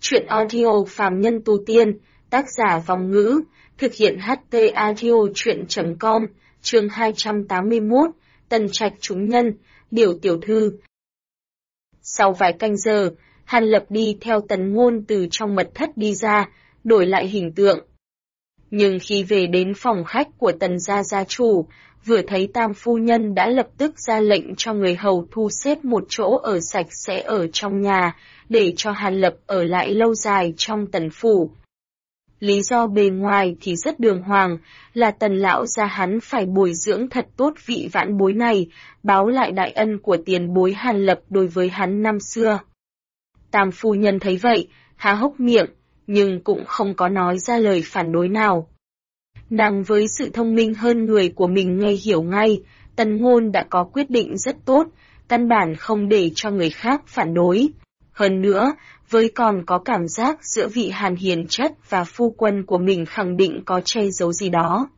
Truyện audio phàm nhân tu tiên, tác giả Vòng Ngữ, thực hiện HT audio truyện.com, chương 281, Tần Trạch chúng nhân, Điểu tiểu thư. Sau vài canh giờ, Hàn Lập đi theo Tần Ngôn từ trong mật thất đi ra, đổi lại hình tượng. Nhưng khi về đến phòng khách của Tần gia gia chủ, vừa thấy Tam phu nhân đã lập tức ra lệnh cho người hầu thu xếp một chỗ ở sạch sẽ ở trong nhà, để cho Hàn Lập ở lại lâu dài trong Tần phủ. Lý do bề ngoài thì rất đường hoàng, là Tần lão gia hắn phải bồi dưỡng thật tốt vị vãn bối này, báo lại đại ân của tiền bối Hàn Lập đối với hắn năm xưa. Tam phu nhân thấy vậy, há hốc miệng, nhưng cũng không có nói ra lời phản đối nào. Nàng với sự thông minh hơn người của mình nghe hiểu ngay, Tần Ngôn đã có quyết định rất tốt, căn bản không để cho người khác phản đối. Hơn nữa, với còn có cảm giác giữa vị Hàn hiền chất và phu quân của mình khẳng định có che giấu gì đó.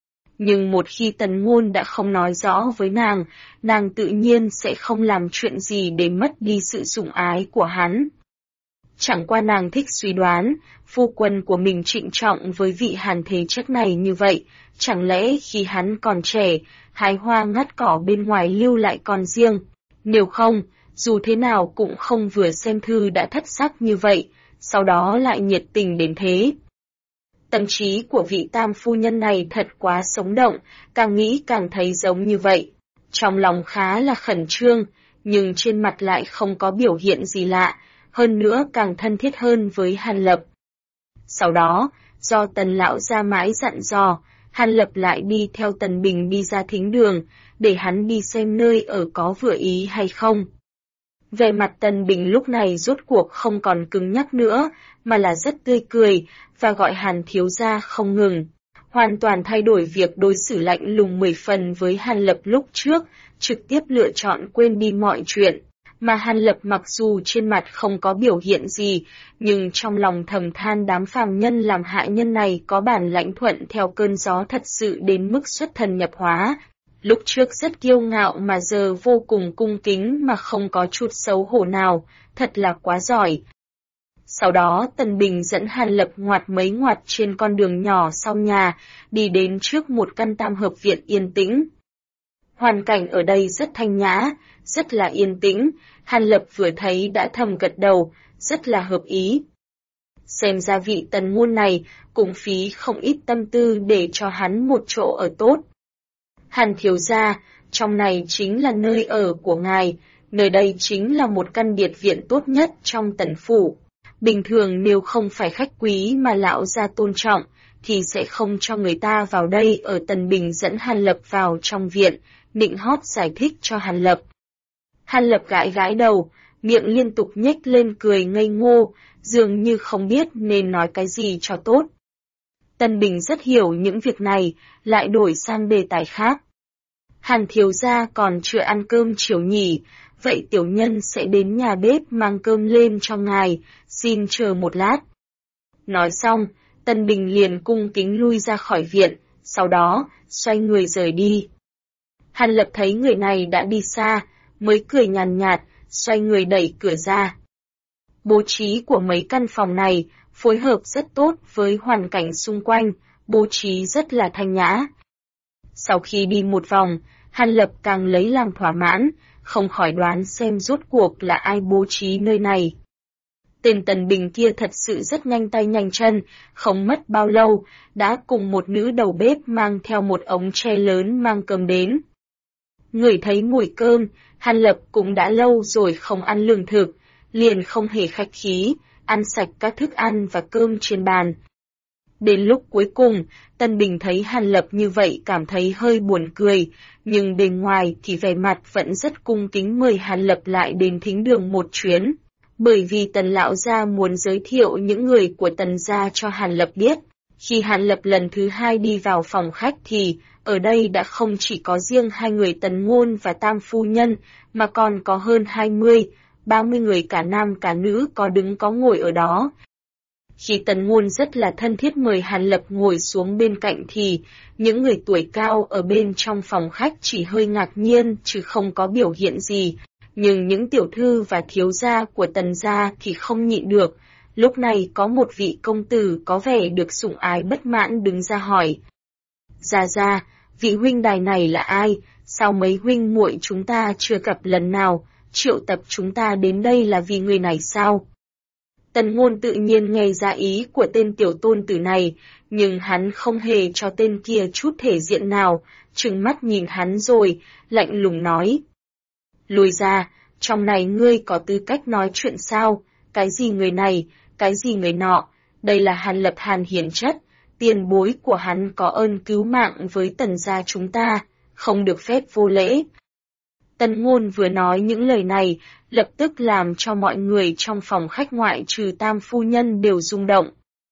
Nhưng một khi Tần Ngôn đã không nói rõ với nàng tự nhiên sẽ không làm chuyện gì để mất đi sự sủng ái của hắn. Chẳng qua nàng thích suy đoán, phu quân của mình trịnh trọng với vị Hàn thế chất này như vậy, chẳng lẽ khi hắn còn trẻ, hái hoa ngắt cỏ bên ngoài lưu lại con riêng, nếu không, dù thế nào cũng không vừa xem thư đã thất sắc như vậy, sau đó lại nhiệt tình đến thế. Tâm trí của vị Tam phu nhân này thật quá sống động, càng nghĩ càng thấy giống như vậy. Trong lòng khá là khẩn trương, nhưng trên mặt lại không có biểu hiện gì lạ, hơn nữa càng thân thiết hơn với Hàn Lập. Sau đó, do Tần lão gia mãi dặn dò, Hàn Lập lại đi theo Tần Bình đi ra thính đường, để hắn đi xem nơi ở có vừa ý hay không. Vẻ mặt Tần Bình lúc này rốt cuộc không còn cứng nhắc nữa, mà là rất tươi cười, và gọi Hàn thiếu gia không ngừng. Hoàn toàn thay đổi việc đối xử lạnh lùng 10 phần với Hàn Lập lúc trước, trực tiếp lựa chọn quên đi mọi chuyện. Mà Hàn Lập mặc dù trên mặt không có biểu hiện gì, nhưng trong lòng thầm than đám phàm nhân làm hại nhân này có bản lãnh thuận theo cơn gió thật sự đến mức xuất thần nhập hóa. Lúc trước rất kiêu ngạo mà giờ vô cùng cung kính mà không có chút xấu hổ nào, thật là quá giỏi. Sau đó Tần Bình dẫn Hàn Lập ngoặt mấy ngoặt trên con đường nhỏ sau nhà, đi đến trước một căn tam hợp viện yên tĩnh. Hoàn cảnh ở đây rất thanh nhã, rất là yên tĩnh, Hàn Lập vừa thấy đã thầm gật đầu, rất là hợp ý. Xem ra vị Tần Ngôn này cũng phí không ít tâm tư để cho hắn một chỗ ở tốt. Hàn thiếu gia, trong này chính là nơi ở của ngài, nơi đây chính là một căn biệt viện tốt nhất trong Tần phủ. Bình thường nếu không phải khách quý mà lão gia tôn trọng, thì sẽ không cho người ta vào đây. Ở Tần Bình dẫn Hàn Lập vào trong viện, nịnh hót giải thích cho Hàn Lập. Hàn Lập gãi gãi đầu, miệng liên tục nhếch lên cười ngây ngô, dường như không biết nên nói cái gì cho tốt. Tần Bình rất hiểu những việc này, lại đổi sang đề tài khác. Hàn thiếu gia còn chưa ăn cơm chiều nhỉ, vậy tiểu nhân sẽ đến nhà bếp mang cơm lên cho ngài, xin chờ một lát. Nói xong, Tần Bình liền cung kính lui ra khỏi viện, sau đó, xoay người rời đi. Hàn Lập thấy người này đã đi xa, mới cười nhàn nhạt, xoay người đẩy cửa ra. Bố trí của mấy căn phòng này, phối hợp rất tốt với hoàn cảnh xung quanh, bố trí rất là thanh nhã. Sau khi đi một vòng, Hàn Lập càng lấy làm thỏa mãn, không khỏi đoán xem rốt cuộc là ai bố trí nơi này. Tên Tần Bình kia thật sự rất nhanh tay nhanh chân, không mất bao lâu, đã cùng một nữ đầu bếp mang theo một ống tre lớn mang cơm đến. Ngửi thấy mùi cơm, Hàn Lập cũng đã lâu rồi không ăn lương thực, liền không hề khách khí, ăn sạch các thức ăn và cơm trên bàn. Đến lúc cuối cùng, Tần Bình thấy Hàn Lập như vậy cảm thấy hơi buồn cười, nhưng bên ngoài thì vẻ mặt vẫn rất cung kính mời Hàn Lập lại đến thính đường một chuyến. Bởi vì Tần lão gia muốn giới thiệu những người của Tần gia cho Hàn Lập biết. Khi Hàn Lập lần thứ hai đi vào phòng khách thì, ở đây đã không chỉ có riêng hai người Tần Ngôn và Tam phu nhân, mà còn có hơn 20, 30 người cả nam cả nữ có đứng có ngồi ở đó. Khi Tần Ngôn rất là thân thiết mời Hàn Lập ngồi xuống bên cạnh thì, những người tuổi cao ở bên trong phòng khách chỉ hơi ngạc nhiên chứ không có biểu hiện gì. Nhưng những tiểu thư và thiếu gia của Tần gia thì không nhịn được, Lúc này có một vị công tử có vẻ được sủng ái bất mãn đứng ra hỏi. Gia, vị huynh đài này là ai? Sao mấy huynh muội chúng ta chưa gặp lần nào, triệu tập chúng ta đến đây là vì người này sao? Tần Ngôn tự nhiên nghe ra ý của tên tiểu tôn tử này, nhưng hắn không hề cho tên kia chút thể diện nào, trừng mắt nhìn hắn rồi, lạnh lùng nói. Lùi ra, trong này ngươi có tư cách nói chuyện sao? Cái gì người này, cái gì người nọ, đây là Hàn Lập Hàn Hiển Chất, tiền bối của hắn có ơn cứu mạng với Tần gia chúng ta, không được phép vô lễ. Tần Ngôn vừa nói những lời này, lập tức làm cho mọi người trong phòng khách ngoại trừ Tam phu nhân đều rung động.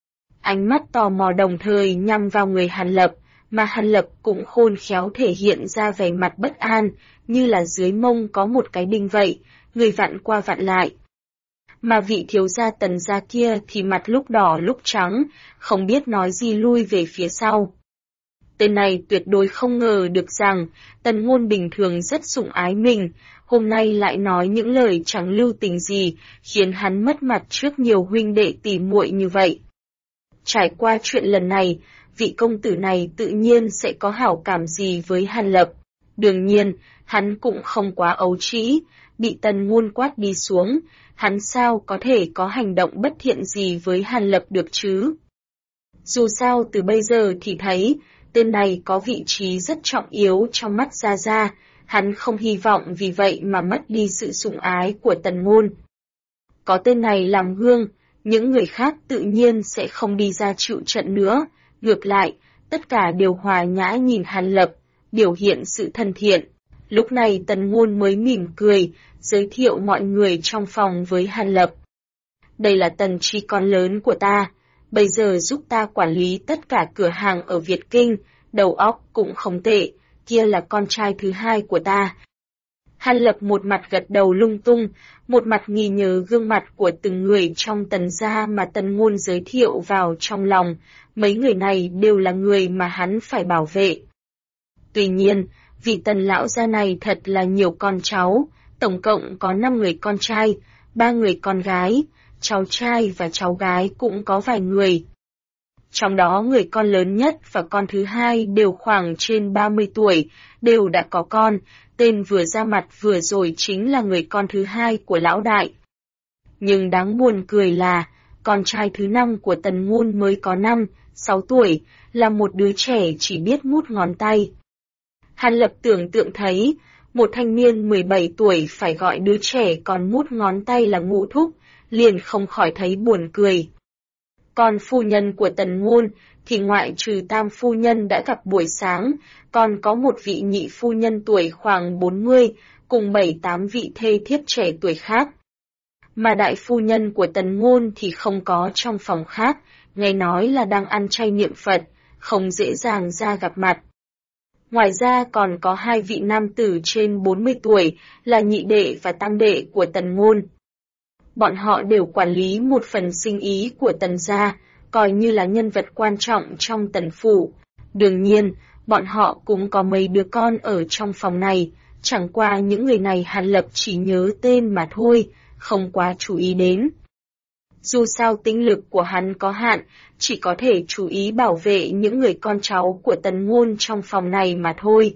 Ánh mắt tò mò đồng thời nhắm vào người Hàn Lập, mà Hàn Lập cũng khôn khéo thể hiện ra vẻ mặt bất an, như là dưới mông có một cái đinh vậy, người vặn qua vặn lại. Mà vị thiếu gia Tần gia kia thì mặt lúc đỏ lúc trắng, không biết nói gì lui về phía sau. Tên này tuyệt đối không ngờ được rằng, Tần Ngôn bình thường rất sủng ái mình, hôm nay lại nói những lời chẳng lưu tình gì, khiến hắn mất mặt trước nhiều huynh đệ tỷ muội như vậy. Trải qua chuyện lần này, vị công tử này tự nhiên sẽ có hảo cảm gì với Hàn Lập. Đương nhiên, hắn cũng không quá ấu trĩ, bị Tần Ngôn quát đi xuống, hắn sao có thể có hành động bất thiện gì với Hàn Lập được chứ? Dù sao từ bây giờ thì thấy, tên này có vị trí rất trọng yếu trong mắt Gia, hắn không hy vọng vì vậy mà mất đi sự sủng ái của Tần Ngôn. Có tên này làm gương, những người khác tự nhiên sẽ không đi ra chịu trận nữa, ngược lại, tất cả đều hòa nhã nhìn Hàn Lập, biểu hiện sự thân thiện. Lúc này Tần Ngôn mới mỉm cười, giới thiệu mọi người trong phòng với Hàn Lập. Đây là Tần Chi con lớn của ta, bây giờ giúp ta quản lý tất cả cửa hàng ở Việt Kinh, đầu óc cũng không tệ, kia là con trai thứ hai của ta. Hàn Lập một mặt gật đầu lung tung, một mặt nghi nhớ gương mặt của từng người trong Tần gia mà Tần Ngôn giới thiệu vào trong lòng, mấy người này đều là người mà hắn phải bảo vệ. Tuy nhiên, vị Tần lão gia này thật là nhiều con cháu, tổng cộng có 5 người con trai, 3 người con gái, cháu trai và cháu gái cũng có vài người. Trong đó người con lớn nhất và con thứ hai đều khoảng trên 30 tuổi, đều đã có con, tên vừa ra mặt vừa rồi chính là người con thứ hai của lão đại. Nhưng đáng buồn cười là, con trai thứ 5 của Tần Ngôn mới có 5-6 tuổi, là một đứa trẻ chỉ biết mút ngón tay. Hàn Lập tưởng tượng thấy, một thanh niên 17 tuổi phải gọi đứa trẻ còn mút ngón tay là ngũ thúc, liền không khỏi thấy buồn cười. Còn phu nhân của Tần Ngôn thì ngoại trừ Tam phu nhân đã gặp buổi sáng, còn có một vị nhị phu nhân tuổi khoảng 40, cùng 7-8 vị thê thiếp trẻ tuổi khác. Mà đại phu nhân của Tần Ngôn thì không có trong phòng khác, nghe nói là đang ăn chay niệm Phật, không dễ dàng ra gặp mặt. Ngoài ra còn có 2 vị nam tử trên 40 tuổi, là nhị đệ và tam đệ của Tần Ngôn. Bọn họ đều quản lý một phần sinh ý của Tần gia, coi như là nhân vật quan trọng trong Tần phủ. Đương nhiên, bọn họ cũng có mấy đứa con ở trong phòng này, chẳng qua những người này Hàn Lập chỉ nhớ tên mà thôi, không quá chú ý đến. Dù sao tinh lực của hắn có hạn, chỉ có thể chú ý bảo vệ những người con cháu của Tần Ngôn trong phòng này mà thôi.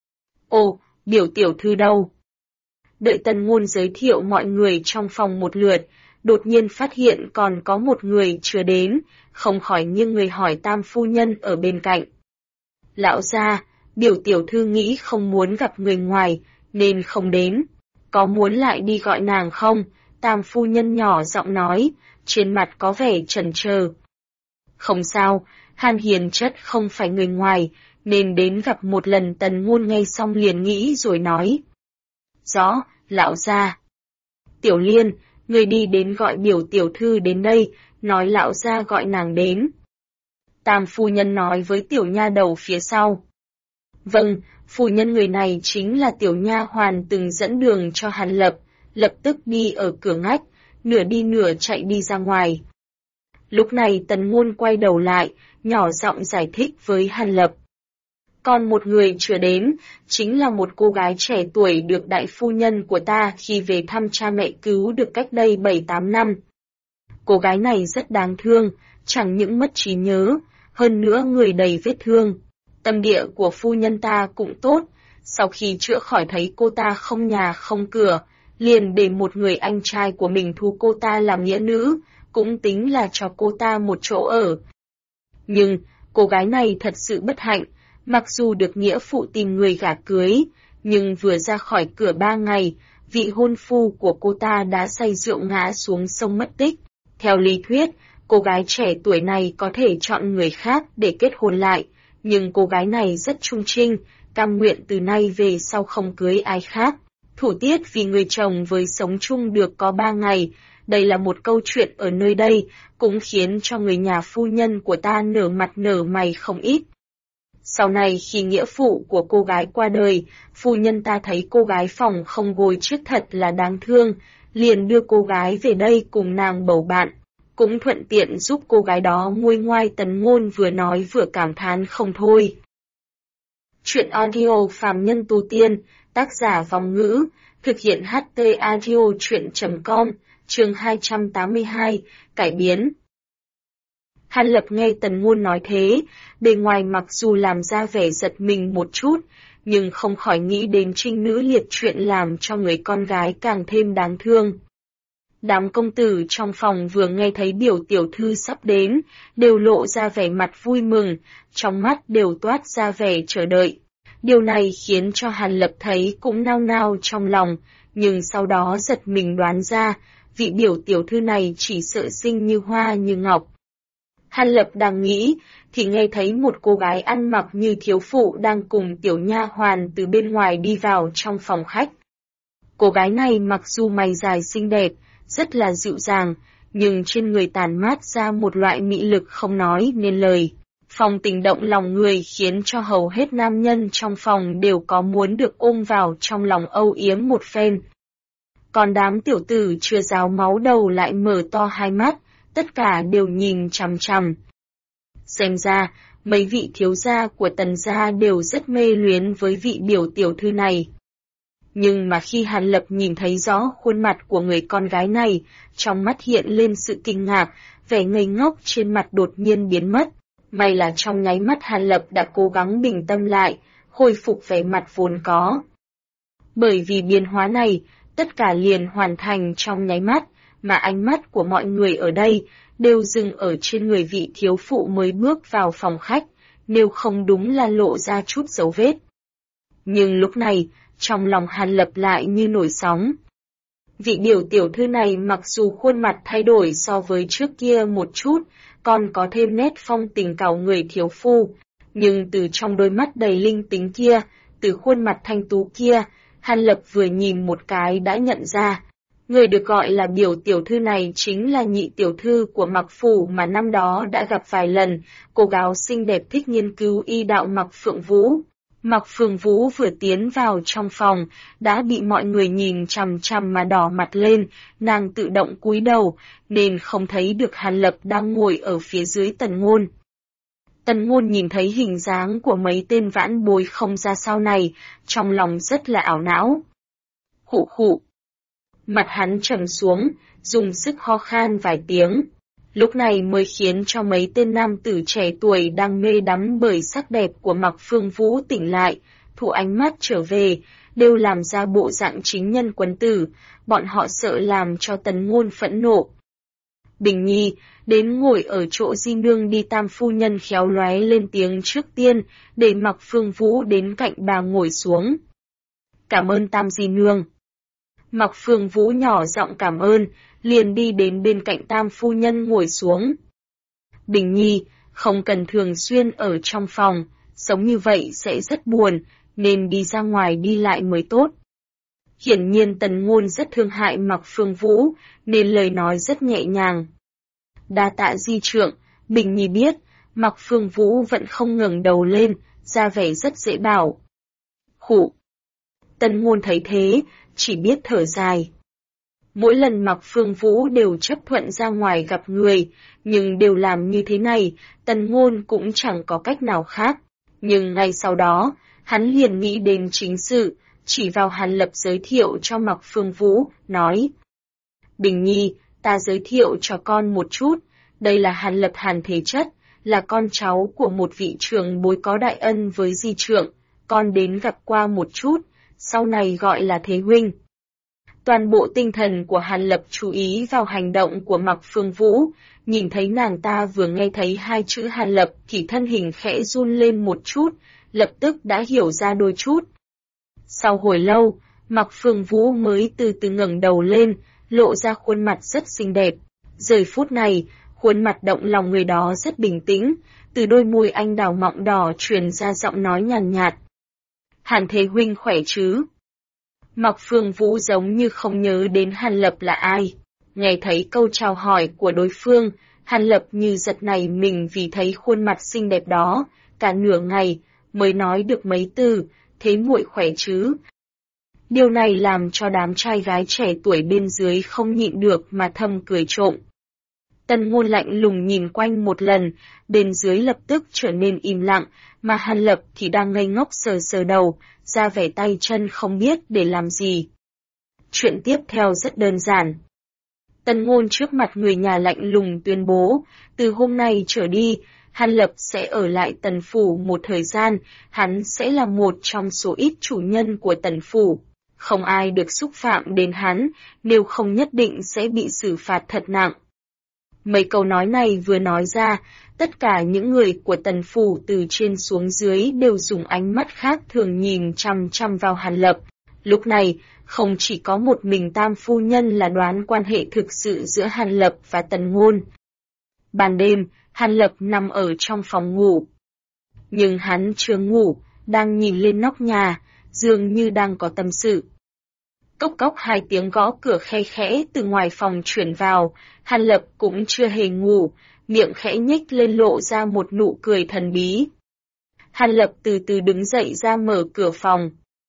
Ồ, biểu tiểu thư đâu? Đợi Tần Ngôn giới thiệu mọi người trong phòng một lượt, đột nhiên phát hiện còn có một người chưa đến, không khỏi nghiêng người hỏi Tam phu nhân ở bên cạnh. Lão gia, biểu tiểu thư nghĩ không muốn gặp người ngoài, nên không đến. Có muốn lại đi gọi nàng không? Tam phu nhân nhỏ giọng nói, trên mặt có vẻ chần chờ. Không sao, Hàn Hiền Chất không phải người ngoài, nên đến gặp một lần. Tần Ngôn nghe xong liền nghĩ rồi nói. Rõ, lão gia. Tiểu Liên, người đi đến gọi biểu tiểu thư đến đây, nói lão gia gọi nàng đến. Tam phu nhân nói với tiểu nha đầu phía sau. Vâng, phu nhân, người này chính là tiểu nha hoàn từng dẫn đường cho Hàn Lập, lập tức đi ở cửa ngách, nửa đi nửa chạy đi ra ngoài. Lúc này Tần Ngôn quay đầu lại, nhỏ giọng giải thích với Hàn Lập. Còn một người chưa đến, chính là một cô gái trẻ tuổi được đại phu nhân của ta khi về thăm cha mẹ cứu được cách đây 7-8 năm. Cô gái này rất đáng thương, chẳng những mất trí nhớ, hơn nữa người đầy vết thương. Tâm địa của phu nhân ta cũng tốt, sau khi chữa khỏi thấy cô ta không nhà không cửa, liền để một người anh trai của mình thu cô ta làm nghĩa nữ, cũng tính là cho cô ta một chỗ ở. Nhưng, cô gái này thật sự bất hạnh, mặc dù được nghĩa phụ tìm người gả cưới, nhưng vừa ra khỏi cửa 3 ngày, vị hôn phu của cô ta đã say rượu ngã xuống sông mất tích. Theo lý thuyết, cô gái trẻ tuổi này có thể chọn người khác để kết hôn lại, nhưng cô gái này rất trung trinh, cam nguyện từ nay về sau không cưới ai khác. Thủ tiết vì người chồng với sống chung được có 3 ngày, đây là một câu chuyện ở nơi đây, cũng khiến cho người nhà phu nhân của ta nở mặt nở mày không ít. Sau này khi nghĩa phụ của cô gái qua đời, phu nhân ta thấy cô gái phòng không gối trước thật là đáng thương, liền đưa cô gái về đây cùng nàng bầu bạn. Cũng thuận tiện giúp cô gái đó nguôi ngoai. Tần Ngôn vừa nói vừa cảm thán không thôi. Chuyện audio Phàm Nhân Tu Tiên, tác giả Vong Ngữ, thực hiện HT Audio Chuyện.com, chương 282, cải biến. Hàn Lập nghe Tần Ngôn nói thế, bề ngoài mặc dù làm ra vẻ giật mình một chút, nhưng không khỏi nghĩ đến trinh nữ liệt chuyện làm cho người con gái càng thêm đáng thương. Đám công tử trong phòng vừa nghe thấy biểu tiểu thư sắp đến, đều lộ ra vẻ mặt vui mừng, trong mắt đều toát ra vẻ chờ đợi. Điều này khiến cho Hàn Lập thấy cũng nao nao trong lòng, nhưng sau đó giật mình đoán ra, vị biểu tiểu thư này chỉ sợ xinh như hoa như ngọc. Hàn Lập đang nghĩ, thì nghe thấy một cô gái ăn mặc như thiếu phụ đang cùng tiểu nha hoàn từ bên ngoài đi vào trong phòng khách. Cô gái này mặc dù mày dài xinh đẹp, rất là dịu dàng, nhưng trên người tản mát ra một loại mị lực không nói nên lời. Phong tình động lòng người khiến cho hầu hết nam nhân trong phòng đều có muốn được ôm vào trong lòng âu yếm một phen. Còn đám tiểu tử chưa ráo máu đầu lại mở to hai mắt, tất cả đều nhìn chằm chằm. Xem ra, mấy vị thiếu gia của Tần gia đều rất mê luyến với vị biểu tiểu thư này. Nhưng mà khi Hàn Lập nhìn thấy rõ khuôn mặt của người con gái này, trong mắt hiện lên sự kinh ngạc, vẻ ngây ngốc trên mặt đột nhiên biến mất. May là trong nháy mắt Hàn Lập đã cố gắng bình tâm lại, khôi phục vẻ mặt vốn có. Bởi vì biến hóa này, tất cả liền hoàn thành trong nháy mắt, mà ánh mắt của mọi người ở đây đều dừng ở trên người vị thiếu phụ mới bước vào phòng khách, nếu không đúng là lộ ra chút dấu vết. Nhưng lúc này, trong lòng Hàn Lập lại như nổi sóng. Vị biểu tiểu thư này mặc dù khuôn mặt thay đổi so với trước kia một chút, còn có thêm nét phong tình cào người thiếu phu, nhưng từ trong đôi mắt đầy linh tính kia, từ khuôn mặt thanh tú kia, Hàn Lập vừa nhìn một cái đã nhận ra. Người được gọi là biểu tiểu thư này chính là nhị tiểu thư của Mặc Phủ mà năm đó đã gặp vài lần, cô gái xinh đẹp thích nghiên cứu y đạo Mặc Phượng Vũ. Mặc Phượng Vũ vừa tiến vào trong phòng, đã bị mọi người nhìn chằm chằm mà đỏ mặt lên, nàng tự động cúi đầu, nên không thấy được Hàn Lập đang ngồi ở phía dưới Tần Ngôn. Tần Ngôn nhìn thấy hình dáng của mấy tên vãn bối không ra sao này, trong lòng rất là ảo não. Khụ khụ. Mặt hắn trầm xuống, dùng sức ho khan vài tiếng. Lúc này mới khiến cho mấy tên nam tử trẻ tuổi đang mê đắm bởi sắc đẹp của Mặc Phương Vũ tỉnh lại, thu ánh mắt trở về, đều làm ra bộ dạng chính nhân quân tử, bọn họ sợ làm cho Tần Ngôn phẫn nộ. Bình Nhi, đến ngồi ở chỗ di nương đi. Tam phu nhân khéo léo lên tiếng trước tiên, để Mặc Phương Vũ đến cạnh bà ngồi xuống. Cảm ơn Tam di nương. Mặc Phương Vũ nhỏ giọng cảm ơn, liền đi đến bên cạnh Tam phu nhân ngồi xuống. Bình Nhi, không cần thường xuyên ở trong phòng, sống như vậy sẽ rất buồn, nên đi ra ngoài đi lại mới tốt. Hiển nhiên Tần Ngôn rất thương hại Mặc Phương Vũ, nên lời nói rất nhẹ nhàng. Đa tạ di trượng, Bình Nhi biết. Mặc Phương Vũ vẫn không ngẩng đầu lên, ra vẻ rất dễ bảo. Khụ. Tần Ngôn thấy thế, chỉ biết thở dài. Mỗi lần Mặc Phương Vũ đều chấp thuận ra ngoài gặp người, nhưng đều làm như thế này, Tần Ngôn cũng chẳng có cách nào khác. Nhưng ngay sau đó, hắn liền nghĩ đến chính sự, chỉ vào Hàn Lập giới thiệu cho Mặc Phương Vũ, nói. Bình Nhi, Ta giới thiệu cho con một chút, đây là Hàn Lập Hàn Thế Chất, là con cháu của một vị trưởng bối có đại ân với di trượng, con đến gặp qua một chút, sau này gọi là Thế Huynh. Toàn bộ tinh thần của Hàn Lập chú ý vào hành động của Mạc Phương Vũ, nhìn thấy nàng ta vừa nghe thấy hai chữ Hàn Lập thì thân hình khẽ run lên một chút, lập tức đã hiểu ra đôi chút. Sau hồi lâu, Mạc Phương Vũ mới từ từ ngẩng đầu lên, lộ ra khuôn mặt rất xinh đẹp. Giờ phút này, khuôn mặt động lòng người đó rất bình tĩnh, từ đôi môi anh đào mọng đỏ truyền ra giọng nói nhàn nhạt. Hàn Thế Huynh khỏe chứ? Mạc Phương Vũ giống như không nhớ đến Hàn Lập là ai. Nghe thấy câu chào hỏi của đối phương, Hàn Lập như giật nảy mình vì thấy khuôn mặt xinh đẹp đó, cả nửa ngày mới nói được mấy từ, thế muội khỏe chứ? Điều này làm cho đám trai gái trẻ tuổi bên dưới không nhịn được mà thầm cười trộm. Tần Ngôn lạnh lùng nhìn quanh một lần, bên dưới lập tức trở nên im lặng, mà Hàn Lập thì đang ngây ngốc sờ sờ đầu, ra vẻ tay chân không biết để làm gì. Chuyện tiếp theo rất đơn giản. Tần Ngôn trước mặt người nhà lạnh lùng tuyên bố, từ hôm nay trở đi, Hàn Lập sẽ ở lại Tần Phủ một thời gian, hắn sẽ là một trong số ít chủ nhân của Tần Phủ. Không ai được xúc phạm đến hắn, nếu không nhất định sẽ bị xử phạt thật nặng. Mấy câu nói này vừa nói ra, tất cả những người của Tần Phủ từ trên xuống dưới đều dùng ánh mắt khác thường nhìn chăm chăm vào Hàn Lập. Lúc này, không chỉ có một mình Tam phu nhân là đoán quan hệ thực sự giữa Hàn Lập và Tần Ngôn. Ban đêm, Hàn Lập nằm ở trong phòng ngủ. Nhưng hắn chưa ngủ, đang nhìn lên nóc nhà, dường như đang có tâm sự. Cốc cốc hai tiếng gõ cửa khe khẽ từ ngoài phòng chuyển vào, Hàn Lập cũng chưa hề ngủ, miệng khẽ nhếch lên lộ ra một nụ cười thần bí. Hàn Lập từ từ đứng dậy ra mở cửa phòng.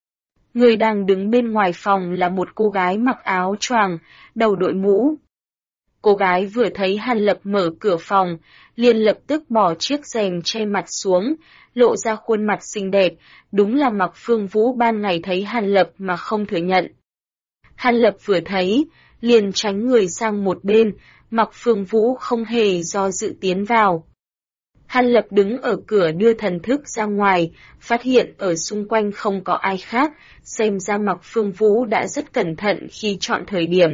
Người đang đứng bên ngoài phòng là một cô gái mặc áo choàng, đầu đội mũ. Cô gái vừa thấy Hàn Lập mở cửa phòng, liền lập tức bỏ chiếc rèm che mặt xuống, lộ ra khuôn mặt xinh đẹp, đúng là Mạc Phương Vũ ban ngày thấy Hàn Lập mà không thừa nhận. Hàn Lập vừa thấy, liền tránh người sang một bên, Mạc Phương Vũ không hề do dự tiến vào. Hàn Lập đứng ở cửa đưa thần thức ra ngoài, phát hiện ở xung quanh không có ai khác, xem ra Mạc Phương Vũ đã rất cẩn thận khi chọn thời điểm.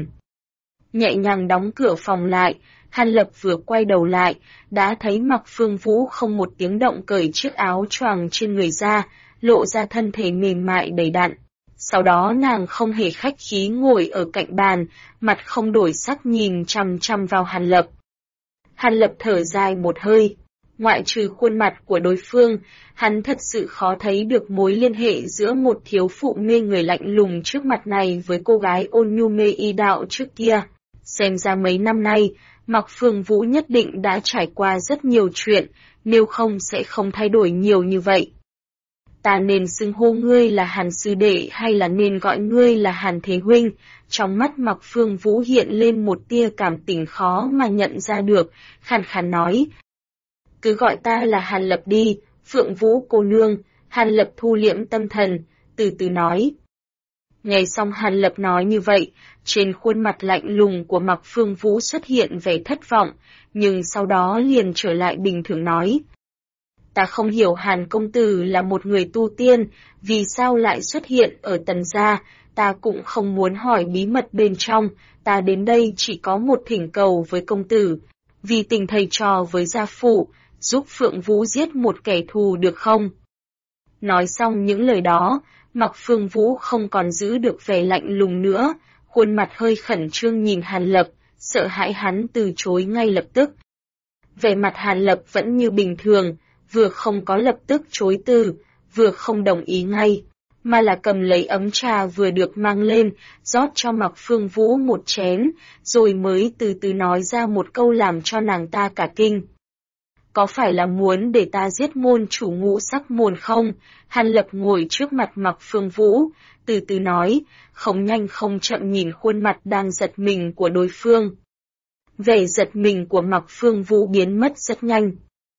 Nhẹ nhàng đóng cửa phòng lại, Hàn Lập vừa quay đầu lại, đã thấy Mạc Phương Vũ không một tiếng động cởi chiếc áo choàng trên người ra, lộ ra thân thể mềm mại đầy đặn. Sau đó nàng không hề khách khí ngồi ở cạnh bàn, mặt không đổi sắc nhìn chăm chăm vào Hàn Lập. Hàn Lập thở dài một hơi. Ngoại trừ khuôn mặt của đối phương, hắn thật sự khó thấy được mối liên hệ giữa một thiếu phụ mê người lạnh lùng trước mặt này với cô gái ôn nhu mê y đạo trước kia. Xem ra mấy năm nay, Mạc Phương Vũ nhất định đã trải qua rất nhiều chuyện, nếu không sẽ không thay đổi nhiều như vậy. Ta nên xưng hô ngươi là Hàn sư đệ hay là nên gọi ngươi là Hàn Thế Huynh? Trong mắt Mạc Phương Vũ hiện lên một tia cảm tình khó mà nhận ra được, khàn khàn nói. Cứ gọi ta là Hàn Lập đi, Phượng Vũ cô nương. Hàn Lập thu liễm tâm thần, từ từ nói. Nghe xong Hàn Lập nói như vậy, trên khuôn mặt lạnh lùng của Mạc Phương Vũ xuất hiện vẻ thất vọng, nhưng sau đó liền trở lại bình thường nói. Ta không hiểu Hàn công tử là một người tu tiên, vì sao lại xuất hiện ở Tần gia, ta cũng không muốn hỏi bí mật bên trong, ta đến đây chỉ có một thỉnh cầu với công tử, vì tình thầy trò với gia phụ, giúp Phượng Vũ giết một kẻ thù được không? Nói xong những lời đó, Mạc Phương Vũ không còn giữ được vẻ lạnh lùng nữa, khuôn mặt hơi khẩn trương nhìn Hàn Lập, sợ hãi hắn từ chối ngay lập tức. Vẻ mặt Hàn Lập vẫn như bình thường, vừa không có lập tức chối từ, vừa không đồng ý ngay, mà là cầm lấy ấm trà vừa được mang lên, rót cho Mạc Phương Vũ một chén, rồi mới từ từ nói ra một câu làm cho nàng ta cả kinh. Có phải là muốn để ta giết môn chủ Ngũ Sắc môn không? Hàn Lập ngồi trước mặt Mạc Phương Vũ, từ từ nói, không nhanh không chậm nhìn khuôn mặt đang giật mình của đối phương. Vẻ giật mình của Mạc Phương Vũ biến mất rất nhanh.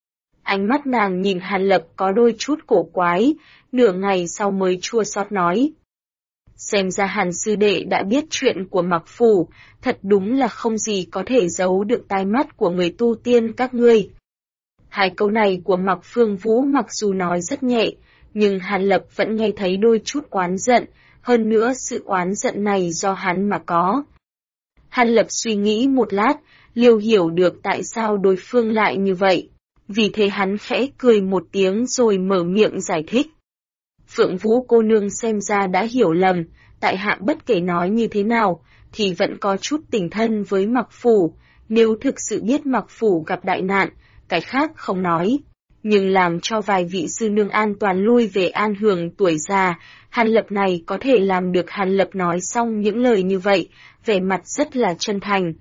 Ánh mắt nàng nhìn Hàn Lập có đôi chút cổ quái, nửa ngày sau mới chua xót nói. Xem ra Hàn sư đệ đã biết chuyện của Mặc Phủ, thật đúng là không gì có thể giấu được tai mắt của người tu tiên các ngươi. Hai câu này của Mặc Phương Vũ mặc dù nói rất nhẹ, nhưng Hàn Lập vẫn nghe thấy đôi chút oán giận, hơn nữa sự oán giận này do hắn mà có. Hàn Lập suy nghĩ một lát, liêu hiểu được tại sao đối phương lại như vậy. Vì thế hắn khẽ cười một tiếng rồi mở miệng giải thích. Phượng Vũ cô nương xem ra đã hiểu lầm, tại hạ bất kể nói như thế nào, thì vẫn có chút tình thân với Mặc Phủ, nếu thực sự biết Mặc Phủ gặp đại nạn, cái khác không nói. Nhưng làm cho vài vị sư nương an toàn lui về an hưởng tuổi già, Hàn Lập này có thể làm được. Hàn Lập nói xong những lời như vậy, vẻ mặt rất là chân thành.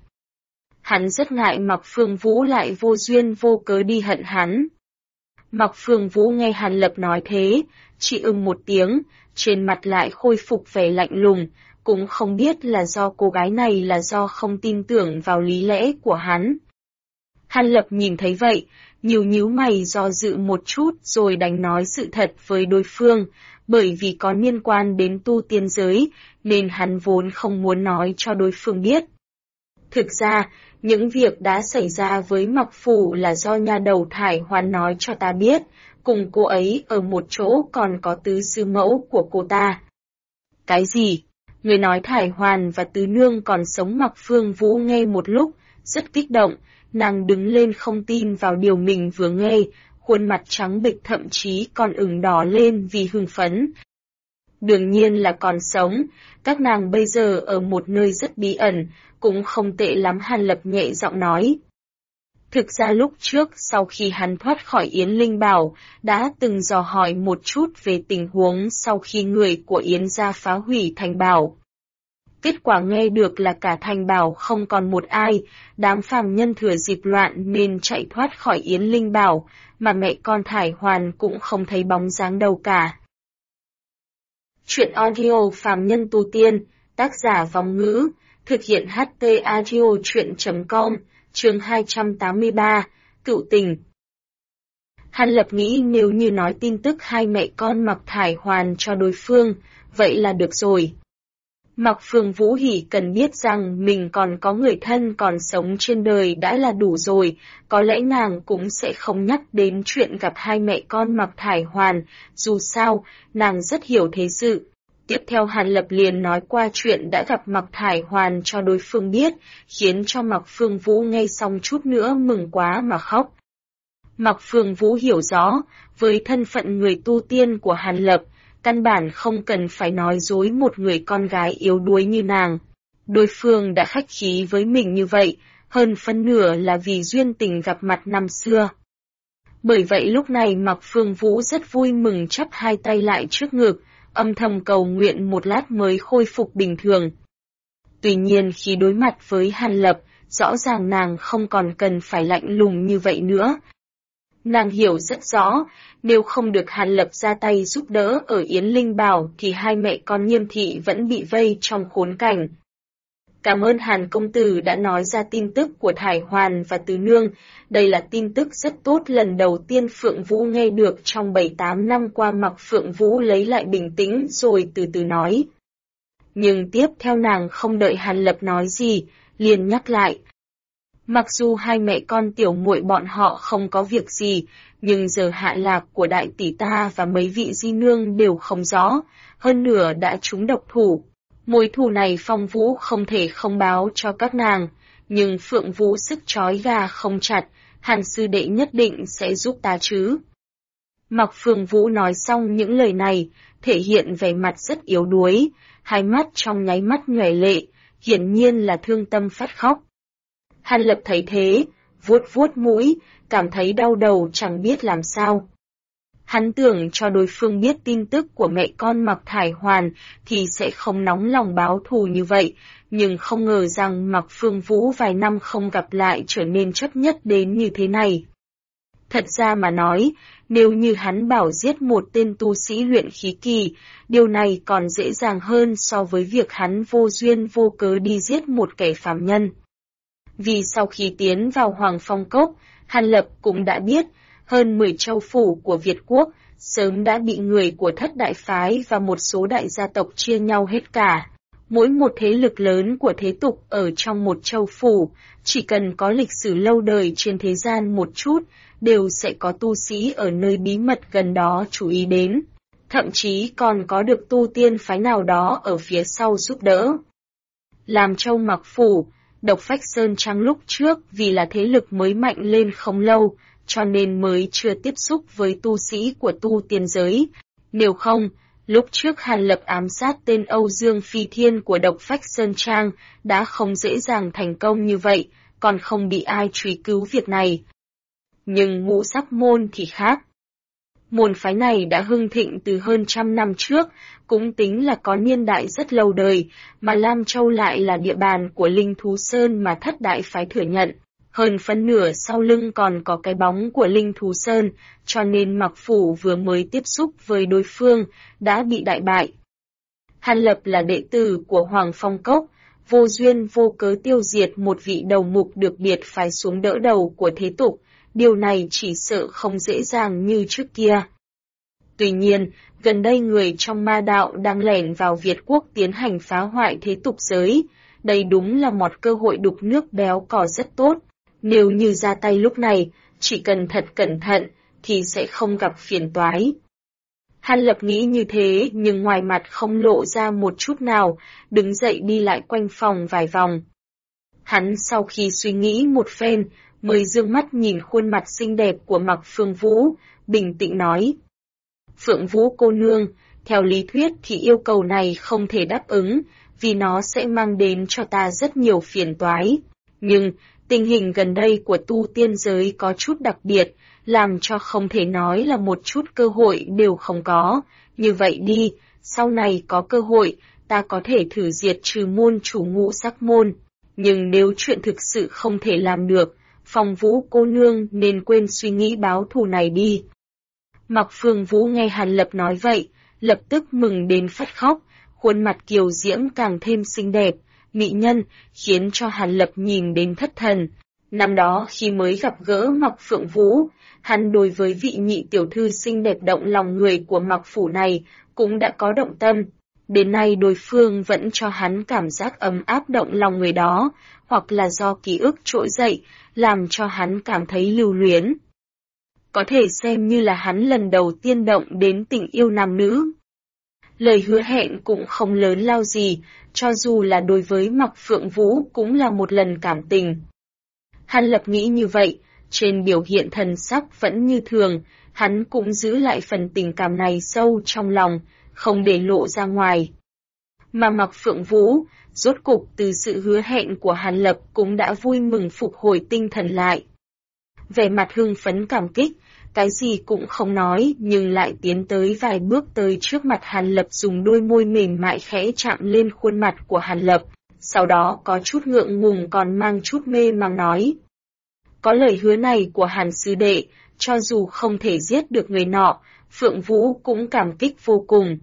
Hắn rất ngại Mặc Phương Vũ lại vô duyên vô cớ đi hận hắn. Mặc Phương Vũ nghe Hàn Lập nói thế, chỉ một tiếng, trên mặt lại khôi phục vẻ lạnh lùng, cũng không biết là do cô gái này là do không tin tưởng vào lý lẽ của hắn. Hàn Lập nhìn thấy vậy, nhíu mày do dự một chút rồi đành nói sự thật với đối phương, bởi vì có liên quan đến tu tiên giới, nên hắn vốn không muốn nói cho đối phương biết. Thực ra, những việc đã xảy ra với Mặc Phủ là do nhà đầu Thải Hoàn nói cho ta biết, cùng cô ấy ở một chỗ còn có tứ sư mẫu của cô ta. Cái gì? Người nói Thải Hoàn và tứ nương còn sống? Mặc Phương Vũ nghe một lúc, rất kích động, nàng đứng lên không tin vào điều mình vừa nghe, khuôn mặt trắng bệch thậm chí còn ửng đỏ lên vì hưng phấn. Đương nhiên là còn sống, các nàng bây giờ ở một nơi rất bí ẩn, cũng không tệ lắm. Hàn Lập nhẹ giọng nói. Thực ra lúc trước sau khi hắn thoát khỏi Yến Linh Bảo, đã từng dò hỏi một chút về tình huống sau khi người của Yến gia phá hủy thành bảo. Kết quả nghe được là cả thành bảo không còn một ai, đám phàm nhân thừa dịp loạn nên chạy thoát khỏi Yến Linh Bảo, mà mẹ con Thải Hoàn cũng không thấy bóng dáng đâu cả. Chuyện audio phàm nhân tu tiên, tác giả Vong Ngữ, thực hiện HT Audio Chuyện.com, chương 283, Cựu tình. Hàn Lập nghĩ nếu như nói tin tức hai mẹ con Mặc Thải Hoàn cho đối phương, vậy là được rồi. Mặc Phương Vũ hỉ cần biết rằng mình còn có người thân còn sống trên đời đã là đủ rồi, có lẽ nàng cũng sẽ không nhắc đến chuyện gặp hai mẹ con Mặc Thải Hoàn, dù sao, nàng rất hiểu thế sự. Tiếp theo Hàn Lập liền nói qua chuyện đã gặp Mặc Thải Hoàn cho đối phương biết, khiến cho Mặc Phương Vũ nghe xong chút nữa mừng quá mà khóc. Mặc Phương Vũ hiểu rõ, với thân phận người tu tiên của Hàn Lập, căn bản không cần phải nói dối một người con gái yếu đuối như nàng. Đối phương đã khách khí với mình như vậy, hơn phân nửa là vì duyên tình gặp mặt năm xưa. Bởi vậy lúc này Mặc Phương Vũ rất vui mừng chắp hai tay lại trước ngực, âm thầm cầu nguyện một lát mới khôi phục bình thường. Tuy nhiên khi đối mặt với Hàn Lập, rõ ràng nàng không còn cần phải lạnh lùng như vậy nữa. Nàng hiểu rất rõ, nếu không được Hàn Lập ra tay giúp đỡ ở Yến Linh Bảo thì hai mẹ con Nghiêm thị vẫn bị vây trong khốn cảnh. Cảm ơn Hàn công tử đã nói ra tin tức của Thải Hoàn và Tứ Nương, đây là tin tức rất tốt lần đầu tiên Phượng Vũ nghe được trong 7-8 năm qua. Mặc Phượng Vũ lấy lại bình tĩnh rồi từ từ nói. Nhưng tiếp theo nàng không đợi Hàn Lập nói gì, liền nhắc lại. Mặc dù hai mẹ con tiểu muội bọn họ không có việc gì, nhưng giờ hạ lạc của đại tỷ ta và mấy vị di nương đều không rõ, hơn nửa đã trúng độc thủ. Mối thù này Phong Vũ không thể không báo cho các nàng, nhưng Phượng Vũ sức trói gà không chặt, Hàn sư đệ nhất định sẽ giúp ta chứ. Mặc Phương Vũ nói xong những lời này, thể hiện vẻ mặt rất yếu đuối, hai mắt trong nháy mắt nhòe lệ, hiển nhiên là thương tâm phát khóc. Hàn Lập thấy thế, vuốt vuốt mũi, cảm thấy đau đầu chẳng biết làm sao. Hắn tưởng cho đối phương biết tin tức của mẹ con Mặc Thải Hoàn thì sẽ không nóng lòng báo thù như vậy, nhưng không ngờ rằng Mặc Phương Vũ vài năm không gặp lại trở nên chấp nhất đến như thế này. Thật ra mà nói, nếu như hắn bảo giết một tên tu sĩ luyện khí kỳ, điều này còn dễ dàng hơn so với việc hắn vô duyên vô cớ đi giết một kẻ phàm nhân. Vì sau khi tiến vào Hoàng Phong Cốc, Hàn Lập cũng đã biết, hơn 10 châu phủ của Việt Quốc, sớm đã bị người của Thất Đại Phái và một số đại gia tộc chia nhau hết cả. Mỗi một thế lực lớn của thế tục ở trong một châu phủ, chỉ cần có lịch sử lâu đời trên thế gian một chút, đều sẽ có tu sĩ ở nơi bí mật gần đó chú ý đến. Thậm chí còn có được tu tiên phái nào đó ở phía sau giúp đỡ. Làm Châu Mặc Phủ, Độc Phách Sơn Trang lúc trước vì là thế lực mới mạnh lên không lâu, cho nên mới chưa tiếp xúc với tu sĩ của tu tiên giới. Nếu không, lúc trước Hàn Lập ám sát tên Âu Dương Phi Thiên của Độc Phách Sơn Trang đã không dễ dàng thành công như vậy, còn không bị ai truy cứu việc này. Nhưng Ngũ Sắc Môn thì khác. Môn phái này đã hưng thịnh từ hơn 100 năm trước, cũng tính là có niên đại rất lâu đời, mà Lam Châu lại là địa bàn của Linh Thú Sơn mà Thất Đại Phái thừa nhận. Hơn phân nửa sau lưng còn có cái bóng của Linh Thú Sơn, cho nên Mặc Phủ vừa mới tiếp xúc với đối phương, đã bị đại bại. Hàn Lập là đệ tử của Hoàng Phong Cốc, vô duyên vô cớ tiêu diệt một vị đầu mục được biệt phái xuống đỡ đầu của thế tục, điều này chỉ sợ không dễ dàng như trước kia. Tuy nhiên, gần đây người trong ma đạo đang lẻn vào Việt Quốc tiến hành phá hoại thế tục giới, đây đúng là một cơ hội đục nước béo cò rất tốt. Nếu như ra tay lúc này, chỉ cần thật cẩn thận, thì sẽ không gặp phiền toái. Hàn Lập nghĩ như thế nhưng ngoài mặt không lộ ra một chút nào, đứng dậy đi lại quanh phòng vài vòng. Hắn sau khi suy nghĩ một phen, mới dương mắt nhìn khuôn mặt xinh đẹp của Mạc Phương Vũ, bình tĩnh nói. Phượng Vũ cô nương, theo lý thuyết thì yêu cầu này không thể đáp ứng, vì nó sẽ mang đến cho ta rất nhiều phiền toái. Nhưng, tình hình gần đây của tu tiên giới có chút đặc biệt, làm cho không thể nói là một chút cơ hội đều không có. Như vậy đi, sau này có cơ hội, ta có thể thử diệt trừ môn chủ Ngũ Sắc Môn. Nhưng nếu chuyện thực sự không thể làm được, Phong Vũ cô nương nên quên suy nghĩ báo thù này đi. Mạc Phương Vũ nghe Hàn Lập nói vậy, lập tức mừng đến phát khóc, khuôn mặt kiều diễm càng thêm xinh đẹp, mỹ nhân, khiến cho Hàn Lập nhìn đến thất thần. Năm đó khi mới gặp gỡ Mạc Phượng Vũ, hắn đối với vị nhị tiểu thư xinh đẹp động lòng người của Mạc Phủ này cũng đã có động tâm. Đến nay đối phương vẫn cho hắn cảm giác ấm áp động lòng người đó, hoặc là do ký ức trỗi dậy, làm cho hắn cảm thấy lưu luyến. Có thể xem như là hắn lần đầu tiên động đến tình yêu nam nữ. Lời hứa hẹn cũng không lớn lao gì, cho dù là đối với Mạc Phượng Vũ cũng là một lần cảm tình. Hàn Lập nghĩ như vậy, trên biểu hiện thần sắc vẫn như thường, hắn cũng giữ lại phần tình cảm này sâu trong lòng, không để lộ ra ngoài. Mà Mạc Phượng Vũ, rốt cục từ sự hứa hẹn của Hàn Lập cũng đã vui mừng phục hồi tinh thần lại. Vẻ mặt hưng phấn cảm kích, cái gì cũng không nói nhưng lại tiến tới vài bước tới trước mặt Hàn Lập dùng đôi môi mềm mại khẽ chạm lên khuôn mặt của Hàn Lập, sau đó có chút ngượng ngùng còn mang chút mê mang nói. Có lời hứa này của Hàn sư đệ, cho dù không thể giết được người nọ, Phượng Vũ cũng cảm kích vô cùng.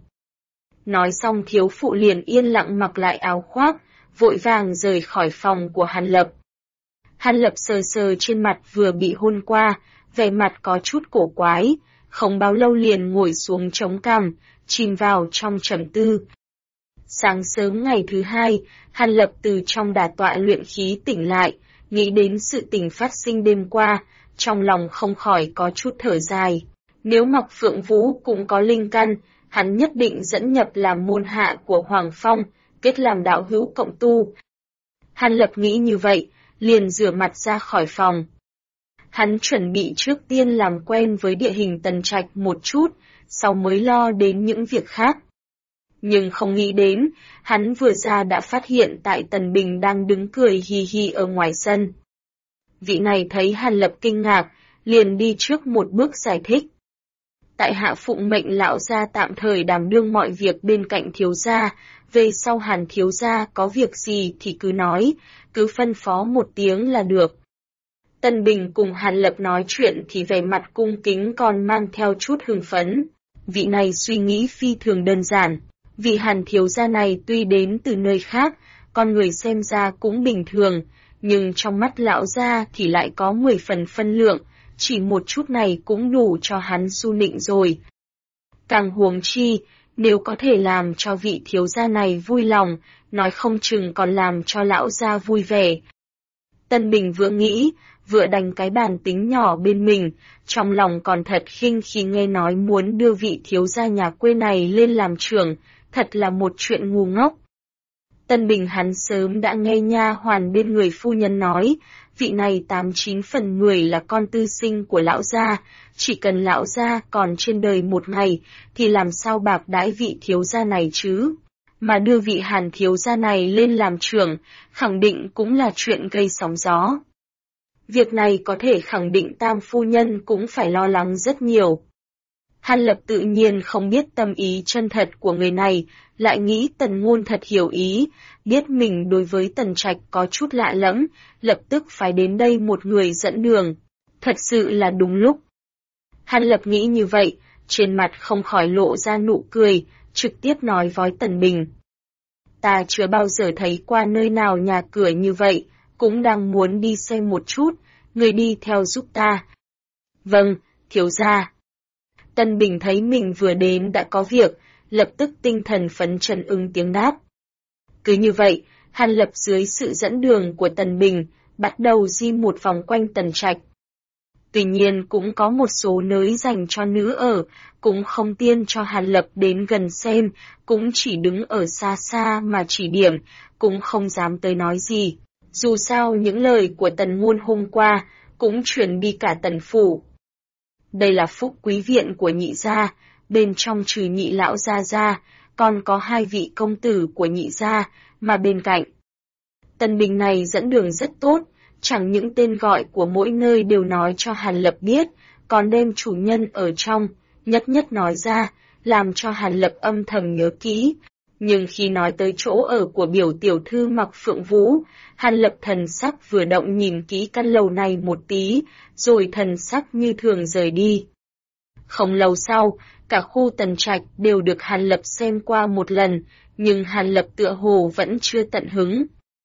Nói xong thiếu phụ liền yên lặng mặc lại áo khoác, vội vàng rời khỏi phòng của Hàn Lập. Hàn Lập sờ sờ trên mặt vừa bị hôn qua, vẻ mặt có chút cổ quái, không bao lâu liền ngồi xuống chống cằm, chìm vào trong trầm tư. Sáng sớm ngày thứ hai, Hàn Lập từ trong đả tọa luyện khí tỉnh lại, nghĩ đến sự tình phát sinh đêm qua, trong lòng không khỏi có chút thở dài. Nếu Mạc Phượng Vũ cũng có linh căn, hắn nhất định dẫn nhập làm môn hạ của Hoàng Phong, kết làm đạo hữu cộng tu. Hàn Lập nghĩ như vậy, liền rửa mặt ra khỏi phòng. Hắn chuẩn bị trước tiên làm quen với địa hình Tần Trạch một chút, sau mới lo đến những việc khác. Nhưng không nghĩ đến, hắn vừa ra đã phát hiện tại Tần Bình đang đứng cười hì hì ở ngoài sân. Vị này thấy Hàn Lập kinh ngạc, liền đi trước một bước giải thích. Tại hạ phụng mệnh lão gia tạm thời đảm đương mọi việc bên cạnh thiếu gia, về sau Hàn thiếu gia có việc gì thì cứ nói, cứ phân phó một tiếng là được. Tần Bình cùng Hàn Lập nói chuyện thì vẻ mặt cung kính còn mang theo chút hưng phấn. Vị này suy nghĩ phi thường đơn giản. Vị Hàn thiếu gia này tuy đến từ nơi khác, con người xem ra cũng bình thường, nhưng trong mắt lão gia thì lại có 10 phần phân lượng, chỉ một chút này cũng đủ cho hắn su nịnh rồi. Càng huống chi, nếu có thể làm cho vị thiếu gia này vui lòng, nói không chừng còn làm cho lão gia vui vẻ. Tân Bình vừa nghĩ, vừa đánh cái bàn tính nhỏ bên mình, trong lòng còn thật khinh khi nghe nói muốn đưa vị thiếu gia nhà quê này lên làm trưởng, thật là một chuyện ngu ngốc. Tân Bình hắn sớm đã nghe nha hoàn bên người phu nhân nói, vị này 89 phần 10 là con tư sinh của lão gia, chỉ cần lão gia còn trên đời một ngày, thì làm sao bạc đãi vị thiếu gia này chứ? Mà đưa vị Hàn thiếu gia này lên làm trưởng, khẳng định cũng là chuyện gây sóng gió. Việc này có thể khẳng định Tam phu nhân cũng phải lo lắng rất nhiều. Hàn Lập tự nhiên không biết tâm ý chân thật của người này, lại nghĩ Tần Ngôn thật hiểu ý, biết mình đối với Tần Trạch có chút lạ lẫm, lập tức phải đến đây một người dẫn đường. Thật sự là đúng lúc. Hàn Lập nghĩ như vậy, trên mặt không khỏi lộ ra nụ cười, trực tiếp nói với Tần Bình. Ta chưa bao giờ thấy qua nơi nào nhà cửa như vậy, cũng đang muốn đi xem một chút, người đi theo giúp ta. Vâng, thiếu gia. Tần Bình thấy mình vừa đến đã có việc, lập tức tinh thần phấn chấn ứng tiếng đáp. Cứ như vậy, Hàn Lập dưới sự dẫn đường của Tần Bình, bắt đầu di một vòng quanh Tần Trạch. Tuy nhiên cũng có một số nơi dành cho nữ ở, cũng không tiên cho Hàn Lập đến gần xem, cũng chỉ đứng ở xa xa mà chỉ điểm, cũng không dám tới nói gì. Dù sao những lời của Tần Ngôn hôm qua, cũng truyền đi cả Tần phủ. Đây là phúc quý viện của nhị gia, bên trong trừ nhị lão gia ra, còn có 2 vị công tử của nhị gia, mà bên cạnh. Tần Bình này dẫn đường rất tốt, chẳng những tên gọi của mỗi nơi đều nói cho Hàn Lập biết, còn đem chủ nhân ở trong, nhất nhất nói ra, làm cho Hàn Lập âm thầm nhớ kỹ. Nhưng khi nói tới chỗ ở của biểu tiểu thư Mặc Phượng Vũ, Hàn Lập thần sắc vừa động nhìn kỹ căn lầu này một tí, rồi thần sắc như thường rời đi. Không lâu sau, cả khu Tần Trạch đều được Hàn Lập xem qua một lần, nhưng Hàn Lập tựa hồ vẫn chưa tận hứng.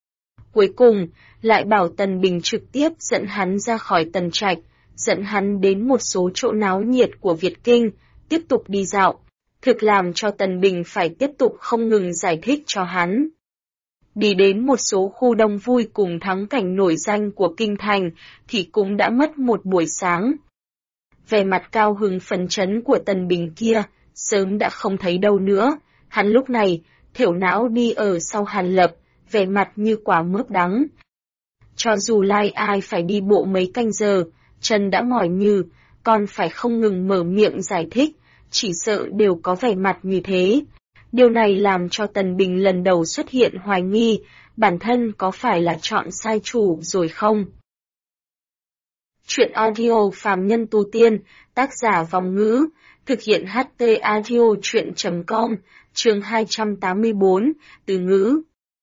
Cuối cùng, lại bảo Tần Bình trực tiếp dẫn hắn ra khỏi Tần Trạch, dẫn hắn đến một số chỗ náo nhiệt của Việt Kinh, tiếp tục đi dạo, thực làm cho Tần Bình phải tiếp tục không ngừng giải thích cho hắn. Đi đến một số khu đông vui cùng thắng cảnh nổi danh của Kinh Thành, thì cũng đã mất một buổi sáng. Vẻ mặt cao hứng phấn chấn của Tần Bình kia, sớm đã không thấy đâu nữa, hắn lúc này, thiểu não đi ở sau Hàn Lập, vẻ mặt như quả mướp đắng. Cho dù lai ai phải đi bộ mấy canh giờ, chân đã mỏi nhừ, còn phải không ngừng mở miệng giải thích, chỉ sợ đều có vẻ mặt như thế. Điều này làm cho Tần Bình lần đầu xuất hiện hoài nghi, bản thân có phải là chọn sai chủ rồi không? Chuyện audio Phàm Nhân Tu Tiên, tác giả Vòng Ngữ, thực hiện HT Audio Chuyện.com, chương 284, từ ngữ.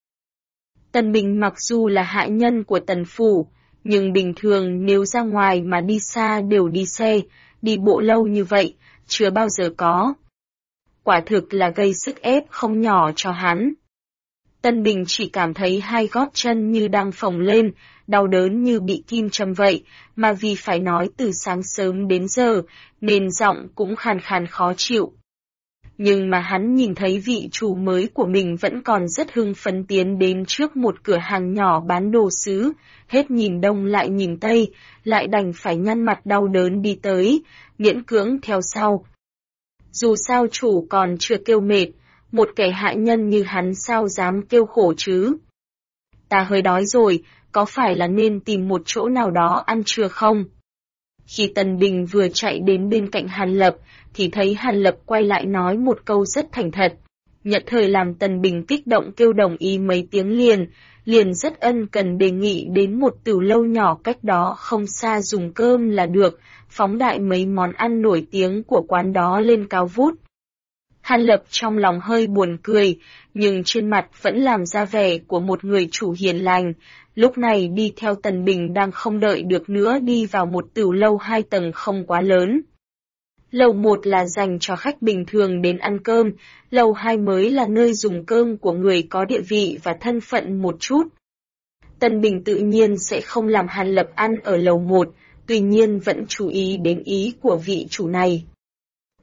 Tần Bình mặc dù là hạ nhân của Tần phủ, nhưng bình thường nếu ra ngoài mà đi xa đều đi xe, đi bộ lâu như vậy, chưa bao giờ có. Quả thực là gây sức ép không nhỏ cho hắn. Tần Bình chỉ cảm thấy 2 gót chân như đang phồng lên, đau đớn như bị kim châm vậy, mà vì phải nói từ sáng sớm đến giờ, nên giọng cũng khàn khàn khó chịu. Nhưng mà hắn nhìn thấy vị chủ mới của mình vẫn còn rất hưng phấn tiến đến trước một cửa hàng nhỏ bán đồ sứ, hết nhìn đông lại nhìn tây, lại đành phải nhăn mặt đau đớn đi tới, miễn cưỡng theo sau. Dù sao chủ còn chưa kêu mệt, một kẻ hạ nhân như hắn sao dám kêu khổ chứ? Ta hơi đói rồi, có phải là nên tìm một chỗ nào đó ăn trưa không? Khi Tần Bình vừa chạy đến bên cạnh Hàn Lập, thì thấy Hàn Lập quay lại nói một câu rất thành thật. Nhất thời làm Tần Bình kích động kêu đồng ý mấy tiếng liền rất ân cần đề nghị đến một tửu lâu nhỏ cách đó không xa dùng cơm là được, phóng đại mấy món ăn nổi tiếng của quán đó lên cao vút. Hàn Lập trong lòng hơi buồn cười, nhưng trên mặt vẫn làm ra vẻ của một người chủ hiền lành, lúc này đi theo Tần Bình đang không đợi được nữa đi vào một tửu lâu 2 tầng không quá lớn. Lầu 1 là dành cho khách bình thường đến ăn cơm, lầu 2 mới là nơi dùng cơm của người có địa vị và thân phận một chút. Tần Bình tự nhiên sẽ không làm Hàn Lập ăn ở lầu 1, tuy nhiên vẫn chú ý đến ý của vị chủ này.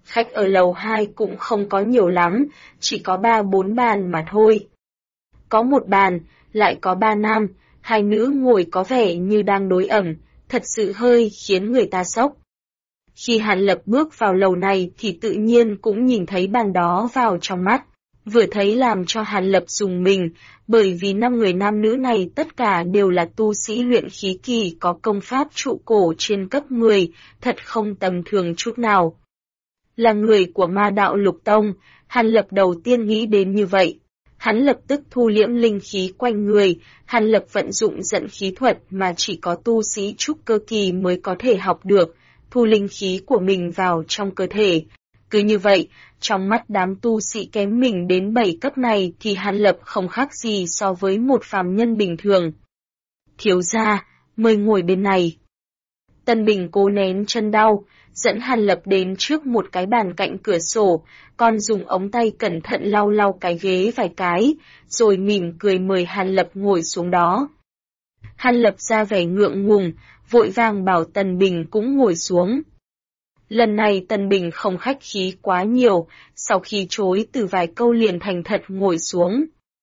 Khách ở lầu 2 cũng không có nhiều lắm, chỉ có 3-4 bàn mà thôi. Có một bàn, lại có 3 nam, 2 nữ ngồi có vẻ như đang đối ẩm, thật sự hơi khiến người ta sốc. Khi Hàn Lập bước vào lầu này thì tự nhiên cũng nhìn thấy bàn đó vào trong mắt. Vừa thấy làm cho Hàn Lập rùng mình, bởi vì 5 người nam nữ này tất cả đều là tu sĩ luyện khí kỳ có công pháp trụ cổ trên cấp 10, thật không tầm thường chút nào. Là người của Ma Đạo Lục Tông, Hàn Lập đầu tiên nghĩ đến như vậy. Hắn lập tức thu liễm linh khí quanh người, Hàn Lập vận dụng dẫn khí thuật mà chỉ có tu sĩ trúc cơ kỳ mới có thể học được, thu linh khí của mình vào trong cơ thể. Cứ như vậy, trong mắt đám tu sĩ kém mình đến 7 cấp này thì Hàn Lập không khác gì so với một phàm nhân bình thường. Thiếu gia, mời ngồi bên này. Tân Bình cố nén chân đau, dẫn Hàn Lập đến trước một cái bàn cạnh cửa sổ, còn dùng ống tay cẩn thận lau lau cái ghế vài cái, rồi mỉm cười mời Hàn Lập ngồi xuống đó. Hàn Lập ra vẻ ngượng ngùng, vội vàng bảo Tân Bình cũng ngồi xuống. Lần này Tân Bình không khách khí quá nhiều, sau khi chối từ vài câu liền thành thật ngồi xuống.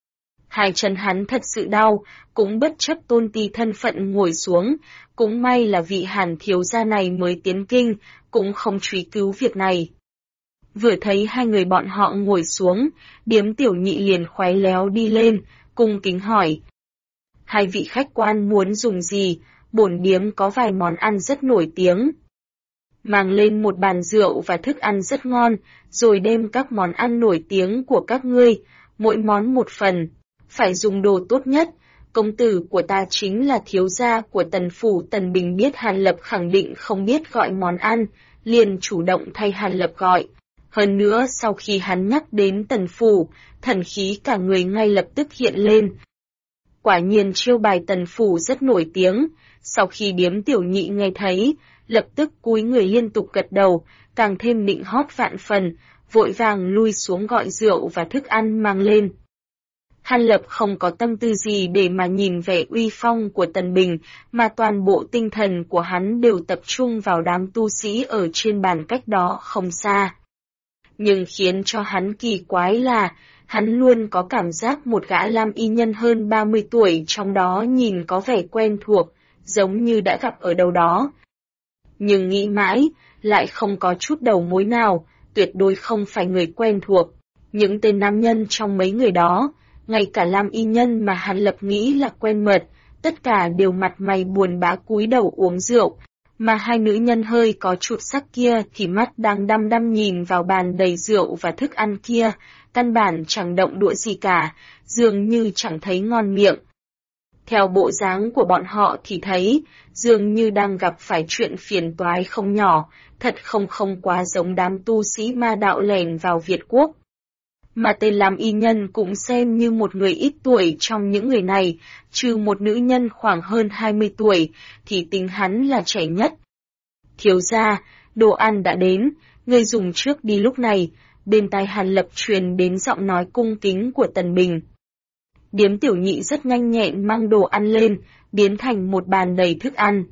Hai chân hắn thật sự đau, cũng bất chấp tôn ti thân phận ngồi xuống, cũng may là vị Hàn thiếu gia này mới tiến kinh, cũng không truy cứu việc này. Vừa thấy hai người bọn họ ngồi xuống, Điếm Tiểu Nhị liền khéo léo đi lên, cung kính hỏi. Hai vị khách quan muốn dùng gì, bổn điếm có vài món ăn rất nổi tiếng. Mang lên một bàn rượu và thức ăn rất ngon, rồi đem các món ăn nổi tiếng của các ngươi, mỗi món một phần, phải dùng đồ tốt nhất. Công tử của ta chính là thiếu gia của Tần Phủ. Tần Bình biết Hàn Lập khẳng định không biết gọi món ăn, liền chủ động thay Hàn Lập gọi. Hơn nữa sau khi hắn nhắc đến Tần Phủ, thần khí cả người ngay lập tức hiện lên. Quả nhiên chiêu bài Tần Phủ rất nổi tiếng, sau khi Điếm Tiểu Nhị nghe thấy, lập tức cúi người liên tục gật đầu, càng thêm nịnh hót vạn phần, vội vàng lui xuống gọi rượu và thức ăn mang lên. Hàn Lập không có tâm tư gì để mà nhìn vẻ uy phong của Tần Bình, mà toàn bộ tinh thần của hắn đều tập trung vào đám tu sĩ ở trên bàn cách đó không xa. Nhưng khiến cho hắn kỳ quái là, hắn luôn có cảm giác một gã lam y nhân hơn 30 tuổi trong đó nhìn có vẻ quen thuộc, giống như đã gặp ở đâu đó. Nhưng nghĩ mãi, lại không có chút đầu mối nào, tuyệt đối không phải người quen thuộc. Những tên nam nhân trong mấy người đó, ngay cả lam y nhân mà Hàn Lập nghĩ là quen mật, tất cả đều mặt mày buồn bã cúi đầu uống rượu, mà hai nữ nhân hơi có chút sắc kia thì mắt đang đăm đăm nhìn vào bàn đầy rượu và thức ăn kia, căn bản chẳng động đũa gì cả, dường như chẳng thấy ngon miệng. Theo bộ dáng của bọn họ thì thấy, dường như đang gặp phải chuyện phiền toái không nhỏ, thật không quá giống đám tu sĩ ma đạo lẻn vào Việt Quốc. Mà tên làm y nhân cũng xem như một người ít tuổi trong những người này, trừ một nữ nhân khoảng hơn 20 tuổi, thì tính hắn là trẻ nhất. Thiếu gia, đồ ăn đã đến, ngươi dùng trước đi. Lúc này, bên tai Hàn Lập truyền đến giọng nói cung kính của Tần Bình. Điếm Tiểu Nhị rất nhanh nhẹn mang đồ ăn lên, biến thành một bàn đầy thức ăn.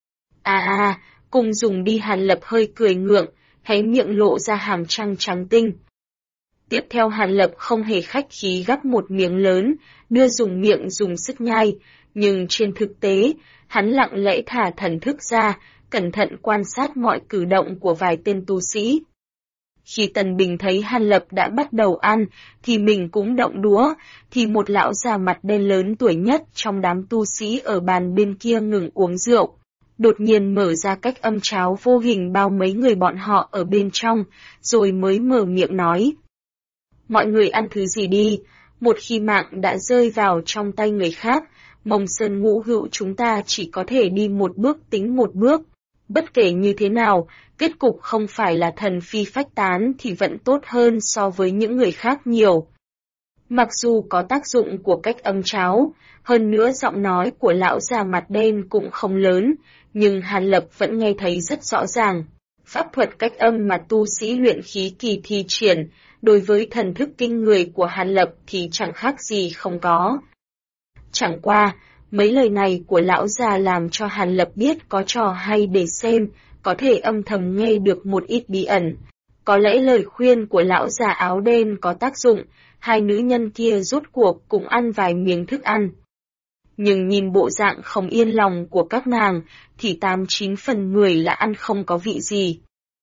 Cùng dùng đi. Hàn Lập hơi cười ngượng, hé miệng lộ ra hàm răng trắng tinh. Tiếp theo Hàn Lập không hề khách khí gắp một miếng lớn, đưa dùng miệng dùng sức nhai, nhưng trên thực tế, hắn lặng lẽ thả thần thức ra, cẩn thận quan sát mọi cử động của vài tên tu sĩ. Khi Tần Bình thấy Hàn Lập đã bắt đầu ăn, thì mình cũng động đũa, thì một lão già mặt đen lớn tuổi nhất trong đám tu sĩ ở bàn bên kia ngừng uống rượu. Đột nhiên mở ra cách âm cháo vô hình bao mấy người bọn họ ở bên trong, rồi mới mở miệng nói. Mọi người ăn thứ gì đi, một khi mạng đã rơi vào trong tay người khác, Mông Sơn Ngũ Hữu chúng ta chỉ có thể đi một bước tính một bước. Bất kể như thế nào, kết cục không phải là thần phi phách tán thì vẫn tốt hơn so với những người khác nhiều. Mặc dù có tác dụng của cách âm cháo, hơn nữa giọng nói của lão già mặt đen cũng không lớn, nhưng Hàn Lập vẫn nghe thấy rất rõ ràng. Pháp thuật cách âm mà tu sĩ luyện khí kỳ thi triển, đối với thần thức kinh người của Hàn Lập thì chẳng khác gì không có. Chẳng qua, mấy lời này của lão già làm cho Hàn Lập biết có trò hay để xem, có thể âm thầm nghe được một ít bí ẩn. Có lẽ lời khuyên của lão già áo đen có tác dụng, hai nữ nhân kia rốt cuộc cũng ăn vài miếng thức ăn. Nhưng nhìn bộ dạng không yên lòng của các nàng, thì 89 phần 10 là ăn không có vị gì.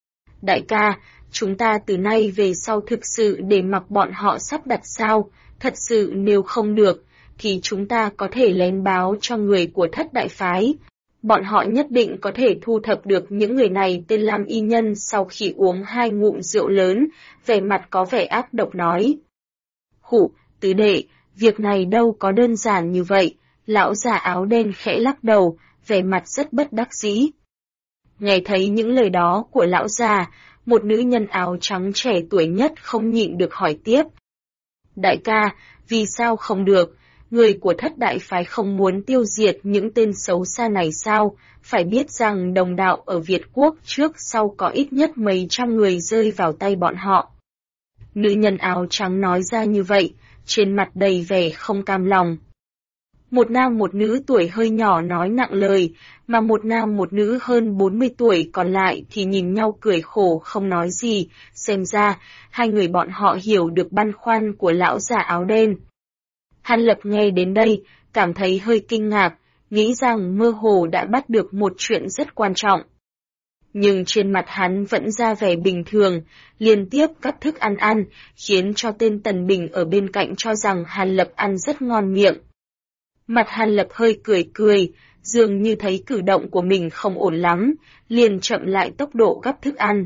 Đại ca, chúng ta từ nay về sau thực sự để mặc bọn họ sắp đặt sao, thật sự nếu không được, thì chúng ta có thể lén báo cho người của Thất Đại Phái. Bọn họ nhất định có thể thu thập được những người này. Tên Lam Y Nhân sau khi uống 2 ngụm rượu lớn, vẻ mặt có vẻ ác độc nói. Khụ, tứ đệ, việc này đâu có đơn giản như vậy, lão già áo đen khẽ lắc đầu, vẻ mặt rất bất đắc dĩ. Nghe thấy những lời đó của lão già, một nữ nhân áo trắng trẻ tuổi nhất không nhịn được hỏi tiếp. Đại ca, vì sao không được? Người của Thất Đại Phái không muốn tiêu diệt những tên xấu xa này sao? Phải biết rằng đồng đạo ở Việt Quốc trước sau có ít nhất mấy trăm người rơi vào tay bọn họ. Nữ nhân áo trắng nói ra như vậy, trên mặt đầy vẻ không cam lòng. Một nam một nữ tuổi hơi nhỏ nói nặng lời, mà một nam một nữ hơn 40 tuổi còn lại thì nhìn nhau cười khổ không nói gì, xem ra, hai người bọn họ hiểu được băn khoăn của lão già áo đen. Hàn Lập nghe đến đây, cảm thấy hơi kinh ngạc, nghĩ rằng mơ hồ đã bắt được một chuyện rất quan trọng. Nhưng trên mặt hắn vẫn ra vẻ bình thường, liên tiếp các thức ăn, khiến cho tên Tần Bình ở bên cạnh cho rằng Hàn Lập ăn rất ngon miệng. Mặt Hàn Lập hơi cười, dường như thấy cử động của mình không ổn lắm, liền chậm lại tốc độ gắp thức ăn.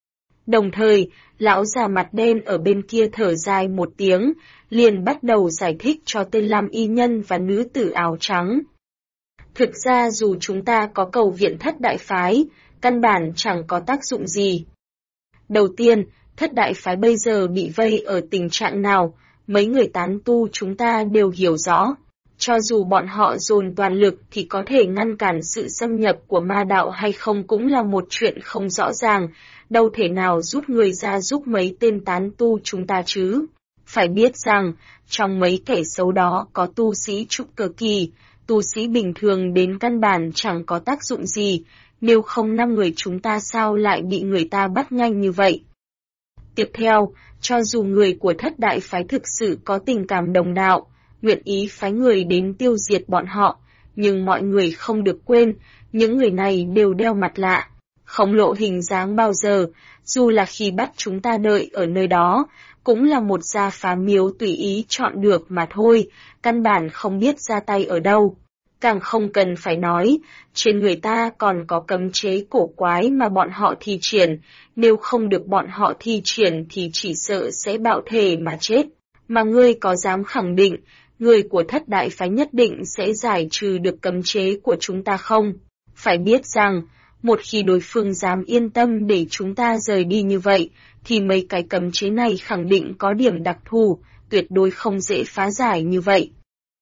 Đồng thời, lão già mặt đen ở bên kia thở dài một tiếng, liền bắt đầu giải thích cho tên Lam Y Nhân và nữ tử áo trắng. Thực ra dù chúng ta có cầu viện Thất Đại Phái, căn bản chẳng có tác dụng gì. Đầu tiên, Thất Đại Phái bây giờ bị vây ở tình trạng nào, mấy người tán tu chúng ta đều hiểu rõ. Cho dù bọn họ dồn toàn lực thì có thể ngăn cản sự xâm nhập của ma đạo hay không cũng là một chuyện không rõ ràng, đâu thể nào rút người ra giúp mấy tên tán tu chúng ta chứ. Phải biết rằng, trong mấy kẻ xấu đó có tu sĩ trúc cơ kỳ, tu sĩ bình thường đến căn bản chẳng có tác dụng gì, nếu không 5 người chúng ta sao lại bị người ta bắt nhanh như vậy. Tiếp theo, cho dù người của Thất Đại Phái thực sự có tình cảm đồng đạo, nguyện ý phái người đến tiêu diệt bọn họ, nhưng mọi người không được quên, những người này đều đeo mặt lạ, không lộ hình dáng bao giờ, dù là khi bắt chúng ta đợi ở nơi đó, cũng là một gia phá miếu tùy ý chọn được mà thôi, căn bản không biết ra tay ở đâu. Càng không cần phải nói, trên người ta còn có cấm chế cổ quái mà bọn họ thi triển, nếu không được bọn họ thi triển thì chỉ sợ sẽ bạo thể mà chết. Mà ngươi có dám khẳng định, người của Thất Đại Phái nhất định sẽ giải trừ được cấm chế của chúng ta không? Phải biết rằng, một khi đối phương dám yên tâm để chúng ta rời đi như vậy, thì mấy cái cấm chế này khẳng định có điểm đặc thù, tuyệt đối không dễ phá giải như vậy.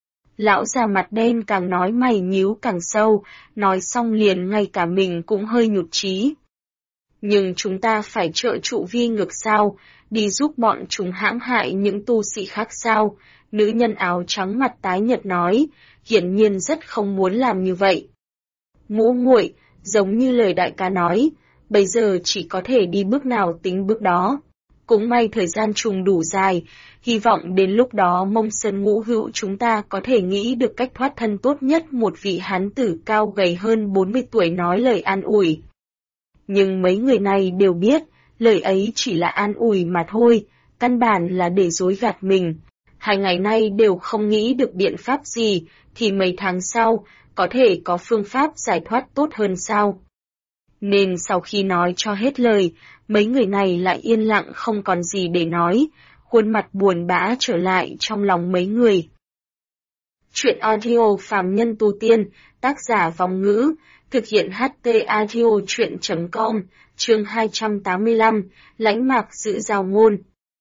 Lão già mặt đen càng nói mày nhíu càng sâu, nói xong liền ngay cả mình cũng hơi nhụt chí. Nhưng chúng ta phải trợ trụ Vi Ngược sao, đi giúp bọn chúng hãm hại những tu sĩ khác sao? Nữ nhân áo trắng mặt tái nhợt nói, hiển nhiên rất không muốn làm như vậy. Ngũ muội, giống như lời đại ca nói, bây giờ chỉ có thể đi bước nào tính bước đó. Cũng may thời gian trùng đủ dài, hy vọng đến lúc đó Mông Sơn Ngũ Hữu chúng ta có thể nghĩ được cách thoát thân tốt nhất. Một vị hán tử cao gầy hơn 40 tuổi nói lời an ủi. Nhưng mấy người này đều biết, lời ấy chỉ là an ủi mà thôi, căn bản là để dối gạt mình. 2 ngày nay đều không nghĩ được biện pháp gì, thì mấy tháng sau, có thể có phương pháp giải thoát tốt hơn sao? Nên sau khi nói cho hết lời, mấy người này lại yên lặng không còn gì để nói, khuôn mặt buồn bã trở lại trong lòng mấy người. Chuyện audio Phàm Nhân Tu Tiên, tác giả Vong Ngữ, thực hiện HT Audio Chuyện.com, chương 285, Lãnh Mạc Giữ Giao Ngôn.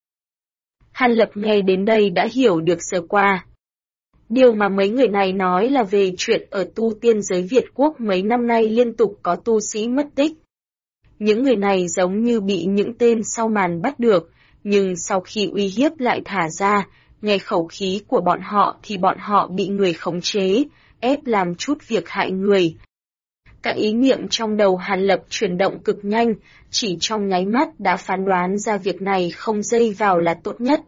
Hàn Lập nghe đến đây đã hiểu được sơ qua. Điều mà mấy người này nói là về chuyện ở tu tiên giới Việt Quốc mấy năm nay liên tục có tu sĩ mất tích. Những người này giống như bị những tên sau màn bắt được, nhưng sau khi uy hiếp lại thả ra, nghe khẩu khí của bọn họ thì bọn họ bị người khống chế, ép làm chút việc hại người. Các ý niệm trong đầu Hàn Lập chuyển động cực nhanh, chỉ trong nháy mắt đã phán đoán ra việc này không dây vào là tốt nhất.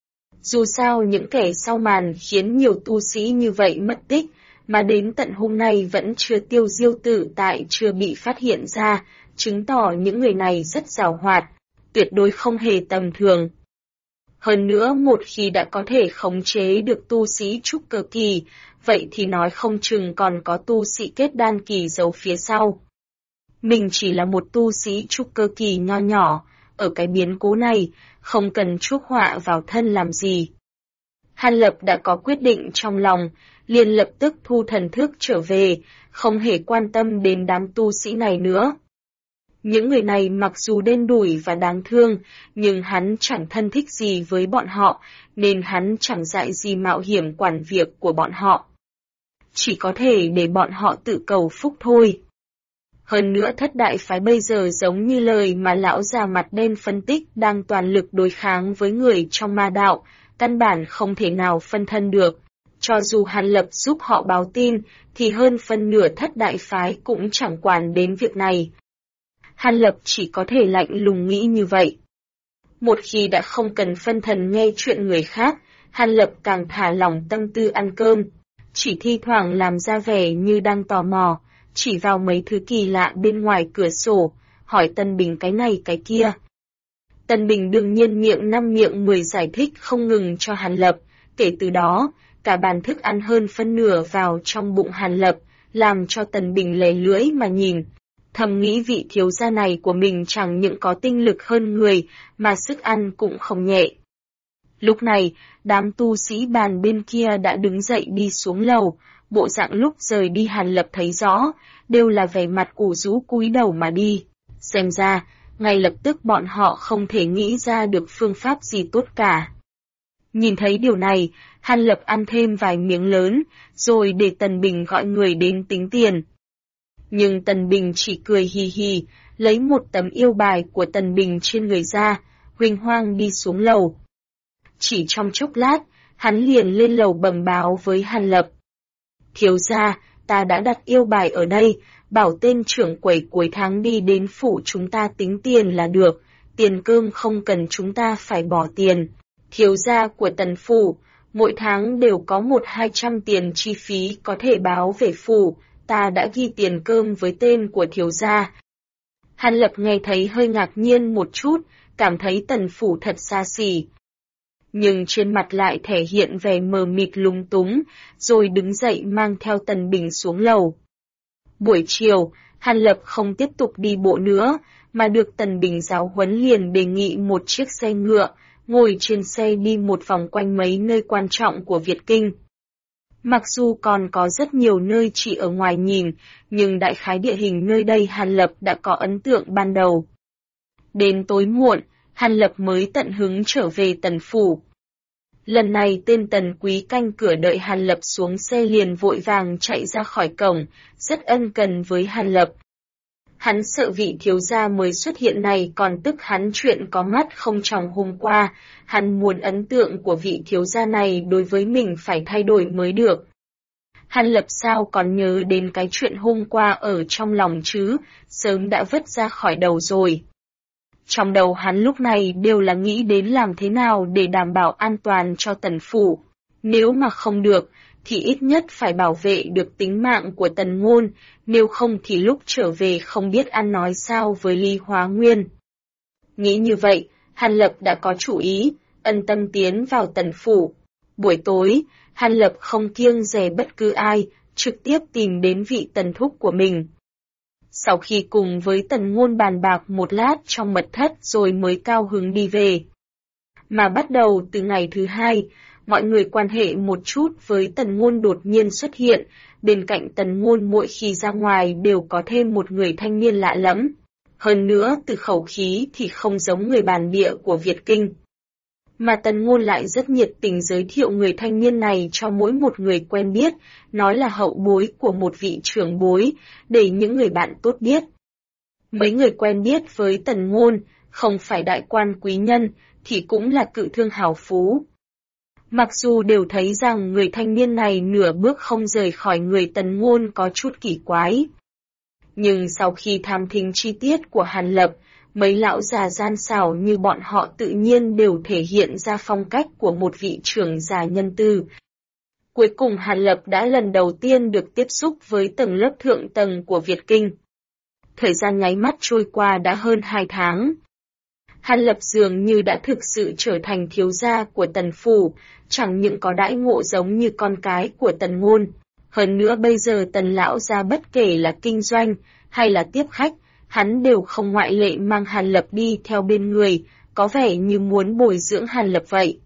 Dù sao những kẻ sau màn khiến nhiều tu sĩ như vậy mất tích, mà đến tận hôm nay vẫn chưa tiêu diêu tự tại chưa bị phát hiện ra, chứng tỏ những người này rất giàu hoạt, tuyệt đối không hề tầm thường. Hơn nữa một khi đã có thể khống chế được tu sĩ trúc cơ kỳ, vậy thì nói không chừng còn có tu sĩ kết đan kỳ giấu phía sau. Mình chỉ là một tu sĩ trúc cơ kỳ nho nhỏ, ở cái biến cố này, không cần chuốc họa vào thân làm gì. Hàn Lập đã có quyết định trong lòng, liền lập tức thu thần thức trở về, không hề quan tâm đến đám tu sĩ này nữa. Những người này mặc dù đen đủi và đáng thương, nhưng hắn chẳng thân thích gì với bọn họ, nên hắn chẳng dại gì mạo hiểm quản việc của bọn họ. Chỉ có thể để bọn họ tự cầu phúc thôi. Hơn nữa thất đại phái bây giờ giống như lời mà lão già mặt đen phân tích đang toàn lực đối kháng với người trong ma đạo, căn bản không thể nào phân thân được. Cho dù Hàn Lập giúp họ báo tin, thì hơn phân nửa thất đại phái cũng chẳng quản đến việc này. Hàn Lập chỉ có thể lạnh lùng nghĩ như vậy. Một khi đã không cần phân thần nghe chuyện người khác, Hàn Lập càng thả lỏng tâm tư ăn cơm, chỉ thi thoảng làm ra vẻ như đang tò mò, chỉ vào mấy thứ kỳ lạ bên ngoài cửa sổ, hỏi Tân Bình cái này cái kia. Tân Bình đương nhiên miệng năm miệng 10 giải thích không ngừng cho Hàn Lập, kể từ đó, cả bàn thức ăn hơn phân nửa vào trong bụng Hàn Lập, làm cho Tân Bình lè lưỡi mà nhìn. Thầm nghĩ vị thiếu gia này của mình chẳng những có tinh lực hơn người, mà sức ăn cũng không nhẹ. Lúc này, đám tu sĩ bàn bên kia đã đứng dậy đi xuống lầu, bộ dạng lúc rời đi Hàn Lập thấy rõ, đều là vẻ mặt ủ rũ cúi đầu mà đi. Xem ra, ngay lập tức bọn họ không thể nghĩ ra được phương pháp gì tốt cả. Nhìn thấy điều này, Hàn Lập ăn thêm vài miếng lớn, rồi để Tần Bình gọi người đến tính tiền. Nhưng Tần Bình chỉ cười hì hì, lấy một tấm yêu bài của Tần Bình trên người ra, huênh hoang đi xuống lầu. Chỉ trong chốc lát, hắn liền lên lầu bẩm báo với Hàn Lập. Thiếu gia, ta đã đặt yêu bài ở đây, bảo tên trưởng quầy cuối tháng đi đến phủ chúng ta tính tiền là được, tiền cơm không cần chúng ta phải bỏ tiền. Thiếu gia của Tần phủ, mỗi tháng đều có 100-200 tiền chi phí có thể báo về phủ, ta đã ghi tiền cơm với tên của thiếu gia. Hàn Lập nghe thấy hơi ngạc nhiên một chút, cảm thấy Tần phủ thật xa xỉ. Nhưng trên mặt lại thể hiện vẻ mờ mịt lúng túng, rồi đứng dậy mang theo Tần Bình xuống lầu. Buổi chiều, Hàn Lập không tiếp tục đi bộ nữa, mà được Tần Bình giáo huấn liền đề nghị một chiếc xe ngựa, ngồi trên xe đi một vòng quanh mấy nơi quan trọng của Việt Kinh. Mặc dù còn có rất nhiều nơi chỉ ở ngoài nhìn, nhưng đại khái địa hình nơi đây Hàn Lập đã có ấn tượng ban đầu. Đến tối muộn, Hàn Lập mới tận hứng trở về Tần phủ. Lần này tên Tần Quý canh cửa đợi Hàn Lập xuống xe liền vội vàng chạy ra khỏi cổng, rất ân cần với Hàn Lập. Hắn sợ vị thiếu gia mới xuất hiện này còn tức hắn chuyện có mắt không tròng hôm qua, hắn muốn ấn tượng của vị thiếu gia này đối với mình phải thay đổi mới được. Hàn Lập sao còn nhớ đến cái chuyện hôm qua ở trong lòng chứ, sớm đã vứt ra khỏi đầu rồi. Trong đầu hắn lúc này đều là nghĩ đến làm thế nào để đảm bảo an toàn cho Tần phủ. Nếu mà không được, thì ít nhất phải bảo vệ được tính mạng của Tần Ngôn, nếu không thì lúc trở về không biết ăn nói sao với Ly Hóa Nguyên. Nghĩ như vậy, Hàn Lập đã có chủ ý, ân tâm tiến vào Tần phủ. Buổi tối, Hàn Lập không kiêng dè bất cứ ai, trực tiếp tìm đến vị Tần thúc của mình. Sau khi cùng với Tần Ngôn bàn bạc một lát trong mật thất rồi mới cao hứng đi về. Mà bắt đầu từ ngày thứ hai, mọi người quan hệ một chút với Tần Ngôn đột nhiên xuất hiện, bên cạnh Tần Ngôn mỗi khi ra ngoài đều có thêm một người thanh niên lạ lẫm. Hơn nữa từ khẩu khí thì không giống người bản địa của Việt Kinh. Mà Tần Ngôn lại rất nhiệt tình giới thiệu người thanh niên này cho mỗi một người quen biết, nói là hậu bối của một vị trưởng bối, để những người bạn tốt biết. Mấy người quen biết với Tần Ngôn, không phải đại quan quý nhân, thì cũng là cự thương hào phú. Mặc dù đều thấy rằng người thanh niên này nửa bước không rời khỏi người Tần Ngôn có chút kỳ quái. Nhưng sau khi tham thính chi tiết của Hàn Lập, mấy lão già gian xảo như bọn họ tự nhiên đều thể hiện ra phong cách của một vị trưởng giả nhân từ. Cuối cùng Hàn Lập đã lần đầu tiên được tiếp xúc với tầng lớp thượng tầng của Việt Kinh. Thời gian nháy mắt trôi qua đã hơn 2 tháng. Hàn Lập dường như đã thực sự trở thành thiếu gia của Tần Phủ, chẳng những có đãi ngộ giống như con cái của Tần Ngôn. Hơn nữa bây giờ Tần lão gia bất kể là kinh doanh hay là tiếp khách, hắn đều không ngoại lệ mang Hàn Lập đi theo bên người, có vẻ như muốn bồi dưỡng Hàn Lập vậy.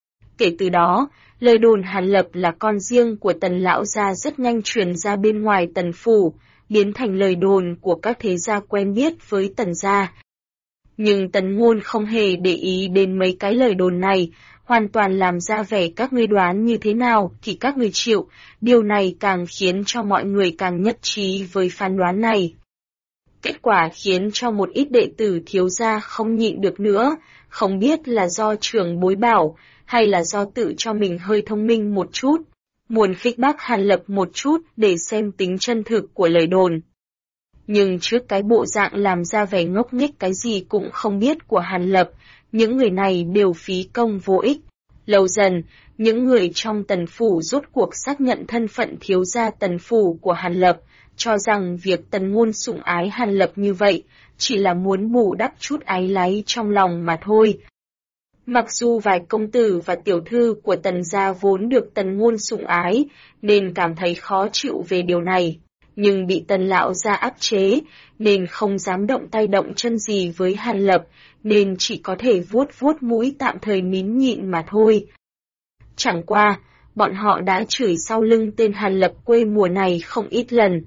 Kể từ đó, lời đồn Hàn Lập là con riêng của Tần lão gia rất nhanh truyền ra bên ngoài Tần Phủ, biến thành lời đồn của các thế gia quen biết với Tần gia. Nhưng Tần Ngôn không hề để ý đến mấy cái lời đồn này, hoàn toàn làm ra vẻ các ngươi đoán như thế nào thì các ngươi chịu, điều này càng khiến cho mọi người càng nhất trí với phán đoán này. Kết quả khiến cho một ít đệ tử thiếu gia không nhịn được nữa, không biết là do trưởng bối bảo, hay là do tự cho mình hơi thông minh một chút, muốn khích bác Hàn Lập một chút để xem tính chân thực của lời đồn. Nhưng trước cái bộ dạng làm ra vẻ ngốc nghếch cái gì cũng không biết của Hàn Lập, những người này đều phí công vô ích. Lâu dần, những người trong Tần Phủ rốt cuộc xác nhận thân phận thiếu gia Tần Phủ của Hàn Lập, cho rằng việc Tần Ngôn sủng ái Hàn Lập như vậy, chỉ là muốn bù đắp chút áy náy trong lòng mà thôi. Mặc dù vài công tử và tiểu thư của Tần gia vốn được Tần Ngôn sủng ái, nên cảm thấy khó chịu về điều này, nhưng bị Tần lão gia áp chế, nên không dám động tay động chân gì với Hàn Lập, nên chỉ có thể vuốt vuốt mũi tạm thời nín nhịn mà thôi. Chẳng qua, bọn họ đã chửi sau lưng tên Hàn Lập quê mùa này không ít lần.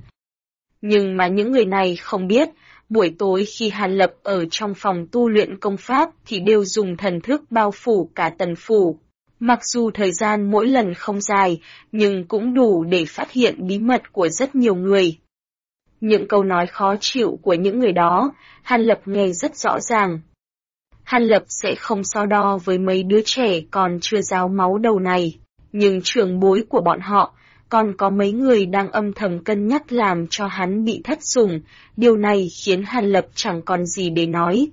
Nhưng mà những người này không biết, buổi tối khi Hàn Lập ở trong phòng tu luyện công pháp thì đều dùng thần thức bao phủ cả Tần Phủ. Mặc dù thời gian mỗi lần không dài, nhưng cũng đủ để phát hiện bí mật của rất nhiều người. Những câu nói khó chịu của những người đó, Hàn Lập nghe rất rõ ràng. Hàn Lập sẽ không so đo với mấy đứa trẻ còn chưa ráo máu đầu này, nhưng trưởng bối của bọn họ, còn có mấy người đang âm thầm cân nhắc làm cho hắn bị thất sủng, điều này khiến Hàn Lập chẳng còn gì để nói.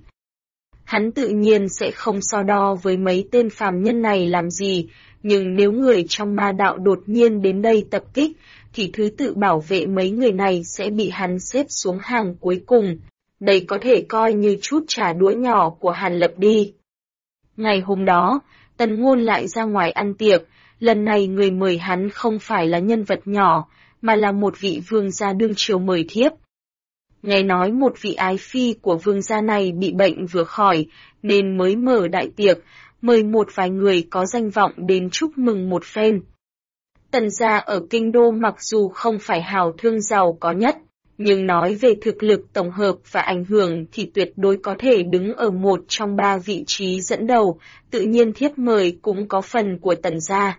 Hắn tự nhiên sẽ không so đo với mấy tên phàm nhân này làm gì, nhưng nếu người trong ma đạo đột nhiên đến đây tập kích, thì thứ tự bảo vệ mấy người này sẽ bị hắn xếp xuống hàng cuối cùng. Đây có thể coi như chút trả đũa nhỏ của Hàn Lập đi. Ngày hôm đó, Tần Ngôn lại ra ngoài ăn tiệc, lần này người mời hắn không phải là nhân vật nhỏ, mà là một vị vương gia đương triều mời thiếp. Nghe nói một vị ái phi của vương gia này bị bệnh vừa khỏi, nên mới mở đại tiệc, mời một vài người có danh vọng đến chúc mừng một phen. Tần gia ở kinh đô mặc dù không phải hào thương giàu có nhất, nhưng nói về thực lực tổng hợp và ảnh hưởng thì tuyệt đối có thể đứng ở một trong 3 vị trí dẫn đầu, tự nhiên thiếp mời cũng có phần của Tần gia.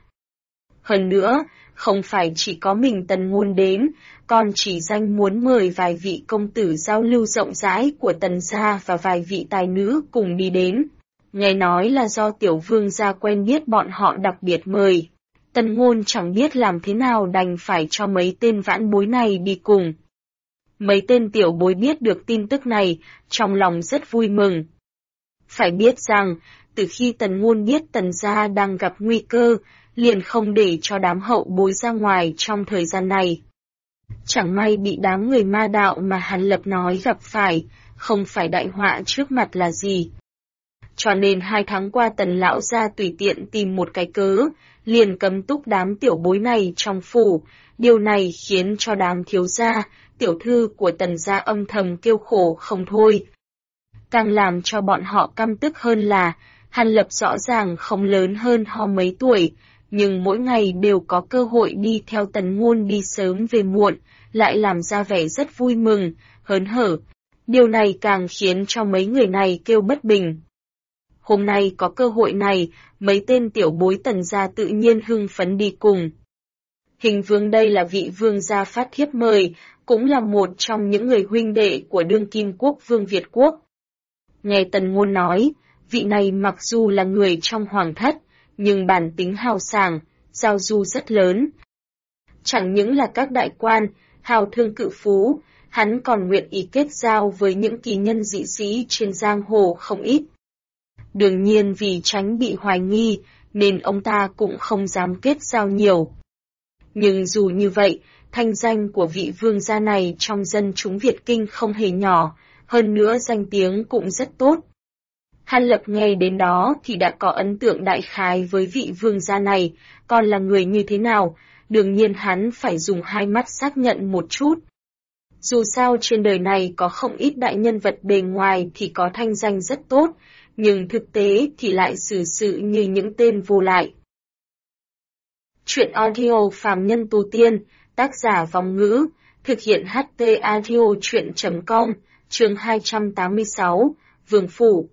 Hơn nữa, không phải chỉ có mình Tần Ngôn đến, còn chỉ danh muốn mời vài vị công tử giao lưu rộng rãi của Tần gia và vài vị tài nữ cùng đi đến. Nghe nói là do tiểu vương gia quen biết bọn họ đặc biệt mời. Tần Ngôn chẳng biết làm thế nào đành phải cho mấy tên vãn bối này đi cùng. Mấy tên tiểu bối biết được tin tức này, trong lòng rất vui mừng. Phải biết rằng, từ khi Tần Ngôn biết Tần gia đang gặp nguy cơ, liền không để cho đám hậu bối ra ngoài trong thời gian này. Chẳng may bị đám người ma đạo mà Hàn Lập nói gặp phải, không phải đại họa trước mặt là gì. Cho nên 2 tháng qua Tần lão gia tùy tiện tìm một cái cớ, liền cấm túc đám tiểu bối này trong phủ, điều này khiến cho đám thiếu gia, tiểu thư của Tần gia âm thầm kêu khổ không thôi. Càng làm cho bọn họ căm tức hơn là, Hàn Lập rõ ràng không lớn hơn họ mấy tuổi, nhưng mỗi ngày đều có cơ hội đi theo Tần Ngôn đi sớm về muộn, lại làm ra vẻ rất vui mừng, hớn hở. Điều này càng khiến cho mấy người này kêu bất bình. Hôm nay có cơ hội này, mấy tên tiểu bối Tần gia tự nhiên hưng phấn đi cùng. Hình vương đây là vị vương gia phát thiếp mời, cũng là một trong những người huynh đệ của đương kim quốc vương Việt Quốc. Nghe Tần Ngôn nói, vị này mặc dù là người trong hoàng thất, nhưng bản tính hào sảng, giao du rất lớn. Chẳng những là các đại quan, hào thương cự phú, hắn còn nguyện ý kết giao với những kỳ nhân dị sĩ trên giang hồ không ít. Đương nhiên vì tránh bị hoài nghi, nên ông ta cũng không dám kết giao nhiều. Nhưng dù như vậy, thanh danh của vị vương gia này trong dân chúng Việt Kinh không hề nhỏ, hơn nữa danh tiếng cũng rất tốt. Hàn Lập nghe đến đó thì đã có ấn tượng đại khái với vị vương gia này, còn là người như thế nào, đương nhiên hắn phải dùng hai mắt xác nhận một chút. Dù sao trên đời này có không ít đại nhân vật bề ngoài thì có thanh danh rất tốt, nhưng thực tế thì lại xử sự như những tên vô lại. Chuyện audio Phàm Nhân Tu Tiên, tác giả Vong Ngữ, thực hiện HT Audio Chuyện.com, chương 286, Vương Phủ.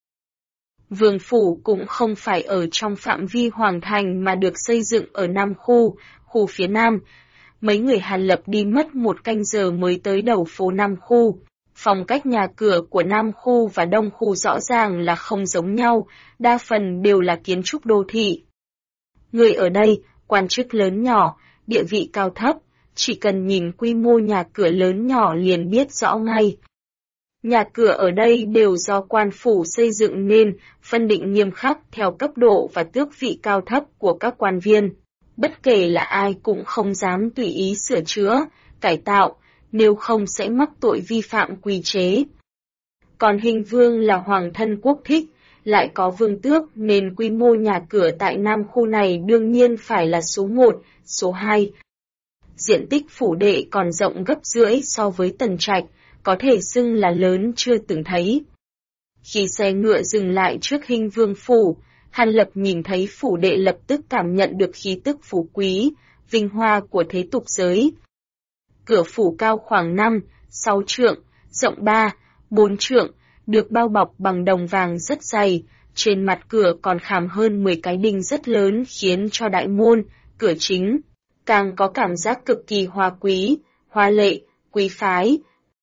Vương Phủ cũng không phải ở trong phạm vi Hoàng Thành mà được xây dựng ở Nam Khu, khu phía Nam. Mấy người Hàn Lập đi mất một canh giờ mới tới đầu phố Nam Khu. Phong cách nhà cửa của Nam Khu và Đông Khu rõ ràng là không giống nhau, đa phần đều là kiến trúc đô thị. Người ở đây, quan chức lớn nhỏ, địa vị cao thấp, chỉ cần nhìn quy mô nhà cửa lớn nhỏ liền biết rõ ngay. Nhà cửa ở đây đều do quan phủ xây dựng nên, phân định nghiêm khắc theo cấp độ và tước vị cao thấp của các quan viên. Bất kể là ai cũng không dám tùy ý sửa chữa, cải tạo, nếu không sẽ mắc tội vi phạm quy chế. Còn Hình Vương là hoàng thân quốc thích, lại có vương tước nên quy mô nhà cửa tại Nam Khu này đương nhiên phải là số 1, số 2. Diện tích phủ đệ còn rộng gấp rưỡi so với Tần Trạch, có thể xưng là lớn chưa từng thấy. Khi xe ngựa dừng lại trước Hình Vương phủ, Hàn Lập nhìn thấy phủ đệ lập tức cảm nhận được khí tức phú quý, vinh hoa của thế tục giới. Cửa phủ cao khoảng 5, 6 trượng, rộng 3, 4 trượng, được bao bọc bằng đồng vàng rất dày, trên mặt cửa còn khảm hơn 10 cái đinh rất lớn khiến cho đại môn, cửa chính, càng có cảm giác cực kỳ hoa quý, hoa lệ, quý phái.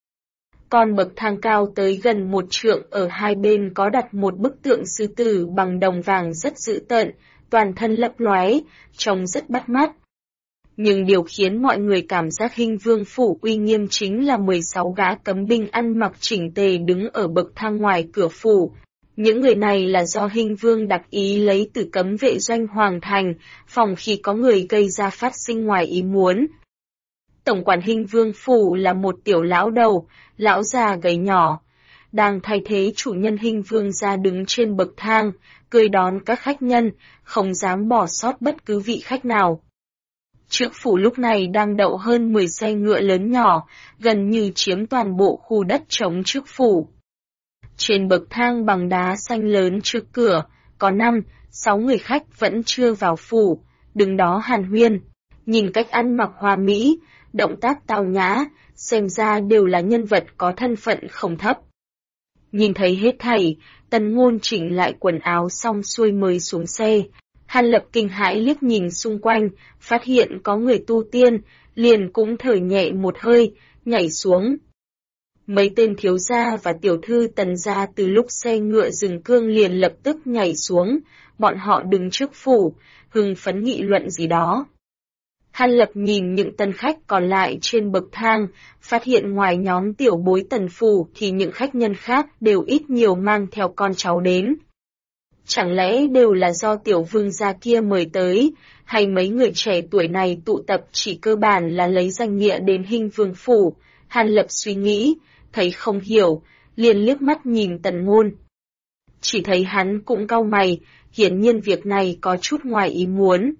Còn bậc thang cao tới gần 1 trượng ở hai bên có đặt một bức tượng sư tử bằng đồng vàng rất dữ tợn, toàn thân lấp lóe, trông rất bắt mắt. Nhưng điều khiến mọi người cảm giác Hình Vương phủ uy nghiêm chính là 16 gã cấm binh ăn mặc chỉnh tề đứng ở bậc thang ngoài cửa phủ. Những người này là do Hình Vương đặc ý lấy từ cấm vệ doanh Hoàng Thành, phòng khi có người gây ra phát sinh ngoài ý muốn. Tổng quản Hình Vương phủ là một tiểu lão đầu, lão già gầy nhỏ, đang thay thế chủ nhân Hình Vương ra đứng trên bậc thang, cười đón các khách nhân, không dám bỏ sót bất cứ vị khách nào. Trước phủ lúc này đang đậu hơn 10 xe ngựa lớn nhỏ, gần như chiếm toàn bộ khu đất trống trước phủ. Trên bậc thang bằng đá xanh lớn trước cửa, có 5, 6 người khách vẫn chưa vào phủ, đứng đó hàn huyên, nhìn cách ăn mặc hoa mỹ, động tác tao nhã, xem ra đều là nhân vật có thân phận không thấp. Nhìn thấy hết thảy, Tần Ngôn chỉnh lại quần áo xong xuôi mới xuống xe. Hàn Lập kinh hãi liếc nhìn xung quanh, phát hiện có người tu tiên, liền cũng thở nhẹ một hơi, nhảy xuống. Mấy tên thiếu gia và tiểu thư Tần gia từ lúc xe ngựa dừng cương liền lập tức nhảy xuống, bọn họ đứng trước phủ, hưng phấn nghị luận gì đó. Hàn Lập nhìn những tân khách còn lại trên bậc thang, phát hiện ngoài nhóm tiểu bối Tần phủ thì những khách nhân khác đều ít nhiều mang theo con cháu đến. Chẳng lẽ đều là do tiểu vương gia kia mời tới, hay mấy người trẻ tuổi này tụ tập chỉ cơ bản là lấy danh nghĩa đến Hình Vương phủ? Hàn Lập suy nghĩ, thấy không hiểu, liền liếc mắt nhìn Tần Ngôn. Chỉ thấy hắn cũng cau mày, hiển nhiên việc này có chút ngoài ý muốn.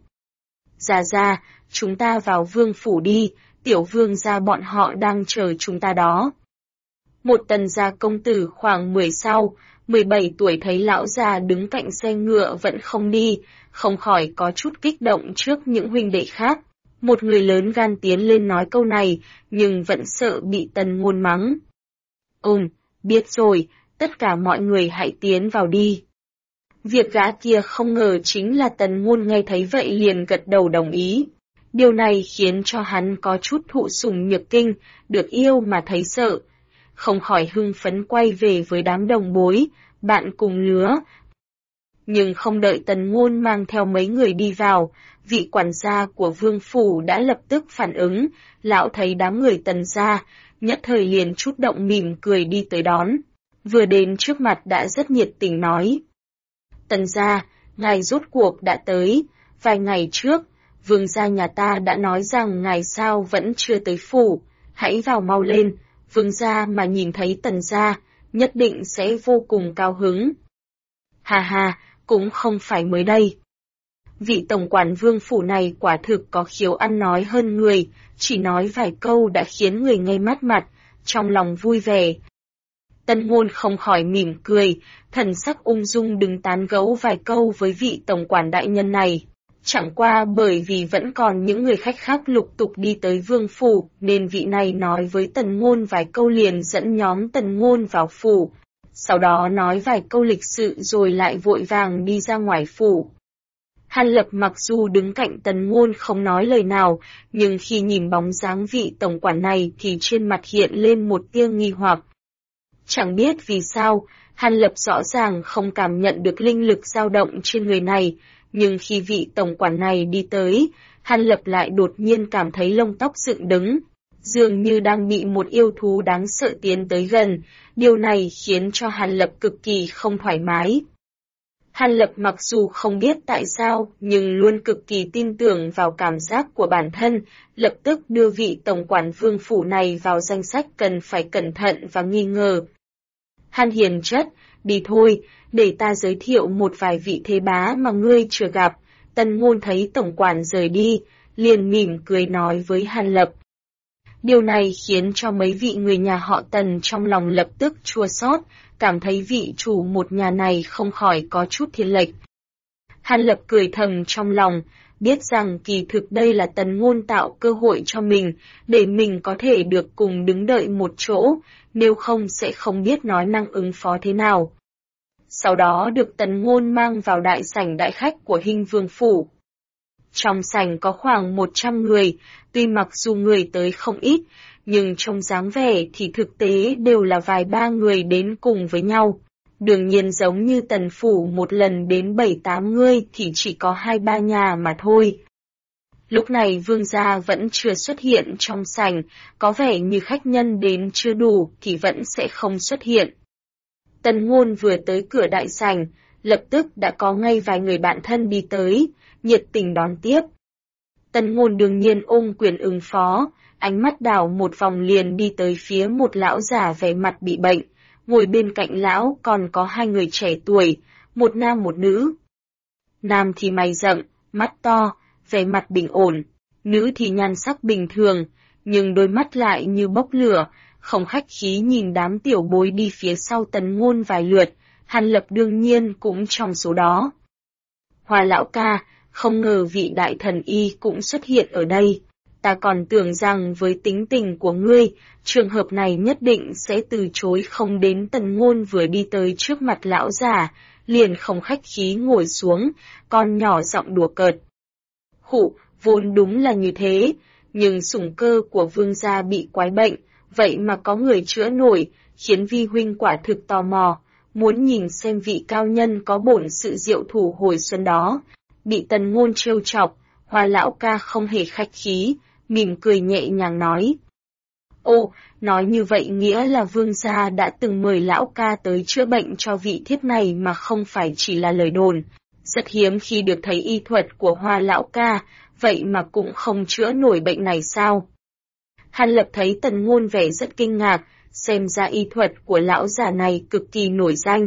Ra, chúng ta vào vương phủ đi, tiểu vương gia bọn họ đang chờ chúng ta đó. Một Tần gia công tử khoảng 17 tuổi thấy lão già đứng cạnh xe ngựa vẫn không đi, không khỏi có chút kích động trước những huynh đệ khác. Một người lớn gan tiến lên nói câu này, nhưng vẫn sợ bị Tần Ngôn mắng. Biết rồi, tất cả mọi người hãy tiến vào đi. Việc gã kia không ngờ chính là Tần Ngôn, nghe thấy vậy liền gật đầu đồng ý. Điều này khiến cho hắn có chút thụ sủng nhược kinh, được yêu mà thấy sợ. Không khỏi hưng phấn quay về với đám đồng bối, bạn cùng lứa. Nhưng không đợi Tần Ngôn mang theo mấy người đi vào, vị quản gia của vương phủ đã lập tức phản ứng, lão thấy đám người Tần gia, nhất thời liền chút động mỉm cười đi tới đón. Vừa đến trước mặt đã rất nhiệt tình nói. Tần gia, ngài rốt cuộc đã tới, vài ngày trước, vương gia nhà ta đã nói rằng ngài sao vẫn chưa tới phủ, hãy vào mau lên, vương gia mà nhìn thấy Tần gia, nhất định sẽ vô cùng cao hứng. Hà hà, cũng không phải mới đây. Vị tổng quản vương phủ này quả thực có khiếu ăn nói hơn người, chỉ nói vài câu đã khiến người nghe mát mặt, trong lòng vui vẻ. Tần Ngôn không khỏi mỉm cười, thần sắc ung dung đứng tán gẫu vài câu với vị tổng quản đại nhân này. Chẳng qua bởi vì vẫn còn những người khách khác lục tục đi tới vương phủ, nên vị này nói với Tần Ngôn vài câu liền dẫn nhóm Tần Ngôn vào phủ. Sau đó nói vài câu lịch sự rồi lại vội vàng đi ra ngoài phủ. Hàn Lập mặc dù đứng cạnh Tần Ngôn không nói lời nào, nhưng khi nhìn bóng dáng vị tổng quản này thì trên mặt hiện lên một tia nghi hoặc. Chẳng biết vì sao, Hàn Lập rõ ràng không cảm nhận được linh lực dao động trên người này, nhưng khi vị tổng quản này đi tới, Hàn Lập lại đột nhiên cảm thấy lông tóc dựng đứng, dường như đang bị một yêu thú đáng sợ tiến tới gần, điều này khiến cho Hàn Lập cực kỳ không thoải mái. Hàn Lập mặc dù không biết tại sao, nhưng luôn cực kỳ tin tưởng vào cảm giác của bản thân, lập tức đưa vị tổng quản vương phủ này vào danh sách cần phải cẩn thận và nghi ngờ. Hàn hiền chất, đi thôi, để ta giới thiệu một vài vị thế bá mà ngươi chưa gặp. Tần Ngôn thấy tổng quản rời đi, liền mỉm cười nói với Hàn Lập. Điều này khiến cho mấy vị người nhà họ Tần trong lòng lập tức chua xót, cảm thấy vị chủ một nhà này không khỏi có chút thiên lệch. Hàn Lập cười thầm trong lòng, biết rằng kỳ thực đây là Tần Ngôn tạo cơ hội cho mình, để mình có thể được cùng đứng đợi một chỗ, nếu không sẽ không biết nói năng ứng phó thế nào. Sau đó được Tần Ngôn mang vào đại sảnh đại khách của Hinh Vương Phủ. Trong sảnh có khoảng 100 người, tuy mặc dù người tới không ít, nhưng trong dáng vẻ thì thực tế đều là vài ba người đến cùng với nhau. Đương nhiên giống như Tần Phủ một lần đến 7-8 người thì chỉ có 2-3 nhà mà thôi. Lúc này vương gia vẫn chưa xuất hiện trong sảnh, có vẻ như khách nhân đến chưa đủ thì vẫn sẽ không xuất hiện. Tần Ngôn vừa tới cửa đại sảnh, lập tức đã có ngay vài người bạn thân đi tới, nhiệt tình đón tiếp. Tần Ngôn đương nhiên ôm quyền ứng phó, ánh mắt đảo một vòng liền đi tới phía một lão già vẻ mặt bị bệnh, ngồi bên cạnh lão còn có hai người trẻ tuổi, một nam một nữ. Nam thì mày rậm, mắt to, vẻ mặt bình ổn, nữ thì nhan sắc bình thường, nhưng đôi mắt lại như bốc lửa, không khách khí nhìn đám tiểu bối đi phía sau Tần Ngôn vài lượt, Hàn Lập đương nhiên cũng trong số đó. Hoa lão ca, không ngờ vị đại thần y cũng xuất hiện ở đây. Ta còn tưởng rằng với tính tình của ngươi, trường hợp này nhất định sẽ từ chối không đến. Tần Ngôn vừa đi tới trước mặt lão già, liền không khách khí ngồi xuống, còn nhỏ giọng đùa cợt. Khụ, vốn đúng là như thế, nhưng sủng cơ của vương gia bị quái bệnh, vậy mà có người chữa nổi, khiến vi huynh quả thực tò mò, muốn nhìn xem vị cao nhân có bổn sự diệu thủ hồi xuân đó. Bị Tần Ngôn trêu chọc, Hoa lão ca không hề khách khí, mỉm cười nhẹ nhàng nói. Ô, nói như vậy nghĩa là vương gia đã từng mời lão ca tới chữa bệnh cho vị thiếp này mà không phải chỉ là lời đồn. Rất hiếm khi được thấy y thuật của Hoa lão ca, vậy mà cũng không chữa nổi bệnh này sao? Hàn Lập thấy Tần Ngôn vẻ rất kinh ngạc, xem ra y thuật của lão già này cực kỳ nổi danh.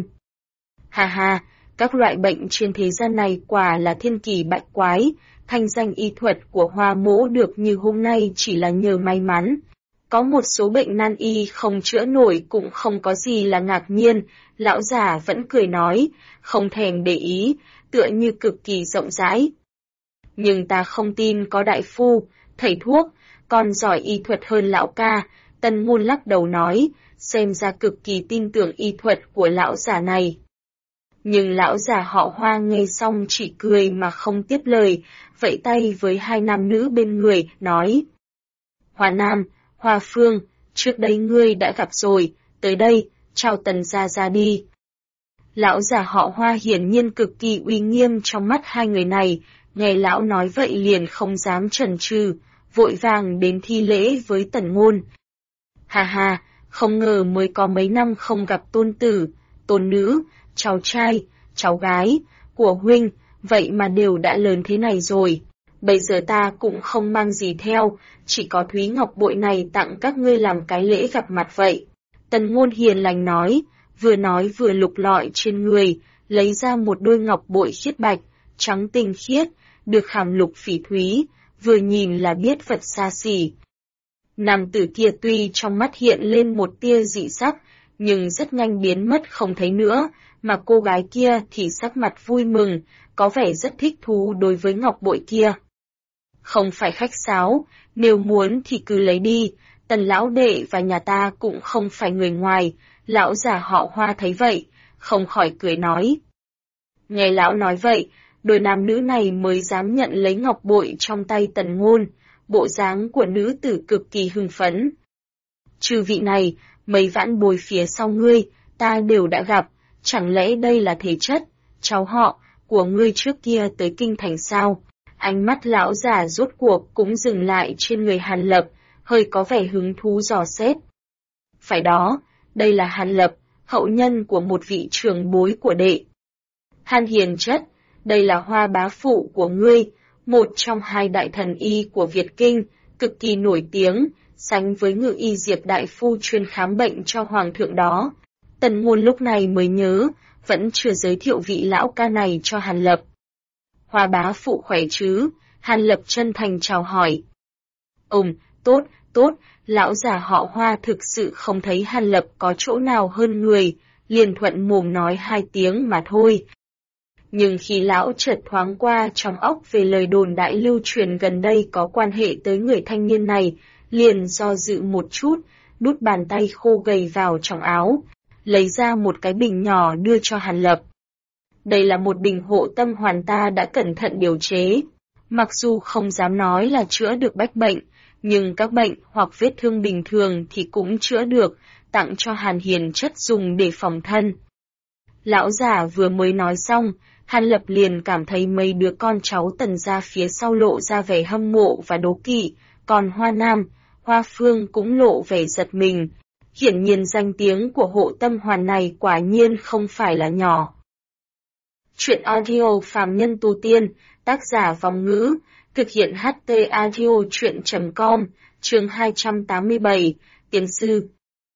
Ha ha, các loại bệnh trên thế gian này quả là thiên kỳ bách quái, thanh danh y thuật của Hoa mỗ được như hôm nay chỉ là nhờ may mắn. Có một số bệnh nan y không chữa nổi cũng không có gì là ngạc nhiên, lão già vẫn cười nói, không thèm để ý, tựa như cực kỳ rộng rãi. Nhưng ta không tin có đại phu, thầy thuốc, còn giỏi y thuật hơn lão ca. Tần Ngôn lắc đầu nói, xem ra cực kỳ tin tưởng y thuật của lão già này. Nhưng lão già họ Hoa nghe xong chỉ cười mà không tiếp lời, vẫy tay với hai nam nữ bên người, nói. Hoa Nam, Hoa Phương, trước đây ngươi đã gặp rồi, tới đây, chào Tần gia ra đi. Lão già họ Hoa hiển nhiên cực kỳ uy nghiêm trong mắt hai người này, nghe lão nói vậy liền không dám chần chừ, vội vàng đến thi lễ với Tần Ngôn. Hà hà, không ngờ mới có mấy năm không gặp tôn tử, tôn nữ, cháu trai, cháu gái của huynh, vậy mà đều đã lớn thế này rồi. Bây giờ ta cũng không mang gì theo, chỉ có Thúy Ngọc bội này tặng các ngươi làm cái lễ gặp mặt vậy. Tần Ngôn hiền lành nói vừa lục lọi trên người, lấy ra một đôi ngọc bội khiết bạch, trắng tinh khiết, được khảm lục phỉ thúy, vừa nhìn là biết vật xa xỉ. Nam tử kia tuy trong mắt hiện lên một tia dị sắc, nhưng rất nhanh biến mất không thấy nữa, mà cô gái kia thì sắc mặt vui mừng, có vẻ rất thích thú đối với ngọc bội kia. Không phải khách sáo, nếu muốn thì cứ lấy đi, Tần lão đệ và nhà ta cũng không phải người ngoài. Lão già họ Hoa thấy vậy, không khỏi cười nói. Nghe lão nói vậy, đôi nam nữ này mới dám nhận lấy ngọc bội trong tay Tần Ngôn, bộ dáng của nữ tử cực kỳ hưng phấn. Chư vị này, mấy vãn bối phía sau ngươi, ta đều đã gặp, chẳng lẽ đây là thể chất, cháu họ, của ngươi trước kia tới kinh thành sao? Ánh mắt lão già rốt cuộc cũng dừng lại trên người Hàn Lập, hơi có vẻ hứng thú dò xét. Phải đó, đây là Hàn Lập, hậu nhân của một vị trưởng bối của đệ. Hàn hiền chất, đây là Hoa bá phụ của ngươi, một trong hai đại thần y của Việt Kinh, cực kỳ nổi tiếng, sánh với Ngự y Diệp đại phu chuyên khám bệnh cho hoàng thượng đó. Tần Ngôn lúc này mới nhớ, vẫn chưa giới thiệu vị lão ca này cho Hàn Lập. Hoa bá phụ khỏe chứ? Hàn Lập chân thành chào hỏi. Tốt, tốt, lão già họ Hoa thực sự không thấy Hàn Lập có chỗ nào hơn người, liền thuận mồm nói hai tiếng mà thôi. Nhưng khi lão chợt thoáng qua trong óc về lời đồn đại lưu truyền gần đây có quan hệ tới người thanh niên này, liền do dự một chút, đút bàn tay khô gầy vào trong áo, lấy ra một cái bình nhỏ đưa cho Hàn Lập. Đây là một bình hộ tâm hoàn ta đã cẩn thận điều chế. Mặc dù không dám nói là chữa được bách bệnh, nhưng các bệnh hoặc vết thương bình thường thì cũng chữa được, tặng cho Hàn hiền chất dùng để phòng thân. Lão già vừa mới nói xong, Hàn Lập liền cảm thấy mấy đứa con cháu Tần gia phía sau lộ ra vẻ hâm mộ và đố kỵ, còn Hoa Nam, Hoa Phương cũng lộ vẻ giật mình. Hiển nhiên danh tiếng của hộ tâm hoàn này quả nhiên không phải là nhỏ. Chuyện audio phàm nhân tu tiên, tác giả Vong Ngữ, thực hiện HT audio chuyện.com, chương 287, Tiến sư.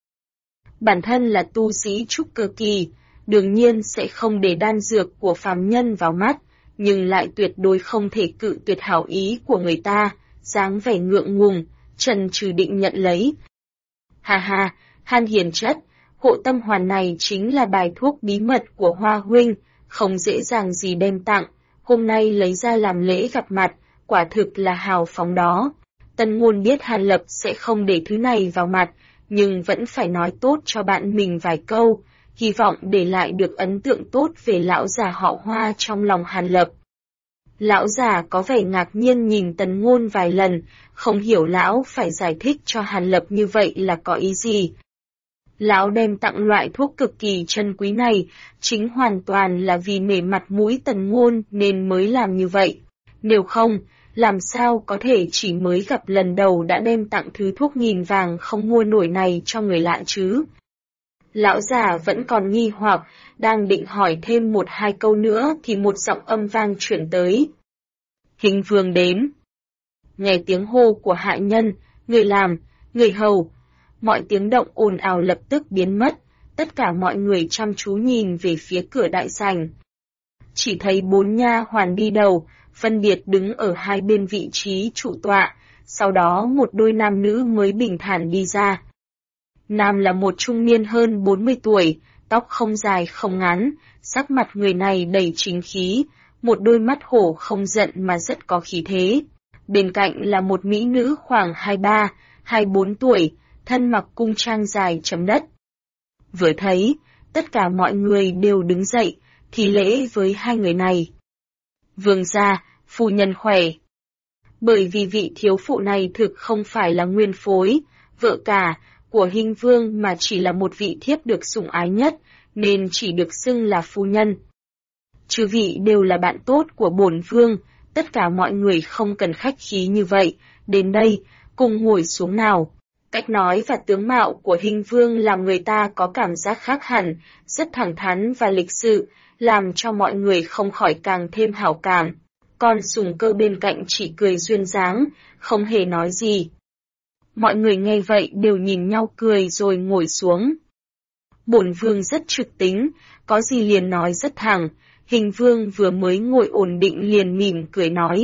Bản thân là tu sĩ trúc cơ kỳ, đương nhiên sẽ không để đan dược của phàm nhân vào mắt, nhưng lại tuyệt đối không thể cự tuyệt hảo ý của người ta, dáng vẻ ngượng ngùng, trần trừ định nhận lấy. Hà hà, Hàn hiền chất, hộ tâm hoàn này chính là bài thuốc bí mật của Hoa huynh, không dễ dàng gì đem tặng, hôm nay lấy ra làm lễ gặp mặt, quả thực là hào phóng đó. Tần Ngôn biết Hàn Lập sẽ không để thứ này vào mặt, nhưng vẫn phải nói tốt cho bạn mình vài câu, hy vọng để lại được ấn tượng tốt về lão già họ Hoa trong lòng Hàn Lập. Lão già có vẻ ngạc nhiên nhìn Tần Ngôn vài lần, không hiểu lão phải giải thích cho Hàn Lập như vậy là có ý gì. Lão đem tặng loại thuốc cực kỳ chân quý này, chính hoàn toàn là vì nể mặt mũi Tần Ngôn nên mới làm như vậy. Nếu không, làm sao có thể chỉ mới gặp lần đầu đã đem tặng thứ thuốc nghìn vàng không mua nổi này cho người lạ chứ? Lão già vẫn còn nghi hoặc, đang định hỏi thêm một hai câu nữa thì một giọng âm vang chuyển tới. Hình vương đến. Nghe tiếng hô của hạ nhân, người làm, người hầu, mọi tiếng động ồn ào lập tức biến mất, tất cả mọi người chăm chú nhìn về phía cửa đại sảnh. Chỉ thấy 4 nha hoàn đi đầu, phân biệt đứng ở hai bên vị trí chủ tọa, sau đó một đôi nam nữ mới bình thản đi ra. Nam là một trung niên hơn 40 tuổi, tóc không dài không ngắn, sắc mặt người này đầy chính khí, một đôi mắt hổ không giận mà rất có khí thế. Bên cạnh là một mỹ nữ khoảng 23, 24 tuổi, thân mặc cung trang dài chấm đất. Vừa thấy, tất cả mọi người đều đứng dậy, thì lễ với hai người này. Vương gia, phu nhân khỏe. Bởi vì vị thiếu phụ này thực không phải là nguyên phối, vợ cả, của Hinh Vương mà chỉ là một vị thiếp được sủng ái nhất, nên chỉ được xưng là phu nhân. Chư vị đều là bạn tốt của bổn vương, tất cả mọi người không cần khách khí như vậy, đến đây, cùng ngồi xuống nào. Cách nói và tướng mạo của Hinh Vương làm người ta có cảm giác khác hẳn, rất thẳng thắn và lịch sự, làm cho mọi người không khỏi càng thêm hảo cảm. Còn Sùng Cơ bên cạnh chỉ cười duyên dáng, không hề nói gì. Mọi người nghe vậy đều nhìn nhau cười rồi ngồi xuống. Bổn vương rất trực tính, có gì liền nói rất thẳng. Hình Vương vừa mới ngồi ổn định liền mỉm cười nói.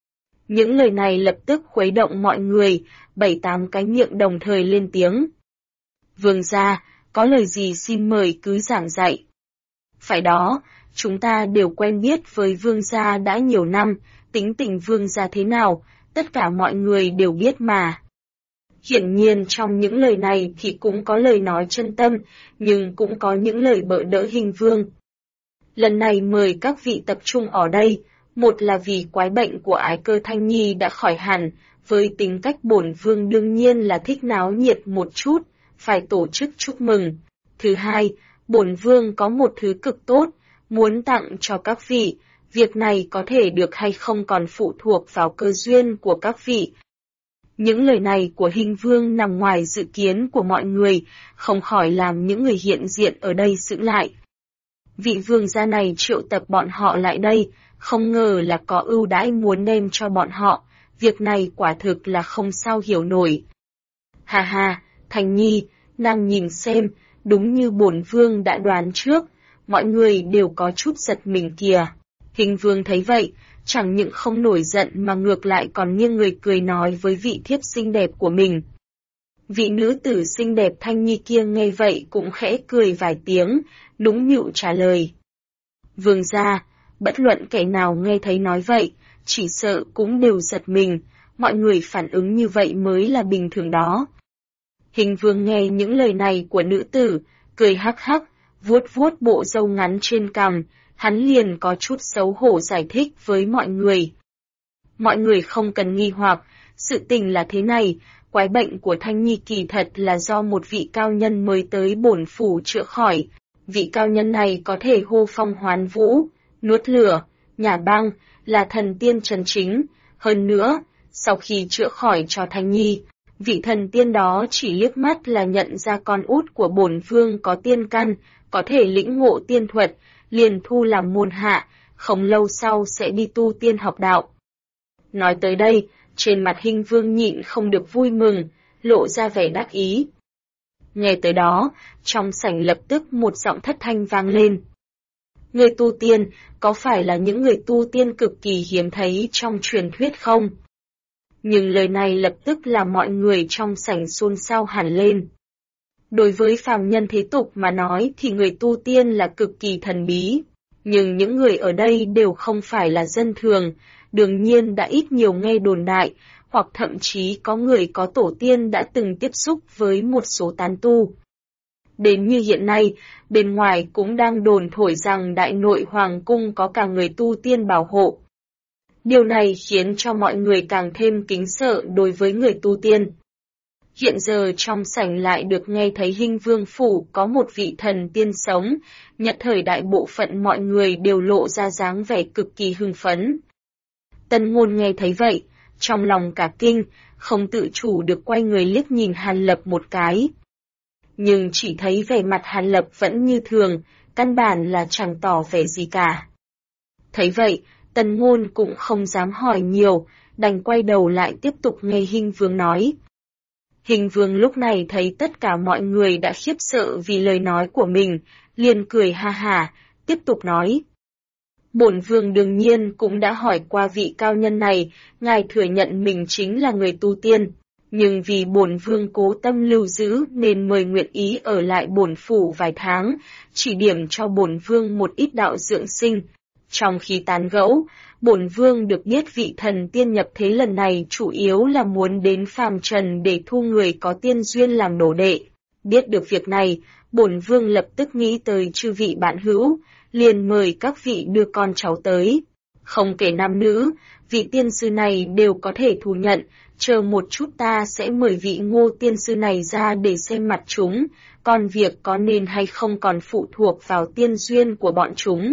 Những lời này lập tức khuấy động mọi người, 7-8 cái miệng đồng thời lên tiếng. Vương gia, có lời gì xin mời cứ giảng dạy. Phải đó, chúng ta đều quen biết với vương gia đã nhiều năm, tính tình vương gia thế nào, tất cả mọi người đều biết mà. Hiển nhiên trong những lời này thì cũng có lời nói chân tâm, nhưng cũng có những lời bợ đỡ Hình Vương. Lần này mời các vị tập trung ở đây, một là vì quái bệnh của Ái Cơ Thanh Nhi đã khỏi hẳn, với tính cách bổn vương đương nhiên là thích náo nhiệt một chút, phải tổ chức chúc mừng. Thứ hai, bổn vương có một thứ cực tốt, muốn tặng cho các vị, việc này có thể được hay không còn phụ thuộc vào cơ duyên của các vị. Những lời này của Hình Vương nằm ngoài dự kiến của mọi người, không khỏi làm những người hiện diện ở đây sững lại. Vị vương gia này triệu tập bọn họ lại đây, không ngờ là có ưu đãi muốn đem cho bọn họ, việc này quả thực là không sao hiểu nổi. Hà hà, Thành Nhi, nàng nhìn xem, đúng như bổn vương đã đoán trước, mọi người đều có chút giật mình kìa. Hình Vương thấy vậy, chẳng những không nổi giận mà ngược lại còn nghiêng người cười nói với vị thiếp xinh đẹp của mình. Vị nữ tử xinh đẹp Thanh Nhi kia nghe vậy cũng khẽ cười vài tiếng, nũng nịu trả lời. Vương gia, bất luận kẻ nào nghe thấy nói vậy, chỉ sợ cũng đều giật mình, mọi người phản ứng như vậy mới là bình thường đó. Hình Vương nghe những lời này của nữ tử, cười hắc hắc, vuốt vuốt bộ râu ngắn trên cằm, hắn liền có chút xấu hổ giải thích với mọi người. Mọi người không cần nghi hoặc, sự tình là thế này, quái bệnh của Thanh Nhi kỳ thật là do một vị cao nhân mới tới bổn phủ chữa khỏi. Vị cao nhân này có thể hô phong hoán vũ, nuốt lửa, nhả băng, là thần tiên chân chính. Hơn nữa, sau khi chữa khỏi cho Thanh Nhi, vị thần tiên đó chỉ liếc mắt là nhận ra con út của bổn vương có tiên căn, có thể lĩnh ngộ tiên thuật, liền thu làm môn hạ, không lâu sau sẽ đi tu tiên học đạo. Nói tới đây, trên mặt Hình Vương nhịn không được vui mừng, lộ ra vẻ đắc ý. Nghe tới đó, trong sảnh lập tức một giọng thất thanh vang lên. Người tu tiên, có phải là những người tu tiên cực kỳ hiếm thấy trong truyền thuyết không? Nhưng lời này lập tức làm mọi người trong sảnh xôn xao hẳn lên. Đối với phàm nhân thế tục mà nói thì người tu tiên là cực kỳ thần bí, nhưng những người ở đây đều không phải là dân thường, đương nhiên đã ít nhiều nghe đồn đại, hoặc thậm chí có người có tổ tiên đã từng tiếp xúc với một số tán tu. Đến như hiện nay, bên ngoài cũng đang đồn thổi rằng Đại Nội Hoàng Cung có cả người tu tiên bảo hộ. Điều này khiến cho mọi người càng thêm kính sợ đối với người tu tiên. Hiện giờ trong sảnh lại được nghe thấy Hinh Vương Phủ có một vị thần tiên sống, nhất thời đại bộ phận mọi người đều lộ ra dáng vẻ cực kỳ hưng phấn. Tân Ngôn nghe thấy vậy, trong lòng cả kinh, không tự chủ được quay người liếc nhìn Hàn Lập một cái. Nhưng chỉ thấy vẻ mặt Hàn Lập vẫn như thường, căn bản là chẳng tỏ vẻ gì cả. Thấy vậy, Tân Ngôn cũng không dám hỏi nhiều, đành quay đầu lại tiếp tục nghe Hinh Vương nói. Hình Vương lúc này thấy tất cả mọi người đã khiếp sợ vì lời nói của mình, liền cười ha hả, tiếp tục nói. Bổn vương đương nhiên cũng đã hỏi qua vị cao nhân này, ngài thừa nhận mình chính là người tu tiên, nhưng vì bổn vương cố tâm lưu giữ nên mời nguyện ý ở lại bổn phủ vài tháng, chỉ điểm cho bổn vương một ít đạo dưỡng sinh. Trong khi tán gẫu, bổn vương được biết vị thần tiên nhập thế lần này chủ yếu là muốn đến phàm trần để thu người có tiên duyên làm đồ đệ. Biết được việc này, bổn vương lập tức nghĩ tới chư vị bạn hữu, liền mời các vị đưa con cháu tới. Không kể nam nữ, vị tiên sư này đều có thể thu nhận, chờ một chút ta sẽ mời vị Ngô tiên sư này ra để xem mặt chúng, còn việc có nên hay không còn phụ thuộc vào tiên duyên của bọn chúng.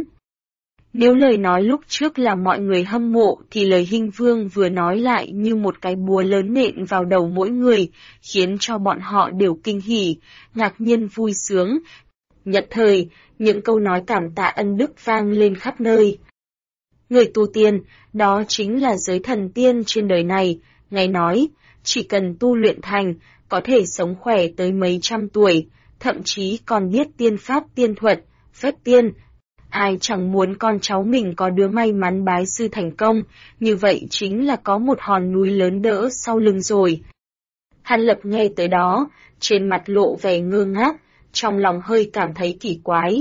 Nếu lời nói lúc trước là mọi người hâm mộ thì lời Hinh Vương vừa nói lại như một cái búa lớn nện vào đầu mỗi người, khiến cho bọn họ đều kinh hỉ, ngạc nhiên vui sướng. Nhất thời, những câu nói cảm tạ ân đức vang lên khắp nơi. Người tu tiên, đó chính là giới thần tiên trên đời này, nghe nói, chỉ cần tu luyện thành, có thể sống khỏe tới mấy trăm tuổi, thậm chí còn biết tiên pháp tiên thuật, phép tiên. Ai chẳng muốn con cháu mình có đứa may mắn bái sư thành công, như vậy chính là có một hòn núi lớn đỡ sau lưng rồi. Hàn Lập nghe tới đó, trên mặt lộ vẻ ngơ ngác, trong lòng hơi cảm thấy kỳ quái.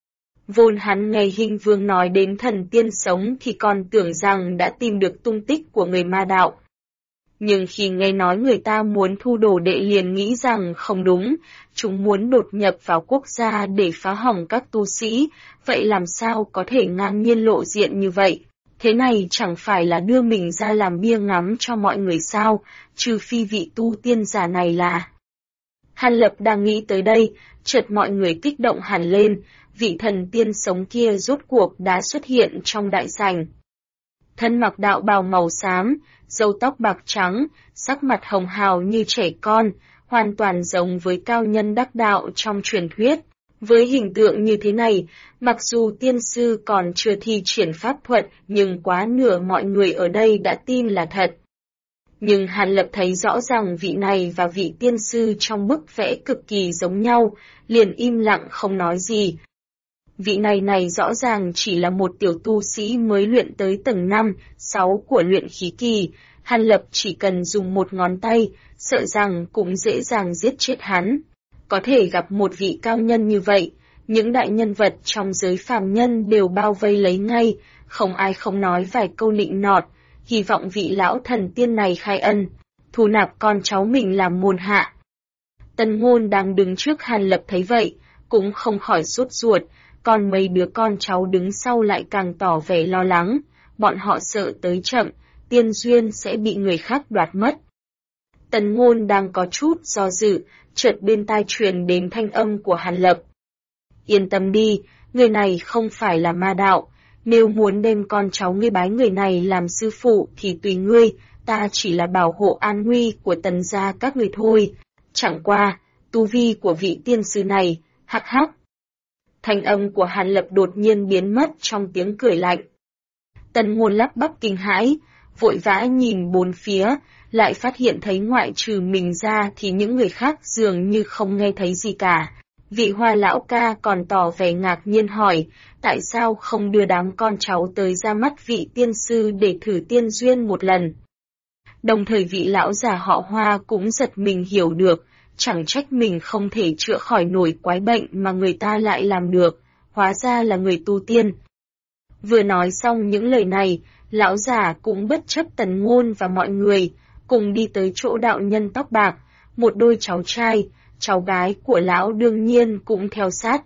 Vốn hắn nghe Hinh Vương nói đến thần tiên sống thì còn tưởng rằng đã tìm được tung tích của người ma đạo. Nhưng khi nghe nói người ta muốn thu đồ đệ liền nghĩ rằng không đúng, chúng muốn đột nhập vào quốc gia để phá hỏng các tu sĩ, vậy làm sao có thể ngang nhiên lộ diện như vậy? Thế này chẳng phải là đưa mình ra làm bia ngắm cho mọi người sao, trừ phi vị tu tiên giả này là... Hàn Lập đang nghĩ tới đây, chợt mọi người kích động hẳn lên, vị thần tiên sống kia rốt cuộc đã xuất hiện trong đại sảnh. Thân mặc đạo bào màu xám, râu tóc bạc trắng, sắc mặt hồng hào như trẻ con, hoàn toàn giống với cao nhân đắc đạo trong truyền thuyết. Với hình tượng như thế này, mặc dù tiên sư còn chưa thi triển pháp thuật, nhưng quá nửa mọi người ở đây đã tin là thật. Nhưng Hàn Lập thấy rõ ràng vị này và vị tiên sư trong bức vẽ cực kỳ giống nhau, liền im lặng không nói gì. Vị này rõ ràng chỉ là một tiểu tu sĩ mới luyện tới tầng 5, 6 của luyện khí kỳ, Hàn Lập chỉ cần dùng một ngón tay, sợ rằng cũng dễ dàng giết chết hắn. Có thể gặp một vị cao nhân như vậy, những đại nhân vật trong giới phàm nhân đều bao vây lấy ngay, không ai không nói vài câu nịnh nọt, hy vọng vị lão thần tiên này khai ân, thu nạp con cháu mình làm môn hạ. Tần Ngôn đang đứng trước Hàn Lập thấy vậy, cũng không khỏi sốt ruột, còn mấy đứa con cháu đứng sau lại càng tỏ vẻ lo lắng, bọn họ sợ tới chậm, tiên duyên sẽ bị người khác đoạt mất. Tần Ngôn đang có chút do dự, chợt bên tai truyền đến thanh âm của Hàn Lập. Yên tâm đi, người này không phải là ma đạo, nếu muốn đem con cháu ngươi bái người này làm sư phụ thì tùy ngươi, ta chỉ là bảo hộ an nguy của Tần gia các người thôi. Chẳng qua, tu vi của vị tiên sư này, hắc hắc. Thanh âm của Hàn Lập đột nhiên biến mất trong tiếng cười lạnh. Tần Ngôn lắp bắp kinh hãi, vội vã nhìn bốn phía, lại phát hiện thấy ngoại trừ mình ra thì những người khác dường như không nghe thấy gì cả. Vị Hoa lão ca còn tỏ vẻ ngạc nhiên hỏi, tại sao không đưa đám con cháu tới ra mắt vị tiên sư để thử tiên duyên một lần. Đồng thời vị lão già họ Hoa cũng giật mình hiểu được, chẳng trách mình không thể chữa khỏi nổi quái bệnh mà người ta lại làm được, hóa ra là người tu tiên. Vừa nói xong những lời này, lão già cũng bất chấp Tần Ngôn và mọi người, cùng đi tới chỗ đạo nhân tóc bạc, một đôi cháu trai, cháu gái của lão đương nhiên cũng theo sát.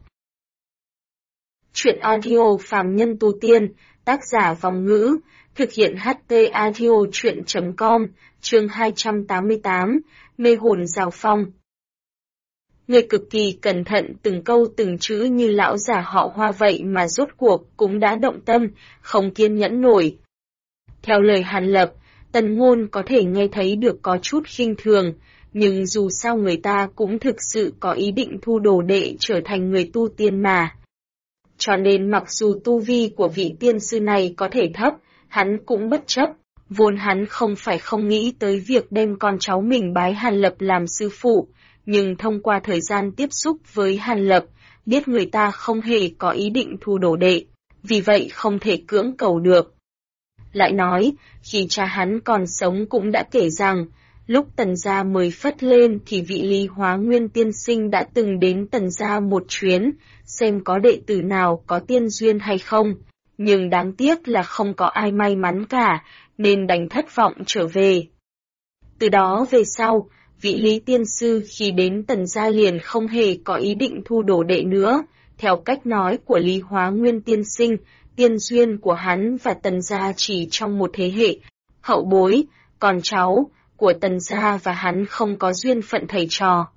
Chuyện audio phàm nhân tu tiên, tác giả Vòng Ngữ, thực hiện HT audio chuyện.com, chương 288, mê hồn giao phong. Người cực kỳ cẩn thận từng câu từng chữ như lão già họ Hoa vậy mà rốt cuộc cũng đã động tâm, không kiên nhẫn nổi. Theo lời Hàn Lập, Tần Ngôn có thể nghe thấy được có chút khinh thường, nhưng dù sao người ta cũng thực sự có ý định thu đồ đệ trở thành người tu tiên mà. Cho nên mặc dù tu vi của vị tiên sư này có thể thấp, hắn cũng bất chấp, vốn hắn không phải không nghĩ tới việc đem con cháu mình bái Hàn Lập làm sư phụ, nhưng thông qua thời gian tiếp xúc với Hàn Lập, biết người ta không hề có ý định thu đồ đệ, vì vậy không thể cưỡng cầu được. Lại nói, khi cha hắn còn sống cũng đã kể rằng, lúc Tần gia mới phất lên thì vị Lý Hóa Nguyên tiên sinh đã từng đến Tần gia một chuyến, xem có đệ tử nào có tiên duyên hay không, nhưng đáng tiếc là không có ai may mắn cả, nên đành thất vọng trở về. Từ đó về sau, vị Lý tiên sư khi đến Tần gia liền không hề có ý định thu đồ đệ nữa, theo cách nói của Lý Hóa Nguyên tiên sinh, tiên duyên của hắn và Tần gia chỉ trong một thế hệ, hậu bối, con cháu, của Tần gia và hắn không có duyên phận thầy trò.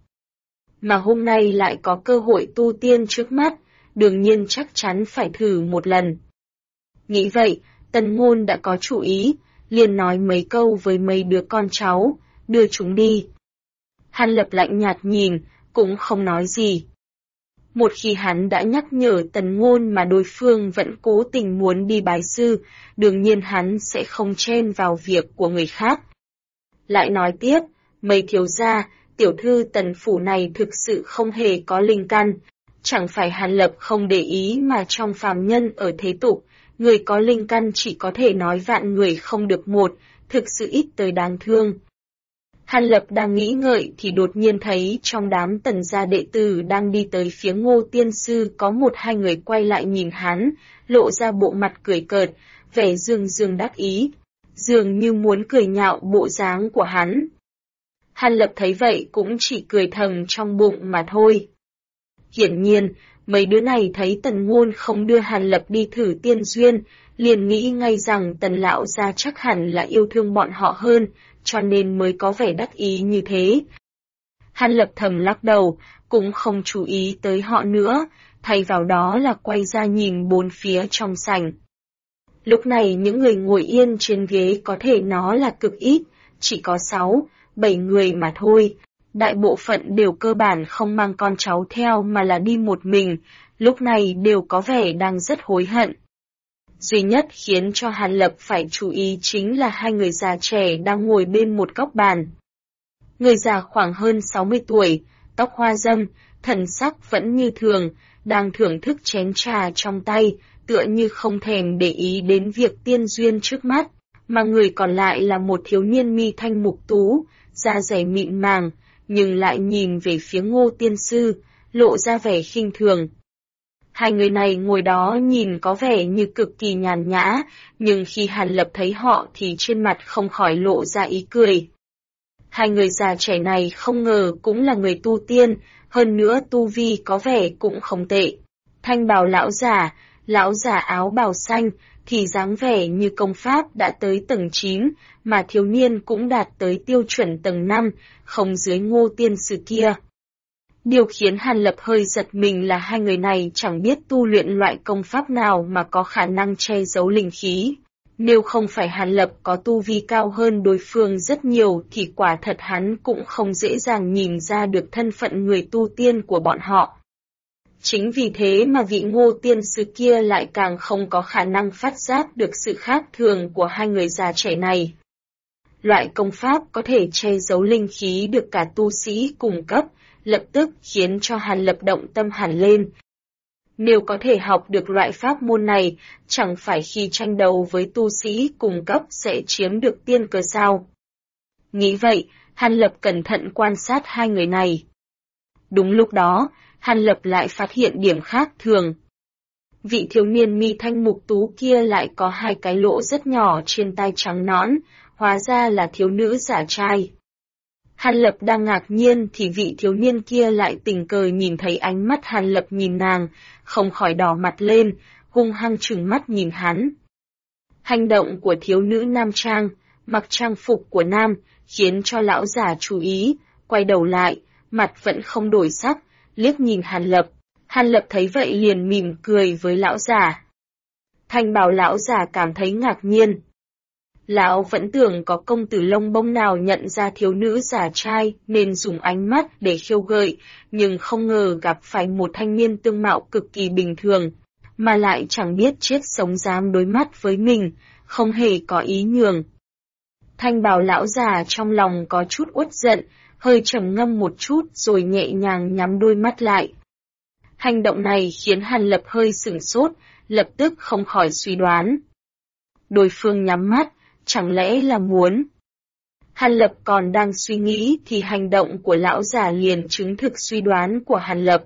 Mà hôm nay lại có cơ hội tu tiên trước mắt, đương nhiên chắc chắn phải thử một lần. Nghĩ vậy, Tần Ngôn đã có chủ ý, liền nói mấy câu với mấy đứa con cháu, đưa chúng đi. Hàn Lập lạnh nhạt nhìn, cũng không nói gì. Một khi hắn đã nhắc nhở Tần Ngôn mà đối phương vẫn cố tình muốn đi bái sư, đương nhiên hắn sẽ không chen vào việc của người khác. Lại nói tiếp, mấy thiếu gia, tiểu thư Tần phủ này thực sự không hề có linh căn, chẳng phải Hàn Lập không để ý mà trong phàm nhân ở thế tục, người có linh căn chỉ có thể nói vạn người không được một, thực sự ít tới đáng thương. Hàn Lập đang nghĩ ngợi thì đột nhiên thấy trong đám Tần gia đệ tử đang đi tới phía Ngô Tiên Sư có một hai người quay lại nhìn hắn, lộ ra bộ mặt cười cợt, vẻ dương dương đắc ý, dường như muốn cười nhạo bộ dáng của hắn. Hàn Lập thấy vậy cũng chỉ cười thầm trong bụng mà thôi. Hiển nhiên, mấy đứa này thấy Tần Ngôn không đưa Hàn Lập đi thử tiên duyên, liền nghĩ ngay rằng Tần lão gia chắc hẳn là yêu thương bọn họ hơn, cho nên mới có vẻ đắc ý như thế. Hàn Lập thầm lắc đầu, cũng không chú ý tới họ nữa, thay vào đó là quay ra nhìn bốn phía trong sảnh. Lúc này những người ngồi yên trên ghế có thể nó là cực ít, chỉ có 6-7 người mà thôi. Đại bộ phận đều cơ bản không mang con cháu theo mà là đi một mình, lúc này đều có vẻ đang rất hối hận. Duy nhất khiến cho Hàn Lập phải chú ý chính là hai người già trẻ đang ngồi bên một góc bàn. Người già khoảng hơn 60 tuổi, tóc hoa râm, thần sắc vẫn như thường, đang thưởng thức chén trà trong tay, tựa như không thèm để ý đến việc tiên duyên trước mắt, mà người còn lại là một thiếu niên mi thanh mục tú, da dẻ mịn màng, nhưng lại nhìn về phía Ngô Tiên Sư, lộ ra vẻ khinh thường. Hai người này ngồi đó nhìn có vẻ như cực kỳ nhàn nhã, nhưng khi Hàn Lập thấy họ thì trên mặt không khỏi lộ ra ý cười. Hai người già trẻ này không ngờ cũng là người tu tiên, hơn nữa tu vi có vẻ cũng không tệ. Thanh bào lão giả áo bào xanh, thì dáng vẻ như công pháp đã tới tầng 9, mà thiếu niên cũng đạt tới tiêu chuẩn tầng 5, không dưới Ngô Tiên Sư kia. Điều khiến Hàn Lập hơi giật mình là hai người này chẳng biết tu luyện loại công pháp nào mà có khả năng che giấu linh khí. Nếu không phải Hàn Lập có tu vi cao hơn đối phương rất nhiều thì quả thật hắn cũng không dễ dàng nhìn ra được thân phận người tu tiên của bọn họ. Chính vì thế mà vị Ngô Tiên Sư kia lại càng không có khả năng phát giác được sự khác thường của hai người già trẻ này. Loại công pháp có thể che giấu linh khí được cả tu sĩ cùng cấp, lập tức khiến cho Hàn Lập động tâm hẳn lên. Nếu có thể học được loại pháp môn này, chẳng phải khi tranh đấu với tu sĩ cùng cấp sẽ chiếm được tiên cơ sao? Nghĩ vậy, Hàn Lập cẩn thận quan sát hai người này. Đúng lúc đó, Hàn Lập lại phát hiện điểm khác thường. Vị thiếu niên mi thanh mục tú kia lại có hai cái lỗ rất nhỏ trên tai trắng nõn, hóa ra là thiếu nữ giả trai. Hàn Lập đang ngạc nhiên thì vị thiếu niên kia lại tình cờ nhìn thấy ánh mắt Hàn Lập nhìn nàng, không khỏi đỏ mặt lên, hung hăng trừng mắt nhìn hắn. Hành động của thiếu nữ nam trang, mặc trang phục của nam, khiến cho lão giả chú ý, quay đầu lại, mặt vẫn không đổi sắc, liếc nhìn Hàn Lập. Hàn Lập thấy vậy liền mỉm cười với lão giả. Thanh bào lão giả cảm thấy ngạc nhiên. Lão vẫn tưởng có công tử lông bông nào nhận ra thiếu nữ giả trai nên dùng ánh mắt để khiêu gợi, nhưng không ngờ gặp phải một thanh niên tương mạo cực kỳ bình thường, mà lại chẳng biết chết sống dám đối mắt với mình, không hề có ý nhường. Thanh bào lão già trong lòng có chút uất giận, hơi trầm ngâm một chút rồi nhẹ nhàng nhắm đôi mắt lại. Hành động này khiến Hàn Lập hơi sửng sốt, lập tức không khỏi suy đoán. Đối phương nhắm mắt, chẳng lẽ là muốn? Hàn Lập còn đang suy nghĩ thì hành động của lão già liền chứng thực suy đoán của Hàn Lập.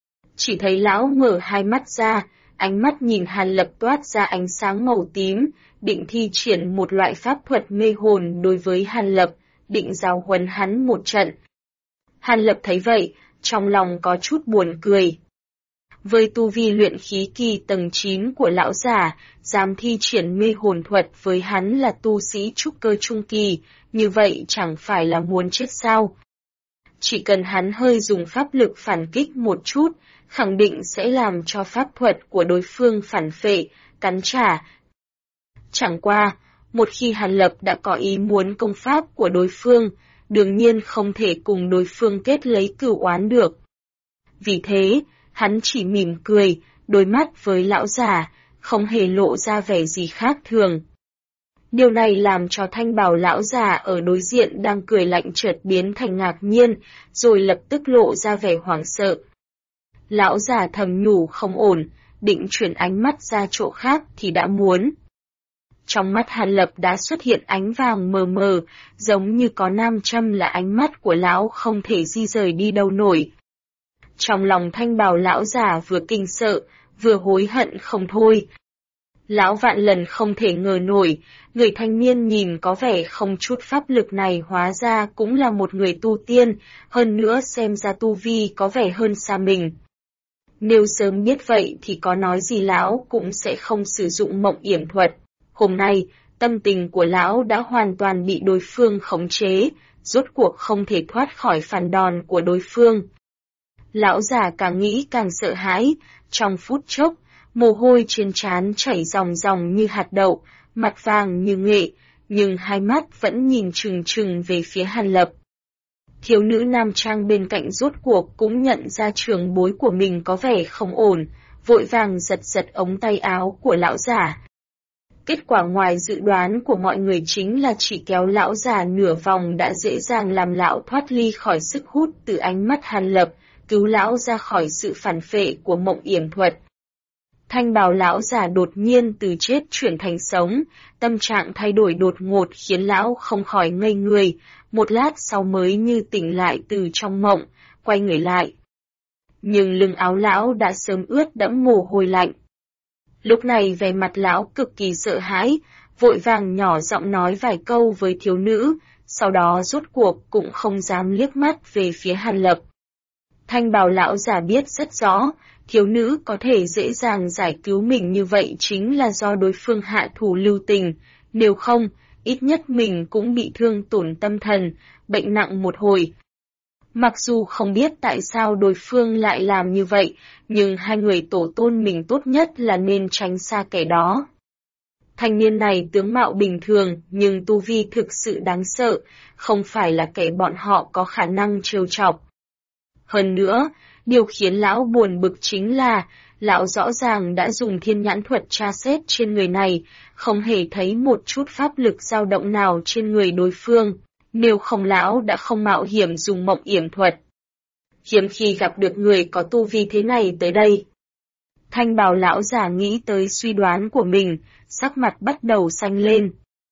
Chỉ thấy lão mở hai mắt ra, ánh mắt nhìn Hàn Lập toát ra ánh sáng màu tím, định thi triển một loại pháp thuật mê hồn đối với Hàn Lập, định giáo huấn hắn một trận. Hàn Lập thấy vậy, trong lòng có chút buồn cười. Với tu vi luyện khí kỳ tầng 9 của lão giả, dám thi triển mê hồn thuật với hắn là tu sĩ trúc cơ trung kỳ, như vậy chẳng phải là muốn chết sao? Chỉ cần hắn hơi dùng pháp lực phản kích một chút, khẳng định sẽ làm cho pháp thuật của đối phương phản phệ, cắn trả. Chẳng qua, một khi Hàn Lập đã có ý muốn công pháp của đối phương, đương nhiên không thể cùng đối phương kết lấy cửu oán được. Vì thế, hắn chỉ mỉm cười, đối mắt với lão giả, không hề lộ ra vẻ gì khác thường. Điều này làm cho thanh bào lão già ở đối diện đang cười lạnh chợt biến thành ngạc nhiên, rồi lập tức lộ ra vẻ hoảng sợ. Lão già thầm nhủ không ổn, định chuyển ánh mắt ra chỗ khác thì đã muốn. Trong mắt Hàn Lập đã xuất hiện ánh vàng mờ mờ, giống như có nam châm là ánh mắt của lão không thể di rời đi đâu nổi. Trong lòng thanh bào lão già vừa kinh sợ, vừa hối hận không thôi. Lão vạn lần không thể ngờ nổi, người thanh niên nhìn có vẻ không chút pháp lực này hóa ra cũng là một người tu tiên, hơn nữa xem ra tu vi có vẻ hơn xa mình. Nếu sớm biết vậy thì có nói gì lão cũng sẽ không sử dụng mộng yểm thuật. Hôm nay, tâm tình của lão đã hoàn toàn bị đối phương khống chế, rốt cuộc không thể thoát khỏi phản đòn của đối phương. Lão già càng nghĩ càng sợ hãi, trong phút chốc, mồ hôi trên trán chảy ròng ròng như hạt đậu, mặt vàng như nghệ, nhưng hai mắt vẫn nhìn trừng trừng về phía Hàn Lập. Thiếu nữ nam trang bên cạnh rốt cuộc cũng nhận ra trường bối của mình có vẻ không ổn, vội vàng giật giật ống tay áo của lão giả. Kết quả ngoài dự đoán của mọi người chính là chỉ kéo lão già nửa vòng đã dễ dàng làm lão thoát ly khỏi sức hút từ ánh mắt Hàn Lập, cứu lão ra khỏi sự phản phệ của mộng yểm thuật. Thanh bào lão già đột nhiên từ chết chuyển thành sống, tâm trạng thay đổi đột ngột khiến lão không khỏi ngây người, một lát sau mới như tỉnh lại từ trong mộng, quay người lại. Nhưng lưng áo lão đã sớm ướt đẫm mồ hôi lạnh. Lúc này vẻ mặt lão cực kỳ sợ hãi, vội vàng nhỏ giọng nói vài câu với thiếu nữ, sau đó rốt cuộc cũng không dám liếc mắt về phía Hàn Lập. Thanh bào lão già biết rất rõ, thiếu nữ có thể dễ dàng giải cứu mình như vậy chính là do đối phương hạ thủ lưu tình, nếu không, ít nhất mình cũng bị thương tổn tâm thần, bệnh nặng một hồi. Mặc dù không biết tại sao đối phương lại làm như vậy, nhưng hai người tổ tôn mình tốt nhất là nên tránh xa kẻ đó. Thanh niên này tướng mạo bình thường, nhưng tu vi thực sự đáng sợ, không phải là kẻ bọn họ có khả năng trêu chọc. Hơn nữa, điều khiến lão buồn bực chính là, lão rõ ràng đã dùng thiên nhãn thuật tra xét trên người này, không hề thấy một chút pháp lực dao động nào trên người đối phương, nếu không lão đã không mạo hiểm dùng mộng yểm thuật. Hiếm khi gặp được người có tu vi thế này tới đây. Thanh bào lão già nghĩ tới suy đoán của mình, sắc mặt bắt đầu xanh lên.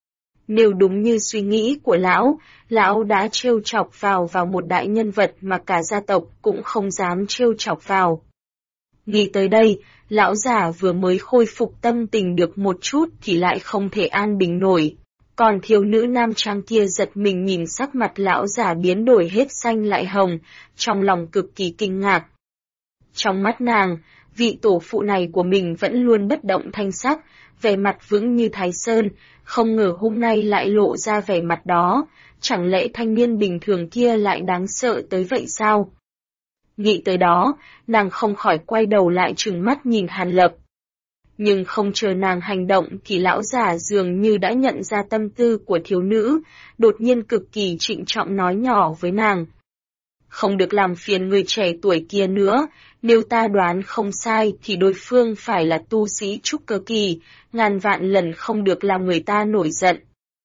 Nếu đúng như suy nghĩ của lão đã trêu chọc vào một đại nhân vật mà cả gia tộc cũng không dám trêu chọc vào. Nghĩ tới đây, lão già vừa mới khôi phục tâm tình được một chút thì lại không thể an bình nổi. Còn thiếu nữ nam trang kia giật mình nhìn sắc mặt lão già biến đổi hết xanh lại hồng, trong lòng cực kỳ kinh ngạc. Trong mắt nàng, vị tổ phụ này của mình vẫn luôn bất động thanh sắc, vẻ mặt vững như Thái Sơn, không ngờ hôm nay lại lộ ra vẻ mặt đó, chẳng lẽ thanh niên bình thường kia lại đáng sợ tới vậy sao? Nghĩ tới đó, nàng không khỏi quay đầu lại trừng mắt nhìn Hàn Lập. Nhưng không chờ nàng hành động thì lão già dường như đã nhận ra tâm tư của thiếu nữ, đột nhiên cực kỳ trịnh trọng nói nhỏ với nàng. Không được làm phiền người trẻ tuổi kia nữa, nếu ta đoán không sai thì đối phương phải là tu sĩ trúc cơ kỳ, ngàn vạn lần không được làm người ta nổi giận.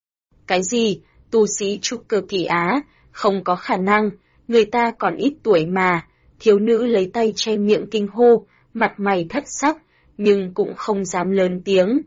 Cái gì, tu sĩ trúc cơ kỳ á, không có khả năng, người ta còn ít tuổi mà, thiếu nữ lấy tay che miệng kinh hô, mặt mày thất sắc, nhưng cũng không dám lớn tiếng.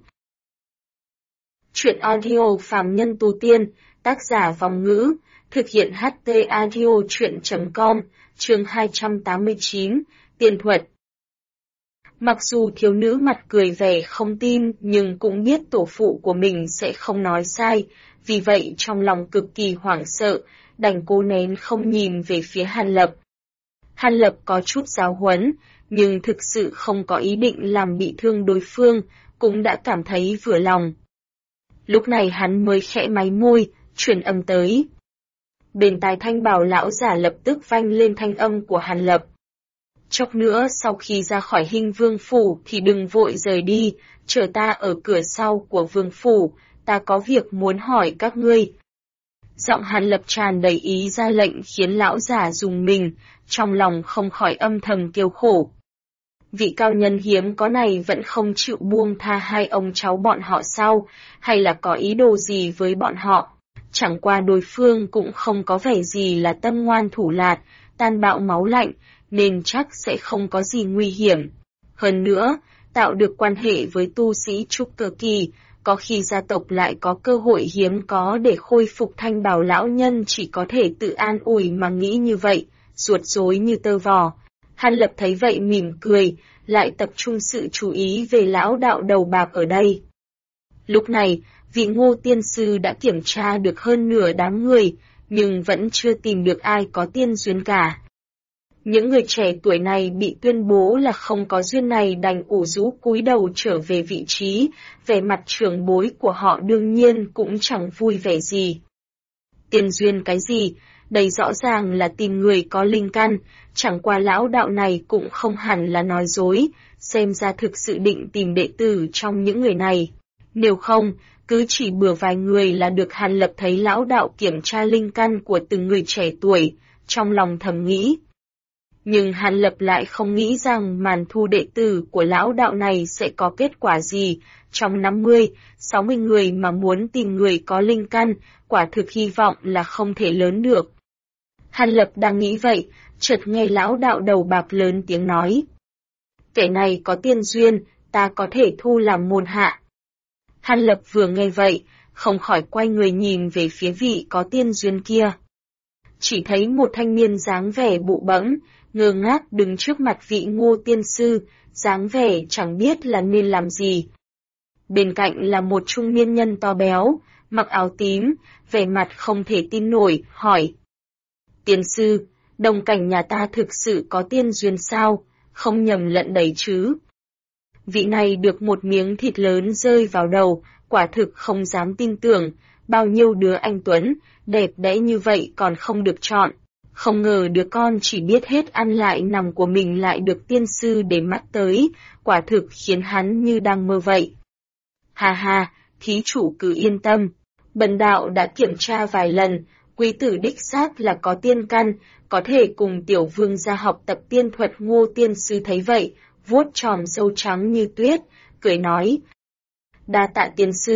Chuyện audio phàm nhân tu tiên, tác giả Vòng Ngữ, thực hiện HT Audio Chuyện.com, chương 289, Tiên thuật. Mặc dù thiếu nữ mặt cười vẻ không tin nhưng cũng biết tổ phụ của mình sẽ không nói sai, vì vậy trong lòng cực kỳ hoảng sợ, đành cố nén không nhìn về phía Hàn Lập. Hàn Lập có chút giáo huấn, nhưng thực sự không có ý định làm bị thương đối phương, cũng đã cảm thấy vừa lòng. Lúc này hắn mới khẽ máy môi, truyền âm tới. Bên tai Thanh Bào lão giả lập tức vang lên thanh âm của Hàn Lập. Chốc nữa sau khi ra khỏi Hinh Vương phủ thì đừng vội rời đi, chờ ta ở cửa sau của vương phủ, ta có việc muốn hỏi các ngươi. Giọng Hàn Lập tràn đầy ý ra lệnh khiến lão giả rùng mình, trong lòng không khỏi âm thầm kêu khổ. Vị cao nhân hiếm có này vẫn không chịu buông tha hai ông cháu bọn họ sao, hay là có ý đồ gì với bọn họ? Chẳng qua đối phương cũng không có vẻ gì là tâm ngoan thủ lạt, tàn bạo máu lạnh, nên chắc sẽ không có gì nguy hiểm. Hơn nữa, tạo được quan hệ với tu sĩ trúc cơ kỳ, có khi gia tộc lại có cơ hội hiếm có để khôi phục Thanh Bào lão nhân chỉ có thể tự an ủi mà nghĩ như vậy, ruột rối như tơ vò. Hàn Lập thấy vậy mỉm cười, lại tập trung sự chú ý về lão đạo đầu bạc ở đây. Lúc này, vị Ngô tiên sư đã kiểm tra được hơn nửa đám người, nhưng vẫn chưa tìm được ai có tiên duyên cả. Những người trẻ tuổi này bị tuyên bố là không có duyên này đành ủ rũ cúi đầu trở về vị trí, vẻ mặt trưởng bối của họ đương nhiên cũng chẳng vui vẻ gì. Tiên duyên cái gì? Đây rõ ràng là tìm người có linh căn, chẳng qua lão đạo này cũng không hẳn là nói dối, xem ra thực sự định tìm đệ tử trong những người này. Nếu không, cứ chỉ bừa vài người là được. Hàn Lập thấy lão đạo kiểm tra linh căn của từng người trẻ tuổi, trong lòng thầm nghĩ. Nhưng Hàn Lập lại không nghĩ rằng màn thu đệ tử của lão đạo này sẽ có kết quả gì. Trong 50, 60 người mà muốn tìm người có linh căn, quả thực hy vọng là không thể lớn được. Hàn Lập đang nghĩ vậy, chợt nghe lão đạo đầu bạc lớn tiếng nói. Kẻ này có tiên duyên, ta có thể thu làm môn hạ. Hàn Lập vừa nghe vậy, không khỏi quay người nhìn về phía vị có tiên duyên kia. Chỉ thấy một thanh niên dáng vẻ bụ bẫm, ngơ ngác đứng trước mặt vị Ngô tiên sư, dáng vẻ chẳng biết là nên làm gì. Bên cạnh là một trung niên nhân to béo, mặc áo tím, vẻ mặt không thể tin nổi, hỏi. Tiên sư, đồng cảnh nhà ta thực sự có tiên duyên sao, không nhầm lẫn đấy chứ? Vị này được một miếng thịt lớn rơi vào đầu, quả thực không dám tin tưởng, bao nhiêu đứa anh tuấn, đẹp đẽ như vậy còn không được chọn. Không ngờ đứa con chỉ biết hết ăn lại nằm của mình lại được tiên sư để mắt tới, quả thực khiến hắn như đang mơ vậy. Hà hà, thí chủ cứ yên tâm, bần đạo đã kiểm tra vài lần, quý tử đích xác là có tiên căn, có thể cùng tiểu vương gia học tập tiên thuật. Ngô tiên sư thấy vậy, vuốt chòm râu trắng như tuyết, cười nói. Đa tạ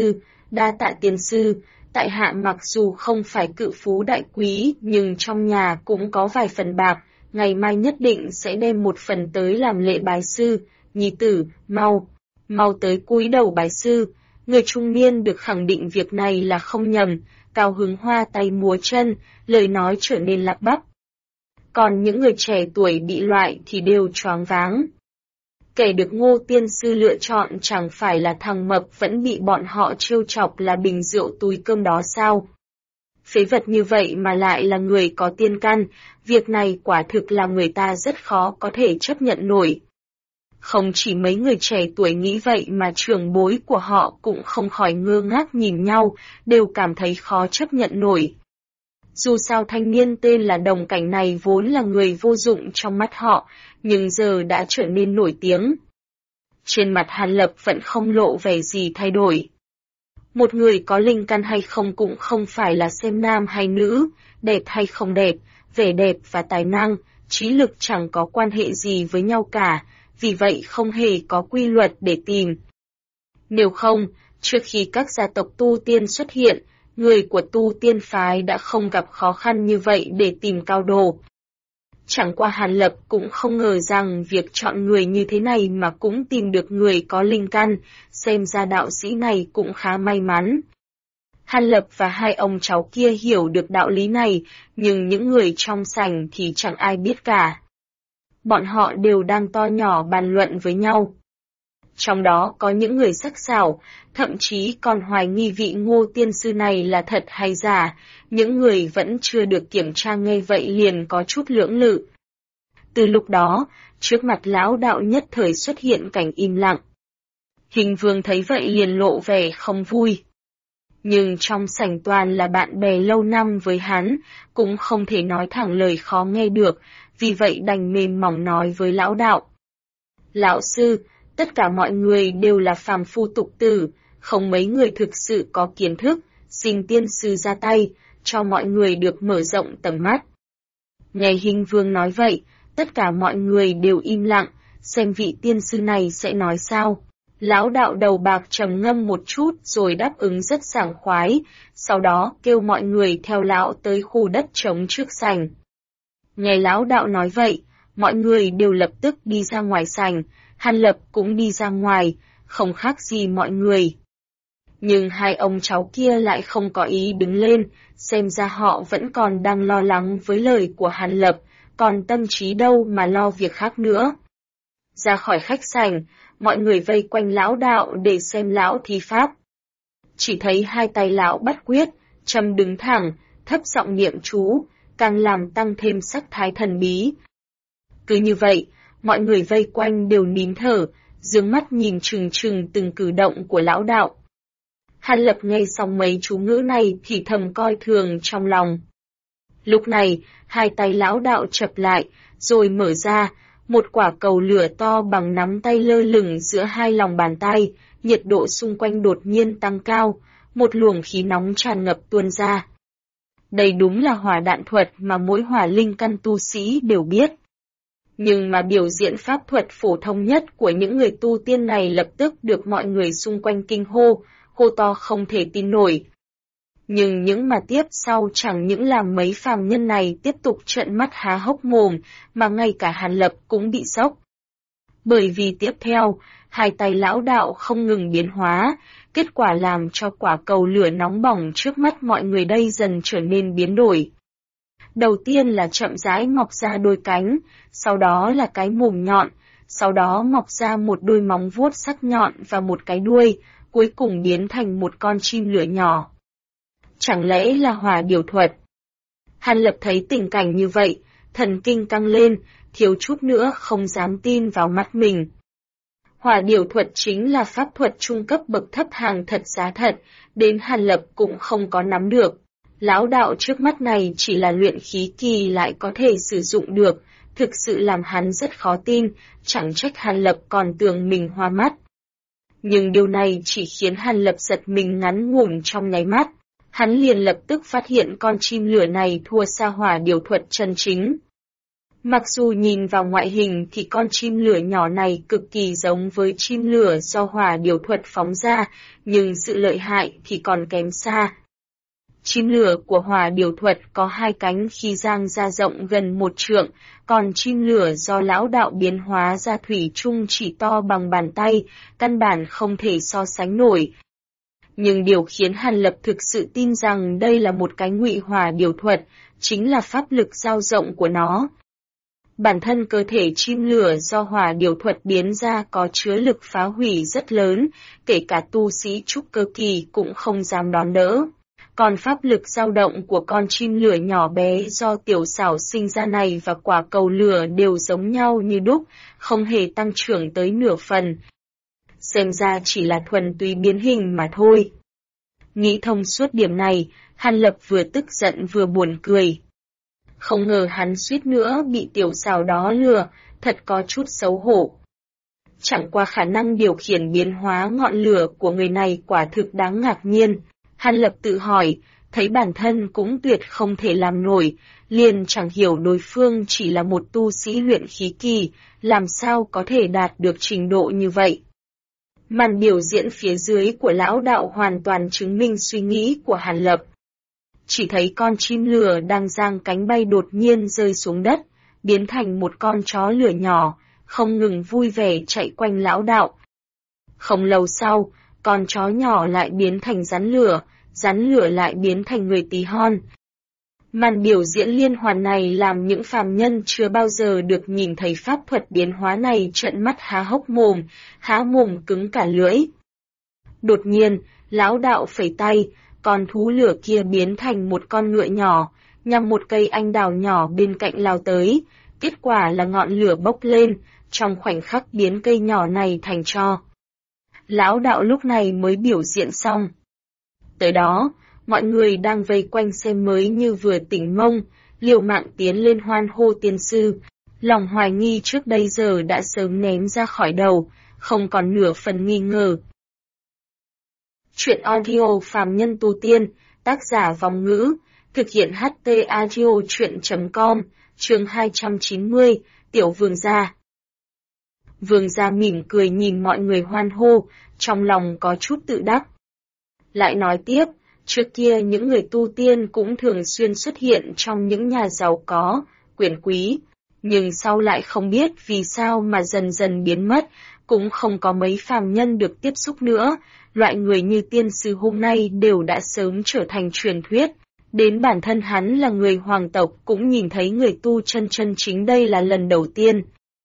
tiên sư, tại hạ mặc dù không phải cự phú đại quý, nhưng trong nhà cũng có vài phần bạc, ngày mai nhất định sẽ đem một phần tới làm lễ bái sư. Nhi tử, mau tới cúi đầu bái sư. Người trung niên được khẳng định việc này là không nhầm, cao hứng hoa tay múa chân, lời nói trở nên lắp bắp. Còn những người trẻ tuổi bị loại thì đều choáng váng. Kẻ được Ngô tiên sư lựa chọn chẳng phải là thằng mập vẫn bị bọn họ trêu chọc là bình rượu túi cơm đó sao? Phế vật như vậy mà lại là người có tiên căn, việc này quả thực làm người ta rất khó có thể chấp nhận nổi. Không chỉ mấy người trẻ tuổi nghĩ vậy mà trưởng bối của họ cũng không khỏi ngơ ngác nhìn nhau, đều cảm thấy khó chấp nhận nổi. Dù sao thanh niên tên là Đồng Cảnh này vốn là người vô dụng trong mắt họ, nhưng giờ đã trở nên nổi tiếng. Trên mặt Hàn Lập vẫn không lộ vẻ gì thay đổi. Một người có linh căn hay không cũng không phải là xem nam hay nữ, đẹp hay không đẹp, vẻ đẹp và tài năng, trí lực chẳng có quan hệ gì với nhau cả, vì vậy không hề có quy luật để tìm. Nếu không, trước khi các gia tộc tu tiên xuất hiện, người của tu tiên phái đã không gặp khó khăn như vậy để tìm cao đồ. Chẳng qua Hàn Lập cũng không ngờ rằng việc chọn người như thế này mà cũng tìm được người có linh căn, xem ra đạo sĩ này cũng khá may mắn. Hàn Lập và hai ông cháu kia hiểu được đạo lý này, nhưng những người trong sảnh thì chẳng ai biết cả. Bọn họ đều đang to nhỏ bàn luận với nhau. Trong đó có những người sắc sảo, thậm chí còn hoài nghi vị Ngô tiên sư này là thật hay giả, những người vẫn chưa được kiểm tra nghe vậy liền có chút lưỡng lự. Từ lúc đó, trước mặt lão đạo nhất thời xuất hiện cảnh im lặng. Hình Vương thấy vậy liền lộ vẻ không vui. Nhưng trong sảnh toàn là bạn bè lâu năm với hắn, cũng không thể nói thẳng lời khó nghe được, vì vậy đành mềm mỏng nói với lão đạo. Lão sư, tất cả mọi người đều là phàm phu tục tử, không mấy người thực sự có kiến thức, xin tiên sư ra tay, cho mọi người được mở rộng tầm mắt. Nghe Hình Vương nói vậy, tất cả mọi người đều im lặng, xem vị tiên sư này sẽ nói sao. Lão đạo đầu bạc trầm ngâm một chút rồi đáp ứng rất sảng khoái, sau đó kêu mọi người theo lão tới khu đất trống trước sảnh. Nghe lão đạo nói vậy, mọi người đều lập tức đi ra ngoài sảnh, Hàn Lập cũng đi ra ngoài, không khác gì mọi người. Nhưng hai ông cháu kia lại không có ý đứng lên, xem ra họ vẫn còn đang lo lắng với lời của Hàn Lập, còn tâm trí đâu mà lo việc khác nữa. Ra khỏi khách sảnh, mọi người vây quanh lão đạo để xem lão thi pháp. Chỉ thấy hai tay lão bắt quyết, trầm đứng thẳng, thấp giọng niệm chú, càng làm tăng thêm sắc thái thần bí. Cứ như vậy, mọi người vây quanh đều nín thở, dương mắt nhìn chừng chừng từng cử động của lão đạo. Hàn Lập nghe xong mấy chú ngữ này thì thầm coi thường trong lòng. Lúc này, hai tay lão đạo chập lại, rồi mở ra, một quả cầu lửa to bằng nắm tay lơ lửng giữa hai lòng bàn tay, nhiệt độ xung quanh đột nhiên tăng cao, một luồng khí nóng tràn ngập tuôn ra. Đây đúng là hỏa đạn thuật mà mỗi hỏa linh căn tu sĩ đều biết. Nhưng mà biểu diễn pháp thuật phổ thông nhất của những người tu tiên này lập tức được mọi người xung quanh kinh hô, hô to không thể tin nổi. Nhưng những mà tiếp sau chẳng những làm mấy phàm nhân này tiếp tục trợn mắt há hốc mồm, mà ngay cả Hàn Lập cũng bị sốc. Bởi vì tiếp theo, hai tay lão đạo không ngừng biến hóa, kết quả làm cho quả cầu lửa nóng bỏng trước mắt mọi người đây dần trở nên biến đổi. Đầu tiên là chậm rãi mọc ra đôi cánh, sau đó là cái mồm nhọn, sau đó mọc ra một đôi móng vuốt sắc nhọn và một cái đuôi, cuối cùng biến thành một con chim lửa nhỏ. Chẳng lẽ là hỏa điều thuật? Hàn Lập thấy tình cảnh như vậy, thần kinh căng lên, thiếu chút nữa không dám tin vào mắt mình. Hỏa điều thuật chính là pháp thuật trung cấp bậc thấp hàng thật giá thật, đến Hàn Lập cũng không có nắm được. Lão đạo trước mắt này chỉ là luyện khí kỳ lại có thể sử dụng được, thực sự làm hắn rất khó tin, chẳng trách Hàn Lập còn tưởng mình hoa mắt. Nhưng điều này chỉ khiến Hàn Lập giật mình ngắn ngủn trong nháy mắt. Hắn liền lập tức phát hiện con chim lửa này thua xa hỏa điều thuật chân chính. Mặc dù nhìn vào ngoại hình thì con chim lửa nhỏ này cực kỳ giống với chim lửa do hỏa điều thuật phóng ra, nhưng sự lợi hại thì còn kém xa. Chim lửa của hỏa điều thuật có hai cánh khi giang ra rộng gần 1 trượng, còn chim lửa do lão đạo biến hóa ra thủy chung chỉ to bằng bàn tay, căn bản không thể so sánh nổi. Nhưng điều khiến Hàn Lập thực sự tin rằng đây là một cái ngụy hỏa điều thuật, chính là pháp lực dao rộng của nó. Bản thân cơ thể chim lửa do hỏa điều thuật biến ra có chứa lực phá hủy rất lớn, kể cả tu sĩ trúc cơ kỳ cũng không dám đón đỡ. Còn pháp lực dao động của con chim lửa nhỏ bé do tiểu xảo sinh ra này và quả cầu lửa đều giống nhau như đúc, không hề tăng trưởng tới nửa phần. Xem ra chỉ là thuần túy biến hình mà thôi. Nghĩ thông suốt điểm này, Hàn Lập vừa tức giận vừa buồn cười. Không ngờ hắn suýt nữa bị tiểu xảo đó lừa, thật có chút xấu hổ. Chẳng qua khả năng điều khiển biến hóa ngọn lửa của người này quả thực đáng ngạc nhiên. Hàn Lập tự hỏi, thấy bản thân cũng tuyệt không thể làm nổi, liền chẳng hiểu đối phương chỉ là một tu sĩ luyện khí kỳ, làm sao có thể đạt được trình độ như vậy. Màn biểu diễn phía dưới của lão đạo hoàn toàn chứng minh suy nghĩ của Hàn Lập. Chỉ thấy con chim lửa đang giang cánh bay đột nhiên rơi xuống đất, biến thành một con chó lửa nhỏ, không ngừng vui vẻ chạy quanh lão đạo. Không lâu sau, con chó nhỏ lại biến thành rắn lửa lại biến thành người tí hon. Màn biểu diễn liên hoàn này làm những phàm nhân chưa bao giờ được nhìn thấy pháp thuật biến hóa này trợn mắt há mồm cứng cả lưỡi. Đột nhiên, lão đạo phẩy tay, con thú lửa kia biến thành một con ngựa nhỏ, nhằm một cây anh đào nhỏ bên cạnh lao tới, Kết quả là ngọn lửa bốc lên, trong khoảnh khắc biến cây nhỏ này thành tro. Lão đạo lúc này mới biểu diễn xong. Tới đó, mọi người đang vây quanh xem mới như vừa tỉnh mông, liều mạng tiến lên hoan hô tiên sư. Lòng hoài nghi trước đây giờ đã sớm ném ra khỏi đầu, không còn nửa phần nghi ngờ. Chuyện audio phàm nhân tu tiên, tác giả Vòng Ngữ, thực hiện HT Audio Chuyện.com, chương 290, Tiểu Vương gia. Vương gia mỉm cười nhìn mọi người hoan hô, trong lòng có chút tự đắc. Lại nói tiếp, trước kia những người tu tiên cũng thường xuyên xuất hiện trong những nhà giàu có, quyền quý, nhưng sau lại không biết vì sao mà dần dần biến mất, cũng không có mấy phàm nhân được tiếp xúc nữa, loại người như tiên sư hôm nay đều đã sớm trở thành truyền thuyết. Đến bản thân hắn là người hoàng tộc cũng nhìn thấy người tu chân chân chính đây là lần đầu tiên.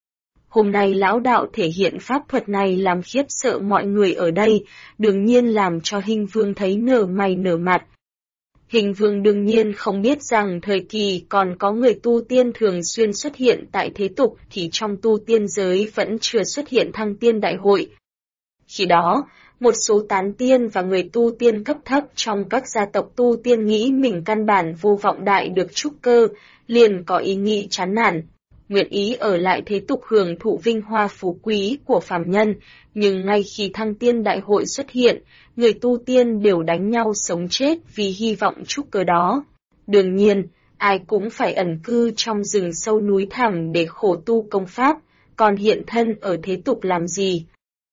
Hôm nay lão đạo thể hiện pháp thuật này làm khiếp sợ mọi người ở đây, đương nhiên làm cho Hình Vương thấy nở mày nở mặt. Hình Vương đương nhiên không biết rằng thời kỳ còn có người tu tiên thường xuyên xuất hiện tại thế tục thì trong tu tiên giới vẫn chưa xuất hiện thăng tiên đại hội. Khi đó, một số tán tiên và người tu tiên cấp thấp trong các gia tộc tu tiên nghĩ mình căn bản vô vọng đại được trúc cơ, liền có ý nghĩ chán nản, nguyện ý ở lại thế tục hưởng thụ vinh hoa phú quý của phàm nhân, nhưng ngay khi thăng tiên đại hội xuất hiện, người tu tiên đều đánh nhau sống chết vì hy vọng trúc cơ đó. Đương nhiên, ai cũng phải ẩn cư trong rừng sâu núi thẳm để khổ tu công pháp, còn hiện thân ở thế tục làm gì?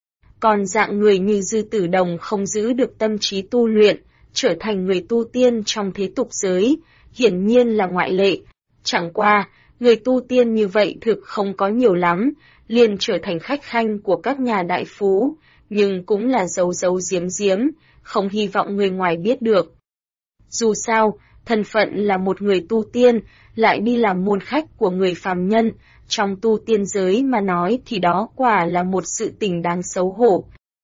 Còn dạng người như Dư Tử Đồng không giữ được tâm trí tu luyện, trở thành người tu tiên trong thế tục giới, hiển nhiên là ngoại lệ. Chẳng qua, người tu tiên như vậy thực không có nhiều lắm, liền trở thành khách khanh của các nhà đại phú, nhưng cũng là giấu giấu giếm giếm, không hy vọng người ngoài biết được. Dù sao, thân phận là một người tu tiên, lại đi làm môn khách của người phàm nhân, trong tu tiên giới mà nói thì đó quả là một sự tình đáng xấu hổ.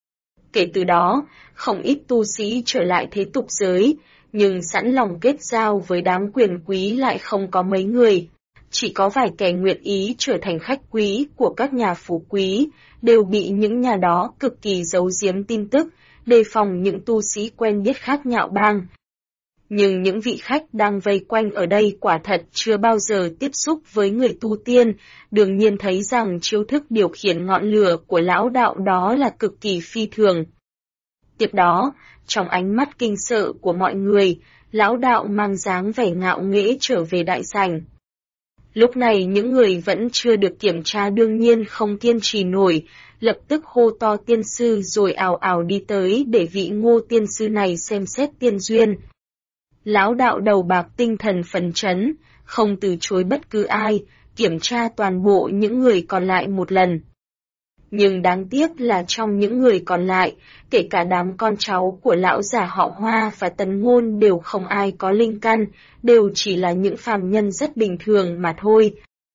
Kể từ đó, không ít tu sĩ trở lại thế tục giới, nhưng sẵn lòng kết giao với đám quyền quý lại không có mấy người. Chỉ có vài kẻ nguyện ý trở thành khách quý của các nhà phú quý, đều bị những nhà đó cực kỳ giấu giếm tin tức, đề phòng những tu sĩ quen biết khác nhạo báng. Nhưng những vị khách đang vây quanh ở đây quả thật chưa bao giờ tiếp xúc với người tu tiên, đương nhiên thấy rằng chiêu thức điều khiển ngọn lửa của lão đạo đó là cực kỳ phi thường. Tiếp đó, trong ánh mắt kinh sợ của mọi người, lão đạo mang dáng vẻ ngạo nghễ trở về đại sảnh. Lúc này những người vẫn chưa được kiểm tra đương nhiên không kiên trì nổi, lập tức hô to tiên sư rồi ào ào đi tới để vị Ngô tiên sư này xem xét tiên duyên. Lão đạo đầu bạc tinh thần phấn chấn, không từ chối bất cứ ai, kiểm tra toàn bộ những người còn lại một lần. Nhưng đáng tiếc là trong những người còn lại, kể cả đám con cháu của lão già họ Hoa và Tần Ngôn đều không ai có linh căn, đều chỉ là những phàm nhân rất bình thường mà thôi.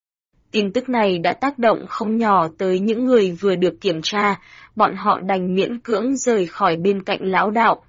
Tin tức này đã tác động không nhỏ tới những người vừa được kiểm tra, bọn họ đành miễn cưỡng rời khỏi bên cạnh lão đạo.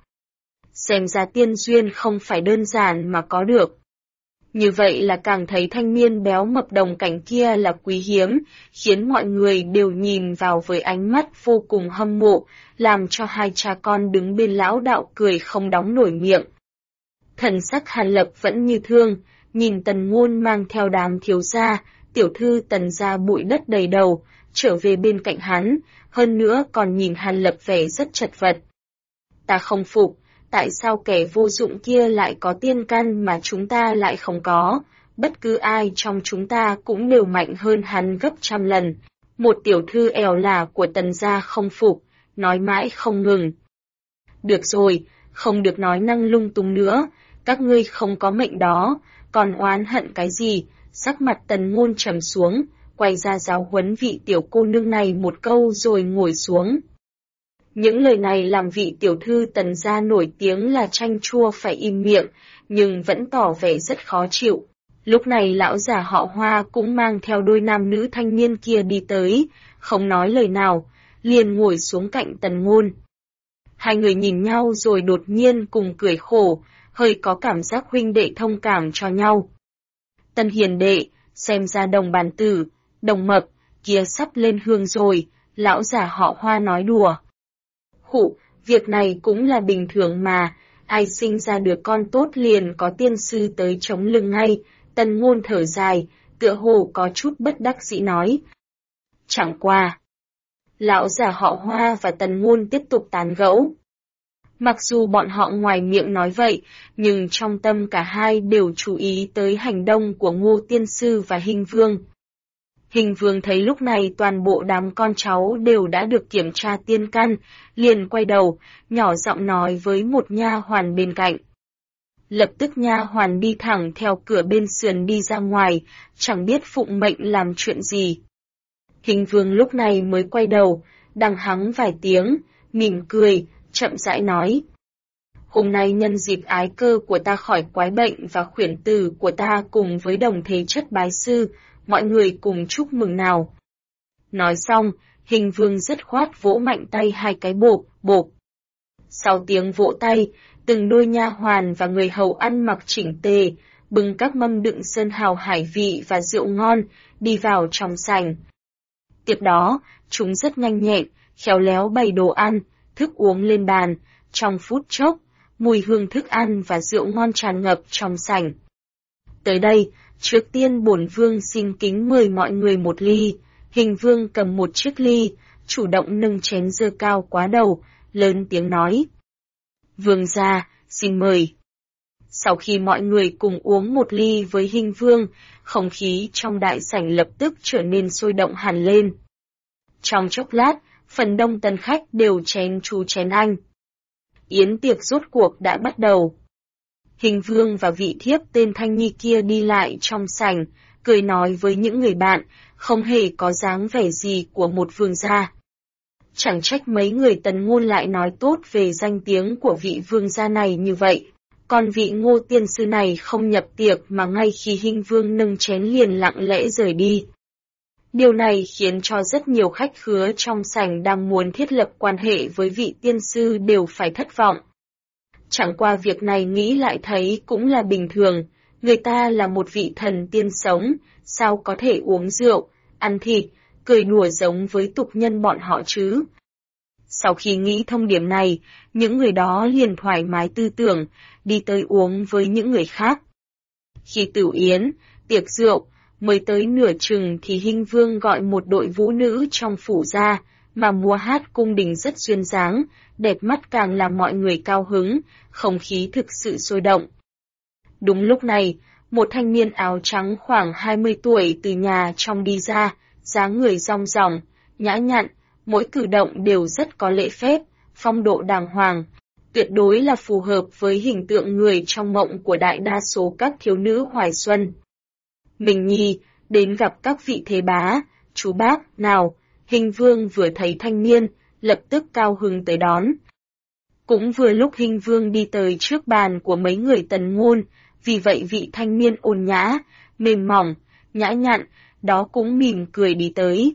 Xem ra tiên duyên không phải đơn giản mà có được. Như vậy là càng thấy thanh niên béo mập đồng cảnh kia là quý hiếm, khiến mọi người đều nhìn vào với ánh mắt vô cùng hâm mộ, làm cho hai cha con đứng bên lão đạo cười không đóng nổi miệng. Thần sắc Hàn Lập vẫn như thương, nhìn Tần Ngôn mang theo đám thiếu gia, tiểu thư Tần gia bụi đất đầy đầu, trở về bên cạnh hắn, hơn nữa còn nhìn Hàn Lập vẻ rất chật vật. Ta không phục. Tại sao kẻ vô dụng kia lại có tiên căn mà chúng ta lại không có? Bất cứ ai trong chúng ta cũng đều mạnh hơn hắn gấp trăm lần. Một tiểu thư ẻo lả của Tần gia không phục, nói mãi không ngừng. Được rồi, không được nói năng lung tung nữa, các ngươi không có mệnh đó, còn oán hận cái gì? Sắc mặt Tần Ngôn trầm xuống, quay ra giáo huấn vị tiểu cô nương này một câu rồi ngồi xuống. Những lời này làm vị tiểu thư Tần gia nổi tiếng là chanh chua phải im miệng, nhưng vẫn tỏ vẻ rất khó chịu. Lúc này lão già họ Hoa cũng mang theo đôi nam nữ thanh niên kia đi tới, không nói lời nào, liền ngồi xuống cạnh Tần Ngôn. Hai người nhìn nhau rồi đột nhiên cùng cười khổ, hơi có cảm giác huynh đệ thông cảm cho nhau. Tần hiền đệ, xem ra đồng bàn tử, đồng mập, kia sắp lên hương rồi, lão già họ Hoa nói đùa. Khụ, việc này cũng là bình thường mà, ai sinh ra được con tốt liền có tiên sư tới chống lưng ngay, Tần Ngôn thở dài, tựa hồ có chút bất đắc dĩ nói. Chẳng qua. Lão già họ Hoa và Tần Ngôn tiếp tục tán gẫu. Mặc dù bọn họ ngoài miệng nói vậy, nhưng trong tâm cả hai đều chú ý tới hành động của Ngô Tiên Sư và Hình Vương. Hình Vương thấy lúc này toàn bộ đám con cháu đều đã được kiểm tra tiên căn, liền quay đầu, nhỏ giọng nói với một nha hoàn bên cạnh. Lập tức nha hoàn đi thẳng theo cửa bên sườn đi ra ngoài, chẳng biết phụng mệnh làm chuyện gì. Hình Vương lúc này mới quay đầu, đằng hắng vài tiếng, mỉm cười, chậm rãi nói. Hôm nay nhân dịp ái cơ của ta khỏi quái bệnh và khuyển tử của ta cùng với đồng thế chất bái sư, mọi người cùng chúc mừng nào. Nói xong, Hình Vương dứt khoát vỗ mạnh tay hai cái bộp, bộp. Sau tiếng vỗ tay, từng đôi nha hoàn và người hầu ăn mặc chỉnh tề, bưng các mâm đựng sơn hào hải vị và rượu ngon, đi vào trong sảnh. Tiếp đó, chúng rất nhanh nhẹn, khéo léo bày đồ ăn, thức uống lên bàn, trong phút chốc, mùi hương thức ăn và rượu ngon tràn ngập trong sảnh. Tới đây, trước tiên bổn vương xin kính mời mọi người một ly. Hình Vương cầm một chiếc ly, chủ động nâng chén giơ cao quá đầu, lớn tiếng nói. Vương gia, xin mời. Sau khi mọi người cùng uống một ly với Hình Vương, không khí trong đại sảnh lập tức trở nên sôi động hẳn lên. Trong chốc lát, phần đông tân khách đều chén chú chén anh. Yến tiệc rốt cuộc đã bắt đầu. Hình Vương và vị thiếp tên Thanh Nhi kia đi lại trong sảnh, cười nói với những người bạn, không hề có dáng vẻ gì của một vương gia. Chẳng trách mấy người Tần Ngôn lại nói tốt về danh tiếng của vị vương gia này như vậy. Còn vị Ngô Tiên Sư này không nhập tiệc mà ngay khi Hình Vương nâng chén liền lặng lẽ rời đi. Điều này khiến cho rất nhiều khách khứa trong sảnh đang muốn thiết lập quan hệ với vị tiên sư đều phải thất vọng. Chẳng qua việc này nghĩ lại thấy cũng là bình thường, người ta là một vị thần tiên sống, sao có thể uống rượu, ăn thịt, cười đùa giống với tục nhân bọn họ chứ. Sau khi nghĩ thông điểm này, những người đó liền thoải mái tư tưởng, đi tới uống với những người khác. Khi tửu yến, tiệc rượu, mới tới nửa chừng thì Hình Vương gọi một đội vũ nữ trong phủ ra, mà múa hát cung đình rất duyên dáng, đẹp mắt càng làm mọi người cao hứng, không khí thực sự sôi động. Đúng lúc này, một thanh niên áo trắng khoảng 20 tuổi từ nhà trong đi ra, dáng người rong ròng, nhã nhặn, mỗi cử động đều rất có lễ phép, phong độ đàng hoàng, tuyệt đối là phù hợp với hình tượng người trong mộng của đại đa số các thiếu nữ hoài xuân. Mình Nhi, đến gặp các vị thế bá, chú bác, nào, Hình Vương vừa thấy thanh niên, lập tức cao hứng tới đón. Cũng vừa lúc Hình Vương đi tới trước bàn của mấy người Tần Ngôn, vì vậy vị thanh niên ôn nhã, mềm mỏng, nhã nhặn, đó cũng mỉm cười đi tới.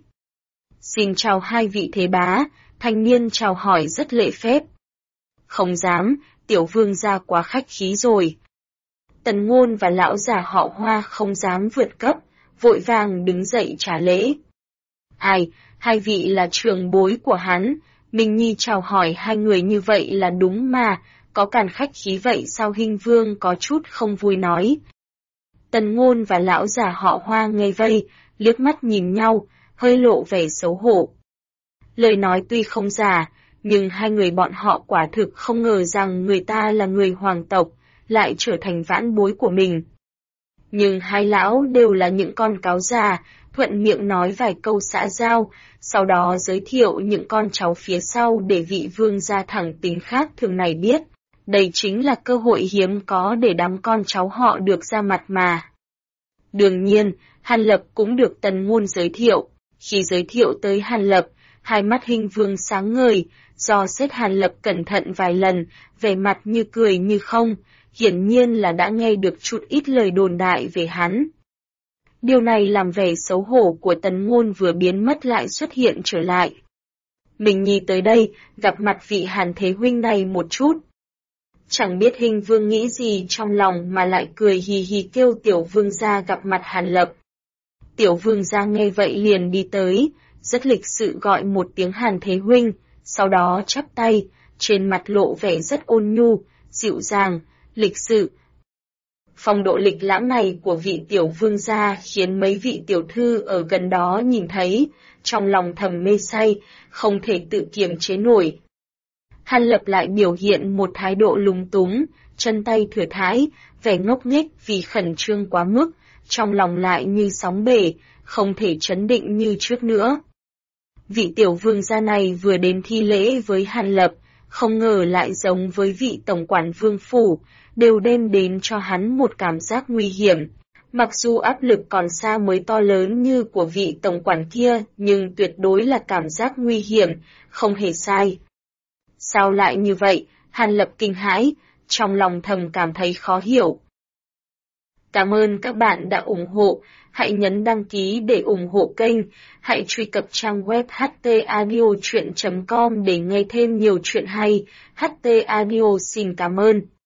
Xin chào hai vị thế bá, thanh niên chào hỏi rất lễ phép. Không dám, tiểu vương gia quá khách khí rồi. Tần Ngôn và lão già họ Hoa không dám vượt cấp, vội vàng đứng dậy trả lễ. Ai, hai vị là trưởng bối của hắn, Minh Nhi chào hỏi hai người như vậy là đúng mà, có càn khách khí vậy sao? Hình Vương có chút không vui nói. Tần Ngôn và lão già họ Hoa nghe vây, liếc mắt nhìn nhau, hơi lộ vẻ xấu hổ. Lời nói tuy không giả, nhưng hai người bọn họ quả thực không ngờ rằng người ta là người hoàng tộc, lại trở thành vãn bối của mình. Nhưng hai lão đều là những con cáo già, thuận miệng nói vài câu xã giao, sau đó giới thiệu những con cháu phía sau để vị vương gia thẳng tính khác thường này biết. Đây chính là cơ hội hiếm có để đám con cháu họ được ra mặt mà. Đương nhiên, Hàn Lập cũng được Tần Ngôn giới thiệu. Khi giới thiệu tới Hàn Lập, hai mắt Hình Vương sáng ngời, do xét Hàn Lập cẩn thận vài lần, vẻ mặt như cười như không, hiển nhiên là đã nghe được chút ít lời đồn đại về hắn. Điều này làm vẻ xấu hổ của Tần Ngôn vừa biến mất lại xuất hiện trở lại. Mình Nhi tới đây, gặp mặt vị Hàn Thế Huynh này một chút. Chẳng biết Hình Vương nghĩ gì trong lòng mà lại cười hì hì kêu tiểu vương gia gặp mặt Hàn Lập. Tiểu vương gia nghe vậy liền đi tới, rất lịch sự gọi một tiếng Hàn Thế Huynh, sau đó chắp tay, trên mặt lộ vẻ rất ôn nhu, dịu dàng, lịch sự. Phong độ lịch lãm này của vị tiểu vương gia khiến mấy vị tiểu thư ở gần đó nhìn thấy, trong lòng thầm mê say, không thể tự kiềm chế nổi. Hàn Lập lại biểu hiện một thái độ lúng túng, chân tay thừa thãi, vẻ ngốc nghếch vì khẩn trương quá mức, trong lòng lại như sóng bể, không thể trấn định như trước nữa. Vị tiểu vương gia này vừa đến thi lễ với Hàn Lập, không ngờ lại giống với vị tổng quản vương phủ, đều đem đến cho hắn một cảm giác nguy hiểm. Mặc dù áp lực còn xa mới to lớn như của vị tổng quản kia, nhưng tuyệt đối là cảm giác nguy hiểm, không hề sai. Sao lại như vậy? Hàn Lập kinh hãi, trong lòng thầm cảm thấy khó hiểu. Cảm ơn các bạn đã ủng hộ, hãy nhấn đăng ký để ủng hộ kênh, hãy truy cập trang web htaudio.com để nghe thêm nhiều chuyện hay. HT Audio xin cảm ơn.